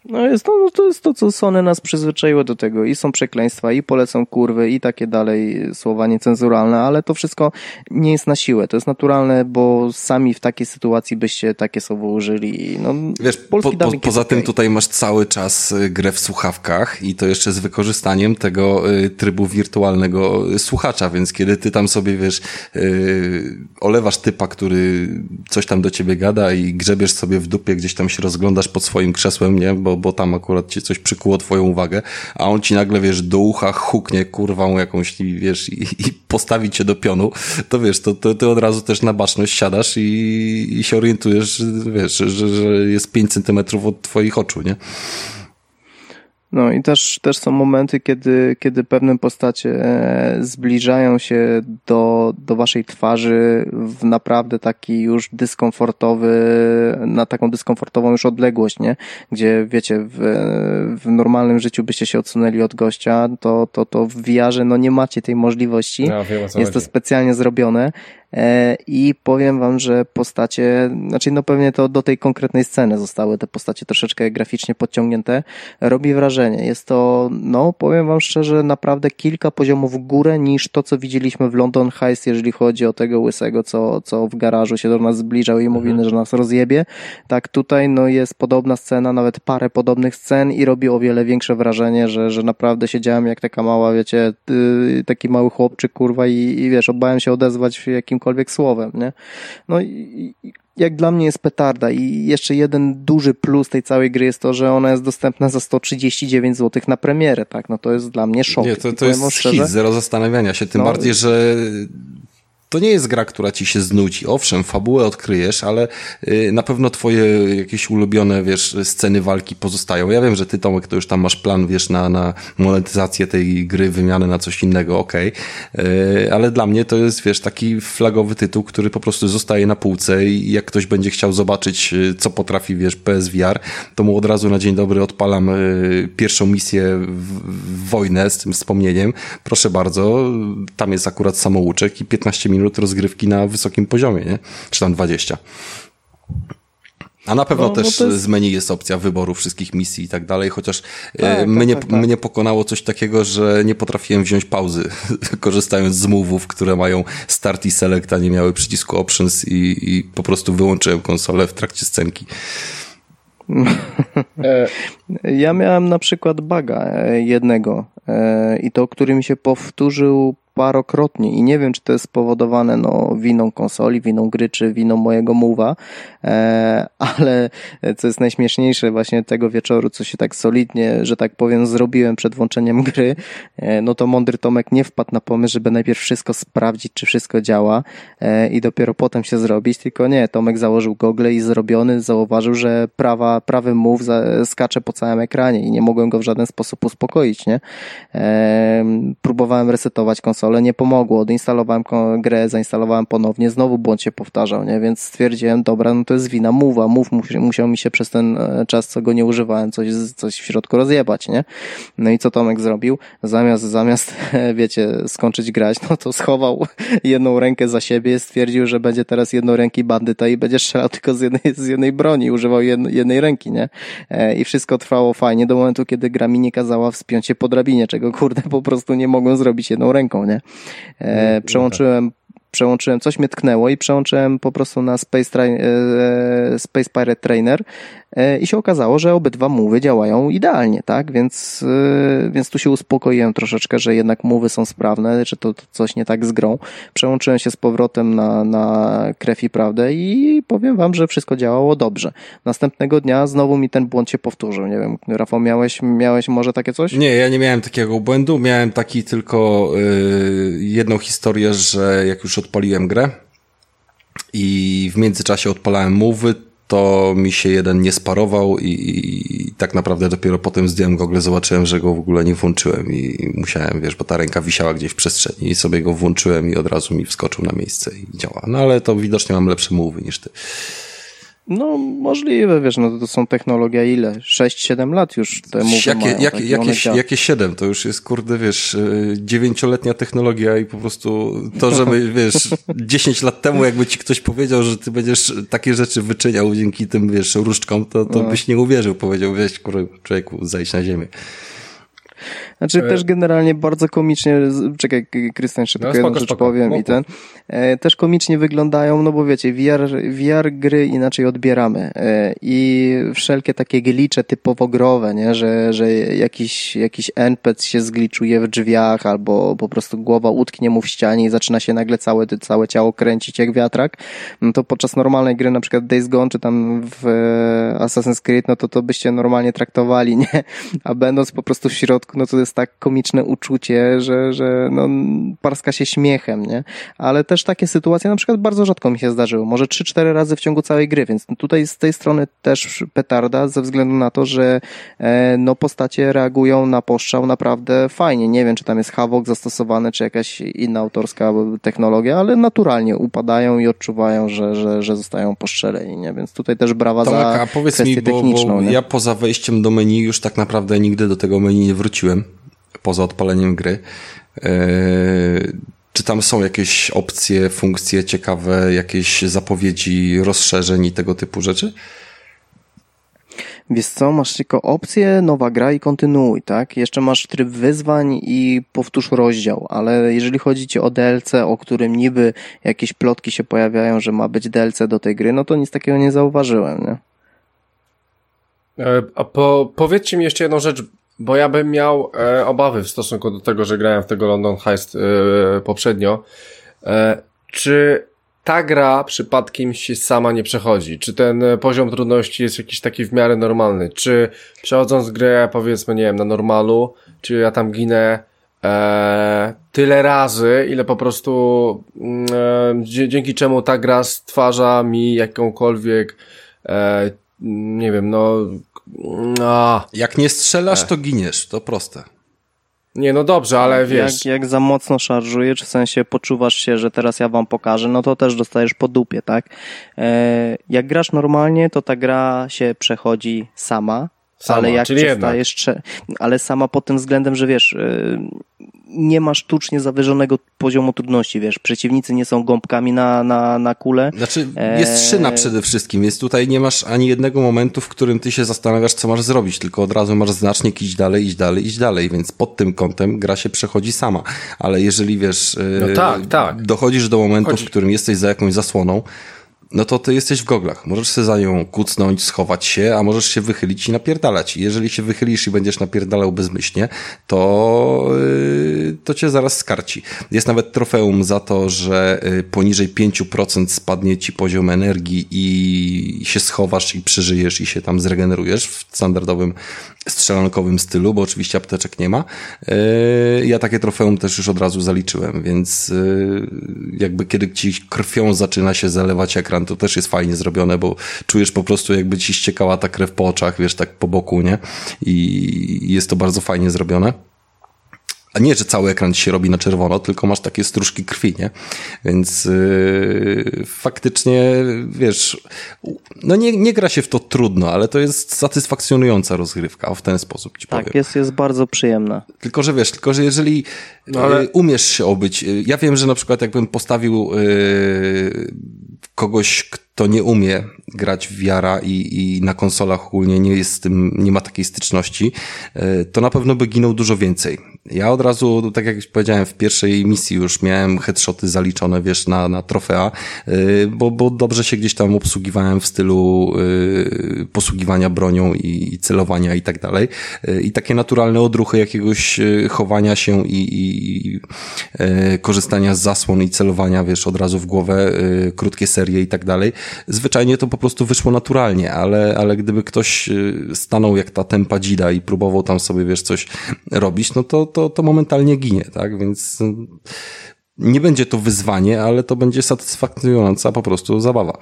No jest to, no to jest to, co Sony nas przyzwyczaiło do tego. I są przekleństwa, i polecą kurwy, i takie dalej słowa niecenzuralne, ale to wszystko nie jest na siłę. To jest naturalne, bo sami w takiej sytuacji byście takie słowo użyli. No, wiesz, po, po, poza okay. tym tutaj masz cały czas grę w słuchawkach i to jeszcze z wykorzystaniem tego y, trybu wirtualnego słuchacza, więc kiedy ty tam sobie, wiesz, y, olewasz typa, który coś tam do ciebie gada i grzebiesz sobie w dupie, gdzieś tam się rozglądasz pod swoim krzesłem, nie? Bo, bo tam akurat ci coś przykuło twoją uwagę, a on ci nagle, wiesz, do ucha huknie kurwą jakąś, wiesz, i, i postawi cię do pionu, to wiesz, to, to ty od razu też na baczność siadasz i, i się orientujesz, wiesz, że, że jest pięć centymetrów od twoich oczu, nie? No i też, też są momenty, kiedy, kiedy pewne postacie zbliżają się do, do waszej twarzy w naprawdę taki już dyskomfortowy, na taką dyskomfortową już odległość, nie? Gdzie wiecie, w, w normalnym życiu byście się odsunęli od gościa, to, to, to w V R-ze no nie macie tej możliwości. Ja wiem, o co jest chodzi. To specjalnie zrobione. I powiem wam, że postacie, znaczy no pewnie to do tej konkretnej sceny zostały te postacie troszeczkę graficznie podciągnięte, robi wrażenie. Jest to, no powiem wam szczerze, naprawdę kilka poziomów w górę niż to, co widzieliśmy w London Heist, jeżeli chodzi o tego łysego, co, co w garażu się do nas zbliżał i mówił, mhm. że nas rozjebie. Tak tutaj no jest podobna scena, nawet parę podobnych scen i robi o wiele większe wrażenie, że, że naprawdę siedziałem jak taka mała, wiecie, taki mały chłopczyk, kurwa i, i wiesz, obałem się odezwać jakim słowem, nie? No i jak dla mnie jest petarda i jeszcze jeden duży plus tej całej gry jest to, że ona jest dostępna za sto trzydzieści dziewięć złotych na premierę, tak? No to jest dla mnie szok. Nie, to, to jest szczerze, hit, zero zastanawiania się, tym no, bardziej, że to nie jest gra, która ci się znudzi. Owszem, fabułę odkryjesz, ale y, na pewno twoje jakieś ulubione, wiesz, sceny walki pozostają. Ja wiem, że ty, Tomek, to już tam masz plan, wiesz, na, na monetyzację tej gry, wymianę na coś innego, okej. Okay. Y, ale dla mnie to jest, wiesz, taki flagowy tytuł, który po prostu zostaje na półce i jak ktoś będzie chciał zobaczyć, co potrafi, wiesz, P S V R, to mu od razu na dzień dobry odpalam y, pierwszą misję w, w wojnę z tym wspomnieniem. Proszę bardzo, tam jest akurat samouczek i piętnaście minut rozgrywki na wysokim poziomie, nie? Czy tam dwadzieścia. A na pewno no, też no jest... z menu jest opcja wyboru wszystkich misji i tak dalej, chociaż tak, mnie, tak, tak, mnie pokonało coś takiego, że nie potrafiłem wziąć pauzy, korzystając z move'ów, które mają start i select, a nie miały przycisku options i, i po prostu wyłączyłem konsolę w trakcie scenki. Ja miałem na przykład buga jednego i to, który mi się powtórzył parokrotnie i nie wiem, czy to jest spowodowane no, winą konsoli, winą gry, czy winą mojego move'a, e, ale co jest najśmieszniejsze właśnie tego wieczoru, co się tak solidnie, że tak powiem, zrobiłem przed włączeniem gry, e, no to mądry Tomek nie wpadł na pomysł, żeby najpierw wszystko sprawdzić, czy wszystko działa e, i dopiero potem się zrobić, tylko nie, Tomek założył gogle i zrobiony zauważył, że prawa, prawy move za, skacze po całym ekranie i nie mogłem go w żaden sposób uspokoić, nie? E, próbowałem resetować konsolę, ale nie pomogło. Odinstalowałem grę, zainstalowałem ponownie, znowu błąd się powtarzał, nie? Więc stwierdziłem, dobra, no to jest wina move'a. Move musiał mi się przez ten czas, co go nie używałem, coś, coś w środku rozjebać, nie? No i co Tomek zrobił? Zamiast, zamiast, wiecie, skończyć grać, no to schował jedną rękę za siebie, stwierdził, że będzie teraz jednoręki bandyta i będzie strzelał tylko z jednej, z jednej broni, używał jednej, jednej ręki, nie? I wszystko trwało fajnie do momentu, kiedy gra mi nie kazała wspiąć się po drabinie, czego kurde po prostu nie mogłem zrobić jedną ręką, nie? E, przełączyłem, przełączyłem, coś mnie tknęło i przełączyłem po prostu na Space, tra- e, Space Pirate Trainer e, i się okazało, że obydwa move'y działają idealnie, tak? Więc, e, więc tu się uspokoiłem troszeczkę, że jednak move'y są sprawne, że to, to coś nie tak z grą. Przełączyłem się z powrotem na, na Krew i Prawdę i powiem wam, że wszystko działało dobrze. Następnego dnia znowu mi ten błąd się powtórzył. Nie wiem, Rafał, miałeś, miałeś może takie coś? Nie, ja nie miałem takiego błędu. Miałem taki tylko yy, jedną historię, że jak już odpaliłem grę i w międzyczasie odpalałem move'y, to mi się jeden nie sparował i, i, i tak naprawdę dopiero potem zdjąłem gogle, zobaczyłem, że go w ogóle nie włączyłem i musiałem, wiesz, bo ta ręka wisiała gdzieś w przestrzeni i sobie go włączyłem i od razu mi wskoczył na miejsce i działa. No ale to widocznie mam lepsze move'y niż ty. No możliwe, wiesz, no to są technologia ile? sześć siedem lat już temu jakie, mają, jakie, tak, jakieś, jakie siedem? To już jest, kurde, wiesz, dziewięcioletnia technologia i po prostu to, żeby, wiesz, dziesięć lat temu jakby ci ktoś powiedział, że ty będziesz takie rzeczy wyczyniał dzięki tym, wiesz, różdżkom, to, to no. byś nie uwierzył. Powiedział, wiesz, kurde, człowieku, zejść na ziemię. Znaczy e... też generalnie bardzo komicznie, czekaj, Krystian, jeszcze no, tylko spoko, jedną rzecz spoko, powiem spoko. i ten, e, też komicznie wyglądają, no bo wiecie, V R, V R gry inaczej odbieramy e, i wszelkie takie glicze typowo growe, nie, że, że jakiś, jakiś N P C się zgliczuje w drzwiach albo po prostu głowa utknie mu w ścianie i zaczyna się nagle całe, całe ciało kręcić jak wiatrak, no to podczas normalnej gry, na przykład Days Gone czy tam w Assassin's Creed, no to to byście normalnie traktowali, nie, a będąc po prostu w środku, no to jest tak komiczne uczucie, że, że no, parska się śmiechem, nie? Ale też takie sytuacje na przykład bardzo rzadko mi się zdarzyły. Może trzy cztery razy w ciągu całej gry, więc tutaj z tej strony też petarda ze względu na to, że e, no postacie reagują na postrzał naprawdę fajnie. Nie wiem, czy tam jest Havok zastosowany, czy jakaś inna autorska technologia, ale naturalnie upadają i odczuwają, że, że, że zostają postrzeleni, nie? Więc tutaj też brawa Tomek, za a powiedz kwestię mi, bo, techniczną. Bo ja poza wejściem do menu już tak naprawdę nigdy do tego menu nie wróciłem. Poza odpaleniem gry. Eee, czy tam są jakieś opcje, funkcje ciekawe, jakieś zapowiedzi rozszerzeń i tego typu rzeczy? Wiesz co, masz tylko opcję, nowa gra i kontynuuj, tak? Jeszcze masz tryb wyzwań i powtórz rozdział, ale jeżeli chodzi ci o D L C, o którym niby jakieś plotki się pojawiają, że ma być D L C do tej gry, no to nic takiego nie zauważyłem, nie? A po, powiedzcie mi jeszcze jedną rzecz, bo ja bym miał e, obawy w stosunku do tego, że grałem w tego London Heist e, poprzednio. E, czy ta gra przypadkiem się sama nie przechodzi? Czy ten poziom trudności jest jakiś taki w miarę normalny? Czy przechodząc grę, powiedzmy, nie wiem, na normalu, czy ja tam ginę e, tyle razy, ile po prostu e, dzięki czemu ta gra stwarza mi jakąkolwiek e, nie wiem, no A. Jak nie strzelasz, to giniesz, to proste. Nie, no dobrze, ale wiesz... Jak, jak za mocno szarżujesz, w sensie poczuwasz się, że teraz ja wam pokażę, no to też dostajesz po dupie, tak? E, jak grasz normalnie, to ta gra się przechodzi sama, sama ale jak przestajesz... Trze- ale sama pod tym względem, że wiesz... E, nie ma sztucznie zawyżonego poziomu trudności, wiesz, przeciwnicy nie są gąbkami na, na, na kulę. Znaczy, jest szyna przede wszystkim, jest tutaj, nie masz ani jednego momentu, w którym ty się zastanawiasz, co masz zrobić, tylko od razu masz znacznik, idź dalej, idź dalej, idź dalej, więc pod tym kątem gra się przechodzi sama, ale jeżeli, wiesz, no tak, tak. dochodzisz do momentu, Chodzi. w którym jesteś za jakąś zasłoną, no to ty jesteś w goglach. Możesz sobie za nią kucnąć, schować się, a możesz się wychylić i napierdalać. I jeżeli się wychylisz i będziesz napierdalał bezmyślnie, to, yy, to cię zaraz skarci. Jest nawet trofeum za to, że yy, poniżej pięć procent spadnie ci poziom energii i się schowasz i przeżyjesz i się tam zregenerujesz w standardowym strzelankowym stylu, bo oczywiście apteczek nie ma. Yy, ja takie trofeum też już od razu zaliczyłem, więc yy, jakby kiedy ci krwią zaczyna się zalewać ekran, to też jest fajnie zrobione, bo czujesz po prostu jakby ci ściekała ta krew po oczach, wiesz, tak po boku, nie? I jest to bardzo fajnie zrobione. A nie, że cały ekran ci się robi na czerwono, tylko masz takie stróżki krwi, nie? Więc yy, faktycznie, wiesz, no nie, nie gra się w to trudno, ale to jest satysfakcjonująca rozgrywka, o w ten sposób ci powiem. Tak, jest, jest bardzo przyjemna. Tylko, że wiesz, tylko, że jeżeli no ale... yy, umiesz się obyć, yy, ja wiem, że na przykład jakbym postawił yy, kogoś, kto nie umie grać w V R-a i, i na konsolach ogólnie nie jest z tym, nie ma takiej styczności, yy, to na pewno by ginął dużo więcej. Ja od razu, tak jak powiedziałem, w pierwszej misji już miałem headshoty zaliczone, wiesz, na, na trofea, yy, bo, bo dobrze się gdzieś tam obsługiwałem w stylu yy, posługiwania bronią i, i celowania i tak dalej. Yy, I takie naturalne odruchy jakiegoś yy, chowania się i, i yy, korzystania z zasłon i celowania, wiesz, od razu w głowę, yy, krótkie serie i tak dalej. Zwyczajnie to po prostu wyszło naturalnie, ale, ale gdyby ktoś yy, stanął jak ta tempa dzida i próbował tam sobie, wiesz, coś robić, no to To, to momentalnie ginie, tak? Więc nie będzie to wyzwanie, ale to będzie satysfakcjonująca po prostu zabawa.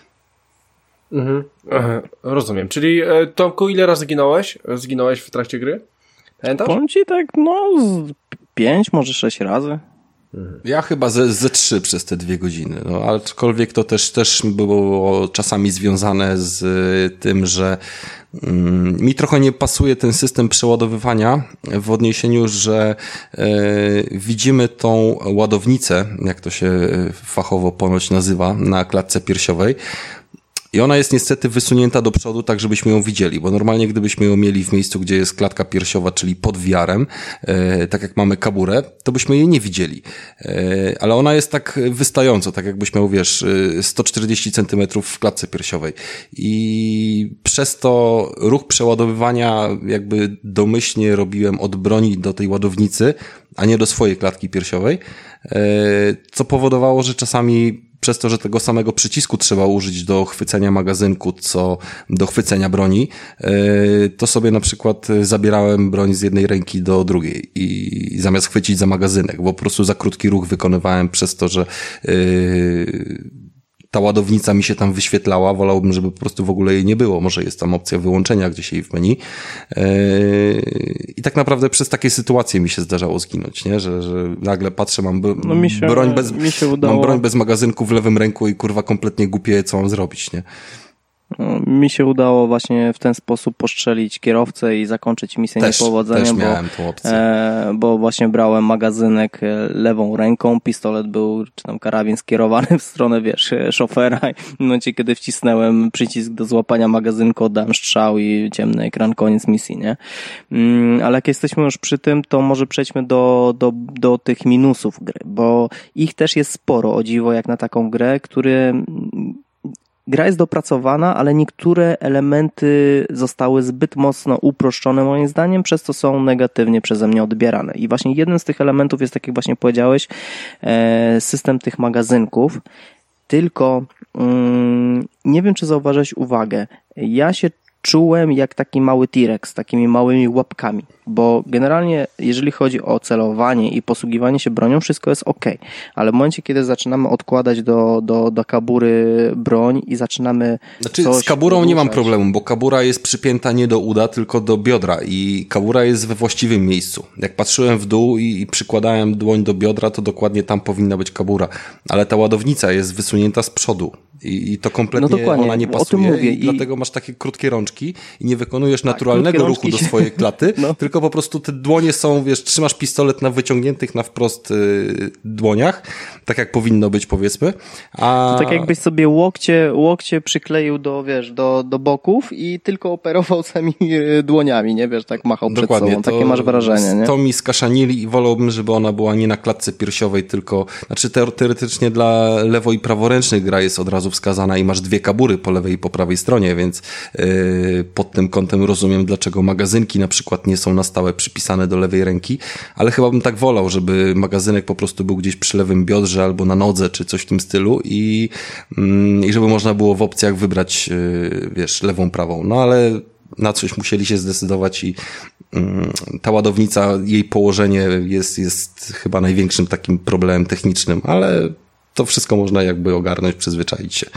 Mhm. Aha, rozumiem. Czyli Tomku, ile razy zginąłeś? Zginąłeś w trakcie gry? Pamiętasz? Powiem ci tak, no z pięć, może sześć razy. Ja chyba ze, ze trzy przez te dwie godziny, no, aczkolwiek to też, też było czasami związane z tym, że mm, mi trochę nie pasuje ten system przeładowywania w odniesieniu, że e, widzimy tą ładownicę, jak to się fachowo ponoć nazywa, na klatce piersiowej. I ona jest niestety wysunięta do przodu, tak żebyśmy ją widzieli, bo normalnie gdybyśmy ją mieli w miejscu, gdzie jest klatka piersiowa, czyli pod wiarem, e, tak jak mamy kaburę, to byśmy jej nie widzieli. E, ale ona jest tak wystająco, tak jakbyś miał, wiesz, sto czterdzieści centymetrów w klatce piersiowej. I przez to ruch przeładowywania jakby domyślnie robiłem od broni do tej ładownicy, a nie do swojej klatki piersiowej, e, co powodowało, że czasami przez to, że tego samego przycisku trzeba użyć do chwycenia magazynku, co do chwycenia broni, to sobie na przykład zabierałem broń z jednej ręki do drugiej i zamiast chwycić za magazynek, bo po prostu za krótki ruch wykonywałem przez to, że ta ładownica mi się tam wyświetlała, wolałbym, żeby po prostu w ogóle jej nie było. Może jest tam opcja wyłączenia gdzieś jej w menu. I tak naprawdę przez takie sytuacje mi się zdarzało zginąć, nie? Że, że nagle patrzę, mam b- no mi się, broń bez, mi się udało. mam broń bez magazynku w lewym ręku i kurwa kompletnie głupie, co mam zrobić, nie? Mi się udało właśnie w ten sposób postrzelić kierowcę i zakończyć misję też, niepowodzeniem, też bo, miałem tą opcję. e, bo właśnie brałem magazynek lewą ręką, pistolet był, czy tam karabin skierowany w stronę, wiesz, szofera i w momencie, kiedy wcisnąłem przycisk do złapania magazynku, oddałem strzał i ciemny ekran, koniec misji, nie? Mm, ale jak jesteśmy już przy tym, to może przejdźmy do, do, do tych minusów gry, bo ich też jest sporo, o dziwo, jak na taką grę, który... Gra jest dopracowana, ale niektóre elementy zostały zbyt mocno uproszczone moim zdaniem, przez co są negatywnie przeze mnie odbierane. I właśnie jeden z tych elementów jest, tak jak właśnie powiedziałeś, system tych magazynków. Tylko mm, nie wiem, czy zauważyłeś uwagę. Ja się czułem jak taki mały T-Rex z takimi małymi łapkami, bo generalnie jeżeli chodzi o celowanie i posługiwanie się bronią, wszystko jest ok, ale w momencie, kiedy zaczynamy odkładać do, do, do kabury broń i zaczynamy Znaczy coś z kaburą poruszać. Nie mam problemu, bo kabura jest przypięta nie do uda, tylko do biodra i kabura jest we właściwym miejscu. Jak patrzyłem w dół i, i przykładałem dłoń do biodra, to dokładnie tam powinna być kabura, ale ta ładownica jest wysunięta z przodu. I, I to kompletnie no ona nie pasuje mówię. i, i dlatego masz takie krótkie rączki i nie wykonujesz tak, naturalnego ruchu do swojej klaty, no. Tylko po prostu te dłonie są, wiesz, trzymasz pistolet na wyciągniętych na wprost y, dłoniach, tak jak powinno być, powiedzmy. A... To tak jakbyś sobie łokcie, łokcie przykleił do, wiesz, do, do boków i tylko operował samymi dłoniami, nie? Wiesz, tak machał przed Dokładnie, sobą. Takie masz wrażenie, nie? To mi skaszanili i wolałbym, żeby ona była nie na klatce piersiowej, tylko, znaczy teoretycznie dla lewo- i praworęcznych gra jest od razu wskazana i masz dwie kabury po lewej i po prawej stronie, więc yy, pod tym kątem rozumiem, dlaczego magazynki na przykład nie są na stałe przypisane do lewej ręki, ale chyba bym tak wolał, żeby magazynek po prostu był gdzieś przy lewym biodrze albo na nodze, czy coś w tym stylu i, yy, i żeby można było w opcjach wybrać, yy, wiesz, lewą, prawą. No ale na coś musieli się zdecydować i yy, ta ładownica, jej położenie jest, jest chyba największym takim problemem technicznym, ale to wszystko można jakby ogarnąć, przyzwyczaić się.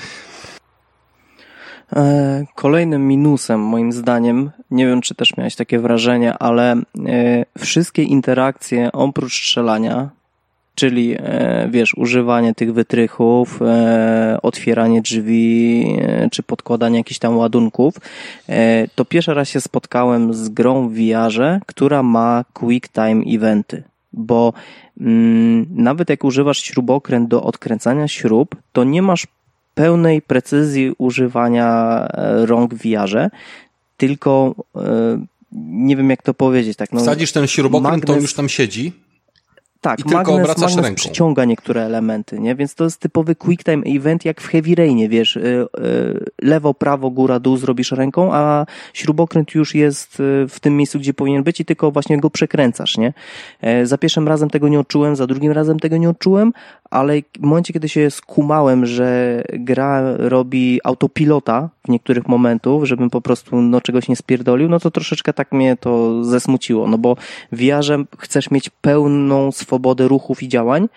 Kolejnym minusem moim zdaniem, nie wiem czy też miałeś takie wrażenie, ale wszystkie interakcje oprócz strzelania, czyli wiesz, używanie tych wytrychów, otwieranie drzwi, czy podkładanie jakichś tam ładunków, to pierwszy raz się spotkałem z grą w V R-ze, która ma quick time eventy, bo mm, nawet jak używasz śrubokręt do odkręcania śrub, to nie masz pełnej precyzji używania rąk w V R-ze, tylko nie wiem jak to powiedzieć. Tak, no, wsadzisz ten śrubokręt, magnes... to on już tam siedzi. Tak, i tylko magnes, obracasz magnes ręką. przyciąga niektóre elementy, nie? Więc to jest typowy quick time event jak w Heavy Rainie, wiesz, lewo, prawo, góra, dół zrobisz ręką, a śrubokręt już jest w tym miejscu, gdzie powinien być i tylko właśnie go przekręcasz, nie? Za pierwszym razem tego nie odczułem, za drugim razem tego nie odczułem, ale w momencie, kiedy się skumałem, że gra robi autopilota w niektórych momentów, żebym po prostu no, czegoś nie spierdolił, no to troszeczkę tak mnie to zesmuciło, no bo w V R-ze chcesz mieć pełną swobodę ruchów i działań,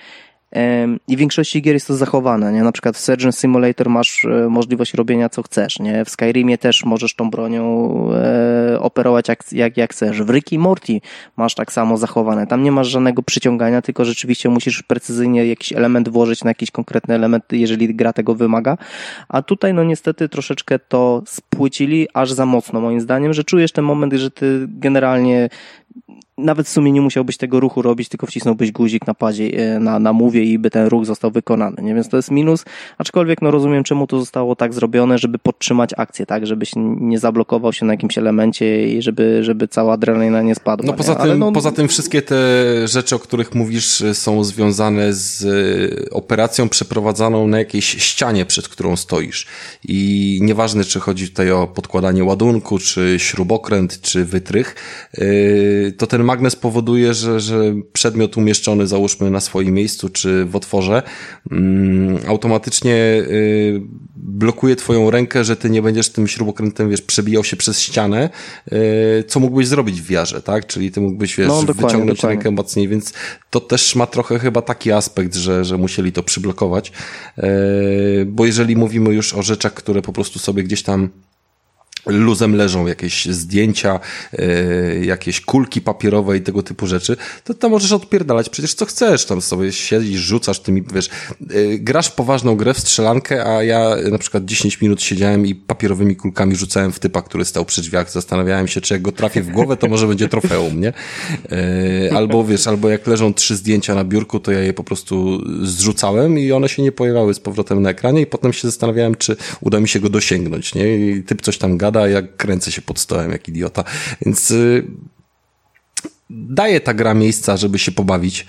I w większości gier jest to zachowane, nie? Na przykład w Surgeon Simulator masz e, możliwość robienia co chcesz, nie? W Skyrimie też możesz tą bronią e, operować jak, jak, jak chcesz. W Rick i Morty masz tak samo zachowane. Tam nie masz żadnego przyciągania, tylko rzeczywiście musisz precyzyjnie jakiś element włożyć na jakiś konkretny element, jeżeli gra tego wymaga. A tutaj no niestety troszeczkę to spłycili aż za mocno moim zdaniem, że czujesz ten moment, że ty generalnie nawet w sumie nie musiałbyś tego ruchu robić, tylko wcisnąłbyś guzik na padzie, na, na mowie i by ten ruch został wykonany, nie? Więc to jest minus, aczkolwiek no rozumiem, czemu to zostało tak zrobione, żeby podtrzymać akcję, tak? Żebyś nie zablokował się na jakimś elemencie i żeby, żeby cała adrenalina nie spadła. No poza nie? tym, no... poza tym wszystkie te rzeczy, o których mówisz, są związane z operacją przeprowadzaną na jakiejś ścianie, przed którą stoisz. I nieważne, czy chodzi tutaj o podkładanie ładunku, czy śrubokręt, czy wytrych, to ten magnes powoduje, że, że przedmiot umieszczony, załóżmy na swoim miejscu czy w otworze, um, automatycznie y, blokuje twoją rękę, że ty nie będziesz tym śrubokrętem, wiesz, przebijał się przez ścianę, y, co mógłbyś zrobić w wiarze, tak? Czyli ty mógłbyś, wiesz, no, wyciągnąć dokładnie. rękę mocniej, więc to też ma trochę chyba taki aspekt, że, że musieli to przyblokować, y, bo jeżeli mówimy już o rzeczach, które po prostu sobie gdzieś tam luzem leżą, jakieś zdjęcia, yy, jakieś kulki papierowe i tego typu rzeczy, to tam możesz odpierdalać przecież co chcesz, tam sobie siedzisz, rzucasz tymi, wiesz, yy, grasz w poważną grę, w strzelankę, a ja na przykład dziesięć minut siedziałem i papierowymi kulkami rzucałem w typa, który stał przy drzwiach, zastanawiałem się, czy jak go trafię w głowę, to może będzie trofeum, nie? Yy, albo wiesz, albo jak leżą trzy zdjęcia na biurku, to ja je po prostu zrzucałem i one się nie pojawiały z powrotem na ekranie i potem się zastanawiałem, czy uda mi się go dosięgnąć, nie? I typ coś tam gada, a ja kręcę się pod stołem jak idiota. Więc yy, daje ta gra miejsca, żeby się pobawić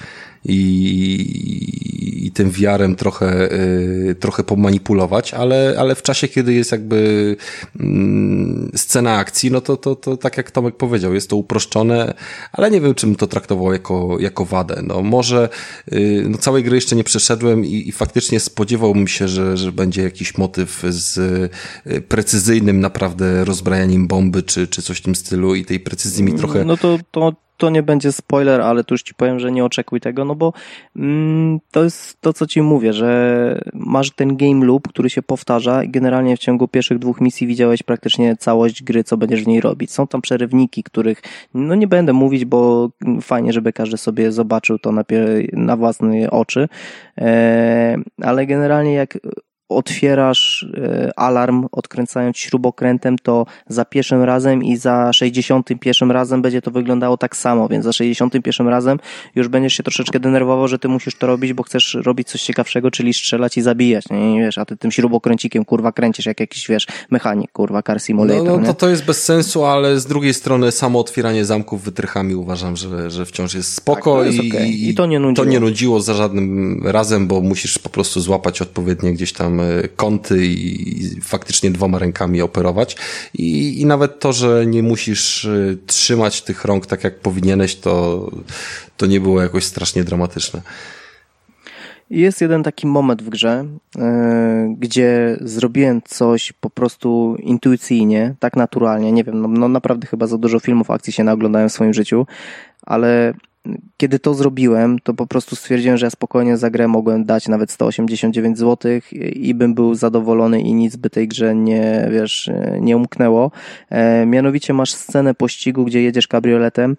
i, i tym V R-em trochę, yy, trochę pomanipulować, ale, ale w czasie, kiedy jest jakby yy, scena akcji, no to, to, to tak jak Tomek powiedział, jest to uproszczone, ale nie wiem, czym to traktował jako, jako wadę. No może yy, no całej gry jeszcze nie przeszedłem i, i faktycznie spodziewałbym się, że, że będzie jakiś motyw z yy, precyzyjnym naprawdę rozbrajaniem bomby, czy, czy coś w tym stylu i tej precyzji mi trochę... No to, to to nie będzie spoiler, ale tu już ci powiem, że nie oczekuj tego, no bo mm, to jest to, co ci mówię, że masz ten game loop, który się powtarza i generalnie w ciągu pierwszych dwóch misji widziałeś praktycznie całość gry, co będziesz w niej robić. Są tam przerywniki, których no nie będę mówić, bo fajnie, żeby każdy sobie zobaczył to na, na własne oczy, e, ale generalnie jak otwierasz alarm odkręcając śrubokrętem, to za pierwszym razem i za sześćdziesiątym pierwszym razem będzie to wyglądało tak samo, więc za sześćdziesiątym pierwszym razem już będziesz się troszeczkę denerwował, że ty musisz to robić, bo chcesz robić coś ciekawszego, czyli strzelać i zabijać, nie, nie wiesz, a ty tym śrubokręcikiem kurwa kręcisz jak jakiś, wiesz, mechanik, kurwa, car simulator. No, no nie? to to jest bez sensu, ale z drugiej strony samo otwieranie zamków wytrychami uważam, że, że wciąż jest spoko tak, to jest i, okay. I to nie nudziło. To nie nudziło za żadnym razem, bo musisz po prostu złapać odpowiednie gdzieś tam kąty i faktycznie dwoma rękami operować i, i nawet to, że nie musisz trzymać tych rąk tak jak powinieneś, to, to nie było jakoś strasznie dramatyczne. Jest jeden taki moment w grze, yy, gdzie zrobiłem coś po prostu intuicyjnie, tak naturalnie, nie wiem, no, no naprawdę chyba za dużo filmów akcji się naoglądałem w swoim życiu, ale kiedy to zrobiłem, to po prostu stwierdziłem, że ja spokojnie za grę mogłem dać nawet sto osiemdziesiąt dziewięć złotych i bym był zadowolony i nic by tej grze nie, wiesz, nie umknęło. E, mianowicie masz scenę pościgu, gdzie jedziesz kabrioletem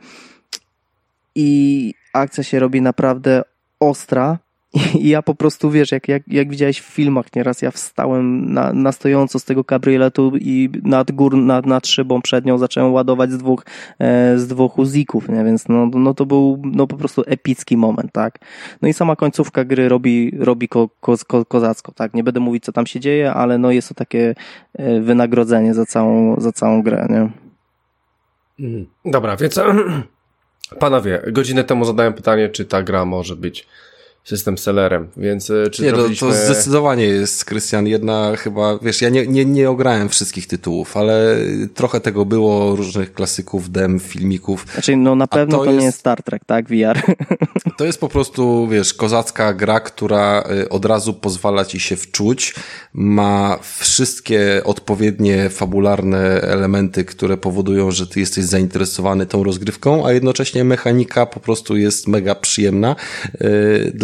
i akcja się robi naprawdę ostra. I ja po prostu, wiesz, jak, jak, jak widziałeś w filmach nieraz, ja wstałem na, na stojąco z tego kabrioletu i nad gór, nad, nad szybą przednią zacząłem ładować z dwóch, e, z dwóch uzików, nie? Więc no, no to był no po prostu epicki moment, tak? No i sama końcówka gry robi, robi ko, ko, ko, kozacko, tak? Nie będę mówić, co tam się dzieje, ale no jest to takie e, wynagrodzenie za całą, za całą grę, nie? Dobra, więc panowie, godzinę temu zadałem pytanie, czy ta gra może być system sellerem, więc czy nie, zrobiliśmy... to, to zdecydowanie jest, Krystian, jedna chyba, wiesz, ja nie, nie, nie ograłem wszystkich tytułów, ale trochę tego było, różnych klasyków, dem, filmików. Znaczy, no na pewno to, to jest, nie jest Star Trek, tak, V R. To jest po prostu, wiesz, kozacka gra, która od razu pozwala ci się wczuć, ma wszystkie odpowiednie fabularne elementy, które powodują, że ty jesteś zainteresowany tą rozgrywką, a jednocześnie mechanika po prostu jest mega przyjemna, dla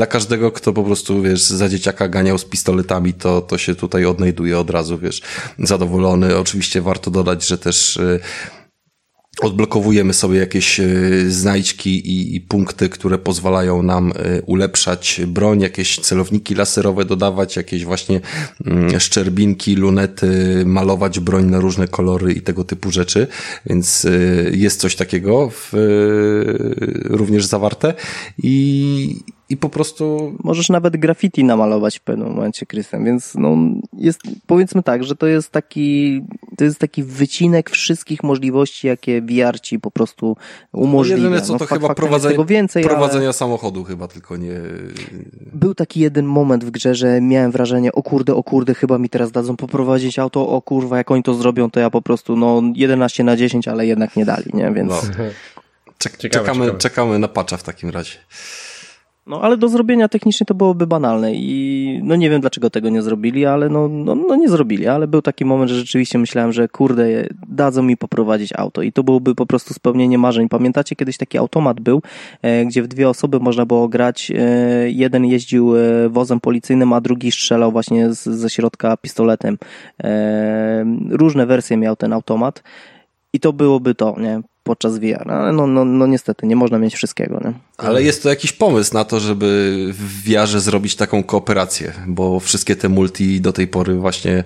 dla każdego, kto po prostu, wiesz, za dzieciaka ganiał z pistoletami, to, to się tutaj odnajduje od razu, wiesz, zadowolony. Oczywiście warto dodać, że też odblokowujemy sobie jakieś znajdźki i, i punkty, które pozwalają nam ulepszać broń, jakieś celowniki laserowe dodawać, jakieś właśnie szczerbinki, lunety, malować broń na różne kolory i tego typu rzeczy, więc jest coś takiego w, również zawarte i I po prostu... Możesz nawet graffiti namalować w pewnym momencie, Krystian, więc no jest, powiedzmy tak, że to jest taki, to jest taki wycinek wszystkich możliwości, jakie V R ci po prostu umożliwia. Jedyne co, to no, chyba fakt, prowadzenie, tego więcej, prowadzenia ale... samochodu chyba, tylko nie... Był taki jeden moment w grze, że miałem wrażenie, o kurde, o kurde, chyba mi teraz dadzą poprowadzić auto, o kurwa, jak oni to zrobią, to ja po prostu, no, jedenaście na dziesięć, ale jednak nie dali, nie, więc... No. Czek- ciekawe, czekamy, ciekawe. czekamy na patcha w takim razie. No, ale do zrobienia technicznie to byłoby banalne i no nie wiem dlaczego tego nie zrobili, ale no, no, no nie zrobili, ale był taki moment, że rzeczywiście myślałem, że kurde, dadzą mi poprowadzić auto i to byłoby po prostu spełnienie marzeń. Pamiętacie, kiedyś taki automat był, e, gdzie w dwie osoby można było grać, e, jeden jeździł e, wozem policyjnym, a drugi strzelał właśnie z, ze środka pistoletem. E, różne wersje miał ten automat i to byłoby to, nie? Podczas V R, ale no, no, no niestety nie można mieć wszystkiego, nie? Ale jest to jakiś pomysł na to, żeby w V R-ze zrobić taką kooperację, bo wszystkie te multi do tej pory właśnie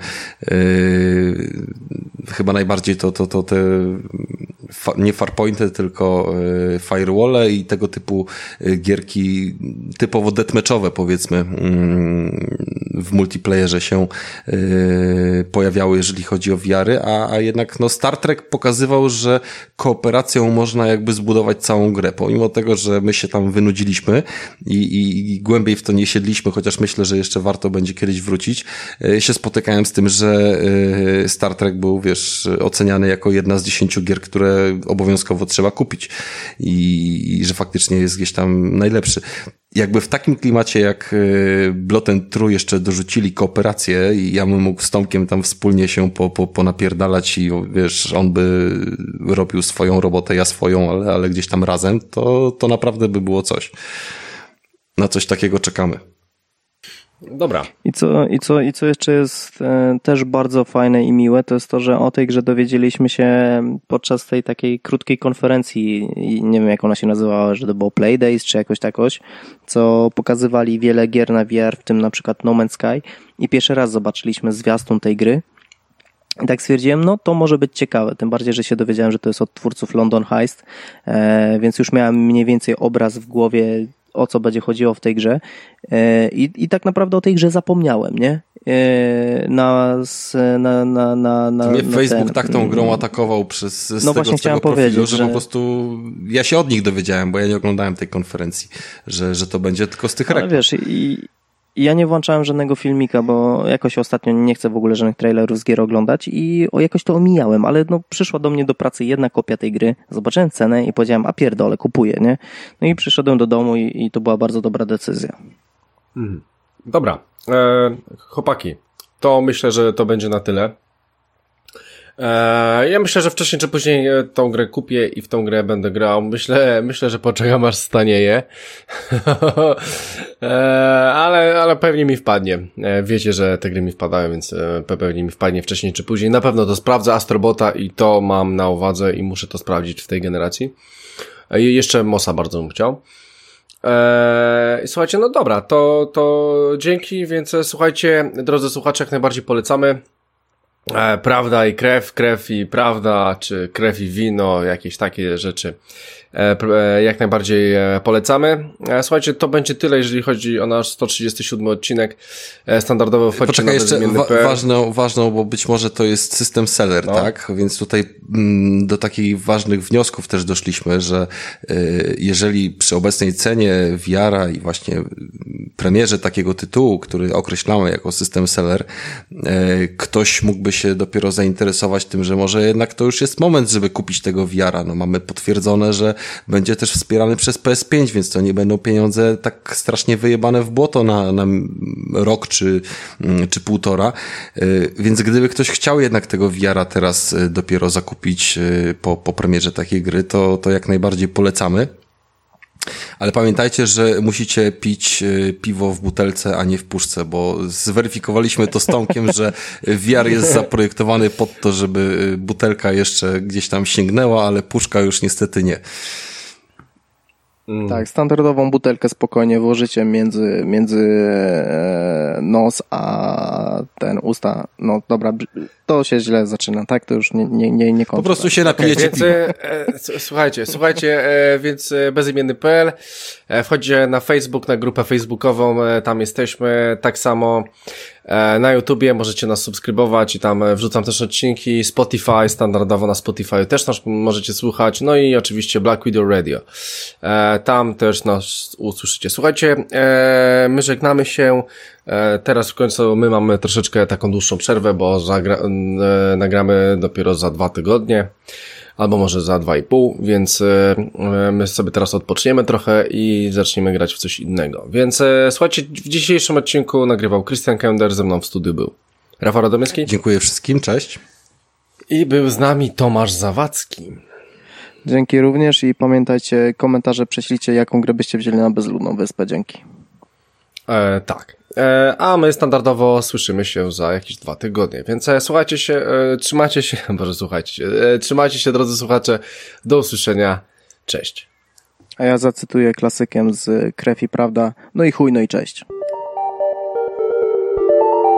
yy, chyba najbardziej to, to, to te fa, nie farpointy, tylko yy, firewalle i tego typu yy, gierki typowo deathmatchowe, powiedzmy, yy, w multiplayerze się yy, pojawiały, jeżeli chodzi o V R-y, a, a jednak no Star Trek pokazywał, że kooperacją można jakby zbudować całą grę, pomimo tego, że my się tam wynudziliśmy i, i, i głębiej w to nie siedliśmy, chociaż myślę, że jeszcze warto będzie kiedyś wrócić. Ja się spotykałem z tym, że Star Trek był, wiesz, oceniany jako jedna z dziesięciu gier, które obowiązkowo trzeba kupić i, i że faktycznie jest gdzieś tam najlepszy. Jakby w takim klimacie jak Blood and True jeszcze dorzucili kooperację i ja bym mógł z Tomkiem tam wspólnie się po, po, ponapierdalać i wiesz, on by robił swoją robotę, ja swoją, ale, ale gdzieś tam razem, to, to naprawdę by było coś. Na coś takiego czekamy. Dobra. I co, i co, i co jeszcze jest e, też bardzo fajne i miłe, to jest to, że o tej grze dowiedzieliśmy się podczas tej takiej krótkiej konferencji, i nie wiem jak ona się nazywała, że to było Playdays czy jakoś takoś, co pokazywali wiele gier na V R, w tym na przykład No Man's Sky i pierwszy raz zobaczyliśmy zwiastun tej gry. I tak stwierdziłem, no to może być ciekawe, tym bardziej, że się dowiedziałem, że to jest od twórców London Heist, e, więc już miałem mniej więcej obraz w głowie, o co będzie chodziło w tej grze. I, i tak naprawdę o tej grze zapomniałem, nie? Na, na, na, na, na, Mnie na Facebook ten. tak tą grą atakował przez z no tego, właśnie z chciałem tego profilu, powiedzieć, że, że po prostu ja się od nich dowiedziałem, bo ja nie oglądałem tej konferencji, że, że to będzie tylko z tych reklam. Ale wiesz, i ja nie włączałem żadnego filmika, bo jakoś ostatnio nie chcę w ogóle żadnych trailerów z gier oglądać i o jakoś to omijałem, ale no przyszła do mnie do pracy jedna kopia tej gry, zobaczyłem cenę i powiedziałem, a pierdolę, kupuję, nie? No i przyszedłem do domu i, i to była bardzo dobra decyzja. Mhm. Dobra, e, chłopaki, to myślę, że to będzie na tyle. E, ja myślę, że wcześniej czy później tą grę kupię i w tą grę będę grał. Myślę, myślę, że poczekam aż stanieje. e, ale, ale pewnie mi wpadnie. E, wiecie, że te gry mi wpadają, więc e, pewnie mi wpadnie wcześniej czy później. Na pewno to sprawdzę Astrobota i to mam na uwadze i muszę to sprawdzić w tej generacji. E, jeszcze Mossa bardzo bym chciał. Eee, słuchajcie, no dobra, to, to dzięki, więc słuchajcie, drodzy słuchacze, jak najbardziej polecamy. E, prawda i krew, krew i prawda, czy krew i wino, jakieś takie rzeczy. E, e, jak najbardziej e, polecamy. E, słuchajcie, to będzie tyle, jeżeli chodzi o nasz sto trzydziesty siódmy odcinek. E, standardowo wchodźcie Poczekaj, na jeszcze bezimienny wa- kropka p l. ważną, ważną, bo być może to jest system seller, no. tak? Więc tutaj mm, do takich ważnych wniosków też doszliśmy, że y, jeżeli przy obecnej cenie V R-a i właśnie premierze takiego tytułu, który określamy jako system seller, y, ktoś mógłby się dopiero zainteresować tym, że może jednak to już jest moment, żeby kupić tego V R-a. No mamy potwierdzone, że będzie też wspierany przez P S pięć, więc to nie będą pieniądze tak strasznie wyjebane w błoto na, na rok czy, czy półtora. Więc gdyby ktoś chciał jednak tego V R-a teraz dopiero zakupić po, po premierze takiej gry, to, to jak najbardziej polecamy. Ale pamiętajcie, że musicie pić piwo w butelce, a nie w puszce, bo zweryfikowaliśmy to z Tomkiem, że V R jest zaprojektowany pod to, żeby butelka jeszcze gdzieś tam sięgnęła, ale puszka już niestety nie. Mm. Tak, standardową butelkę spokojnie włożycie między, między nos a ten usta. No dobra, to się źle zaczyna, tak? To już nie, nie, nie, nie Po prostu się napijecie okay, więc, e, słuchajcie, słuchajcie, e, więc bezimienny kropka p l, e, wchodźcie na Facebook, na grupę facebookową, e, tam jesteśmy, tak samo e, na YouTubie możecie nas subskrybować i tam wrzucam też odcinki, Spotify, standardowo na Spotify też nas możecie słuchać, no i oczywiście Black Widow Radio, e, tam też nas usłyszycie. Słuchajcie, e, my żegnamy się, e, teraz w końcu my mamy troszeczkę taką dłuższą przerwę, bo zagra, e, nagramy dopiero za dwa tygodnie, albo może za dwa i pół, więc e, my sobie teraz odpoczniemy trochę i zaczniemy grać w coś innego. Więc e, słuchajcie, w dzisiejszym odcinku nagrywał Christian Kender, ze mną w studiu był Rafał Radomyski. Dziękuję wszystkim, cześć. I był z nami Tomasz Zawadzki. Dzięki również i pamiętajcie, komentarze prześlijcie, jaką grę byście wzięli na bezludną wyspę. Dzięki. E, tak. E, a my standardowo słyszymy się za jakieś dwa tygodnie, więc e, słuchajcie się, e, trzymajcie się, Boże, słuchajcie się, e, trzymajcie się, drodzy słuchacze, do usłyszenia, cześć. A ja zacytuję klasykiem z Krew i Prawda, no i chuj, no i cześć.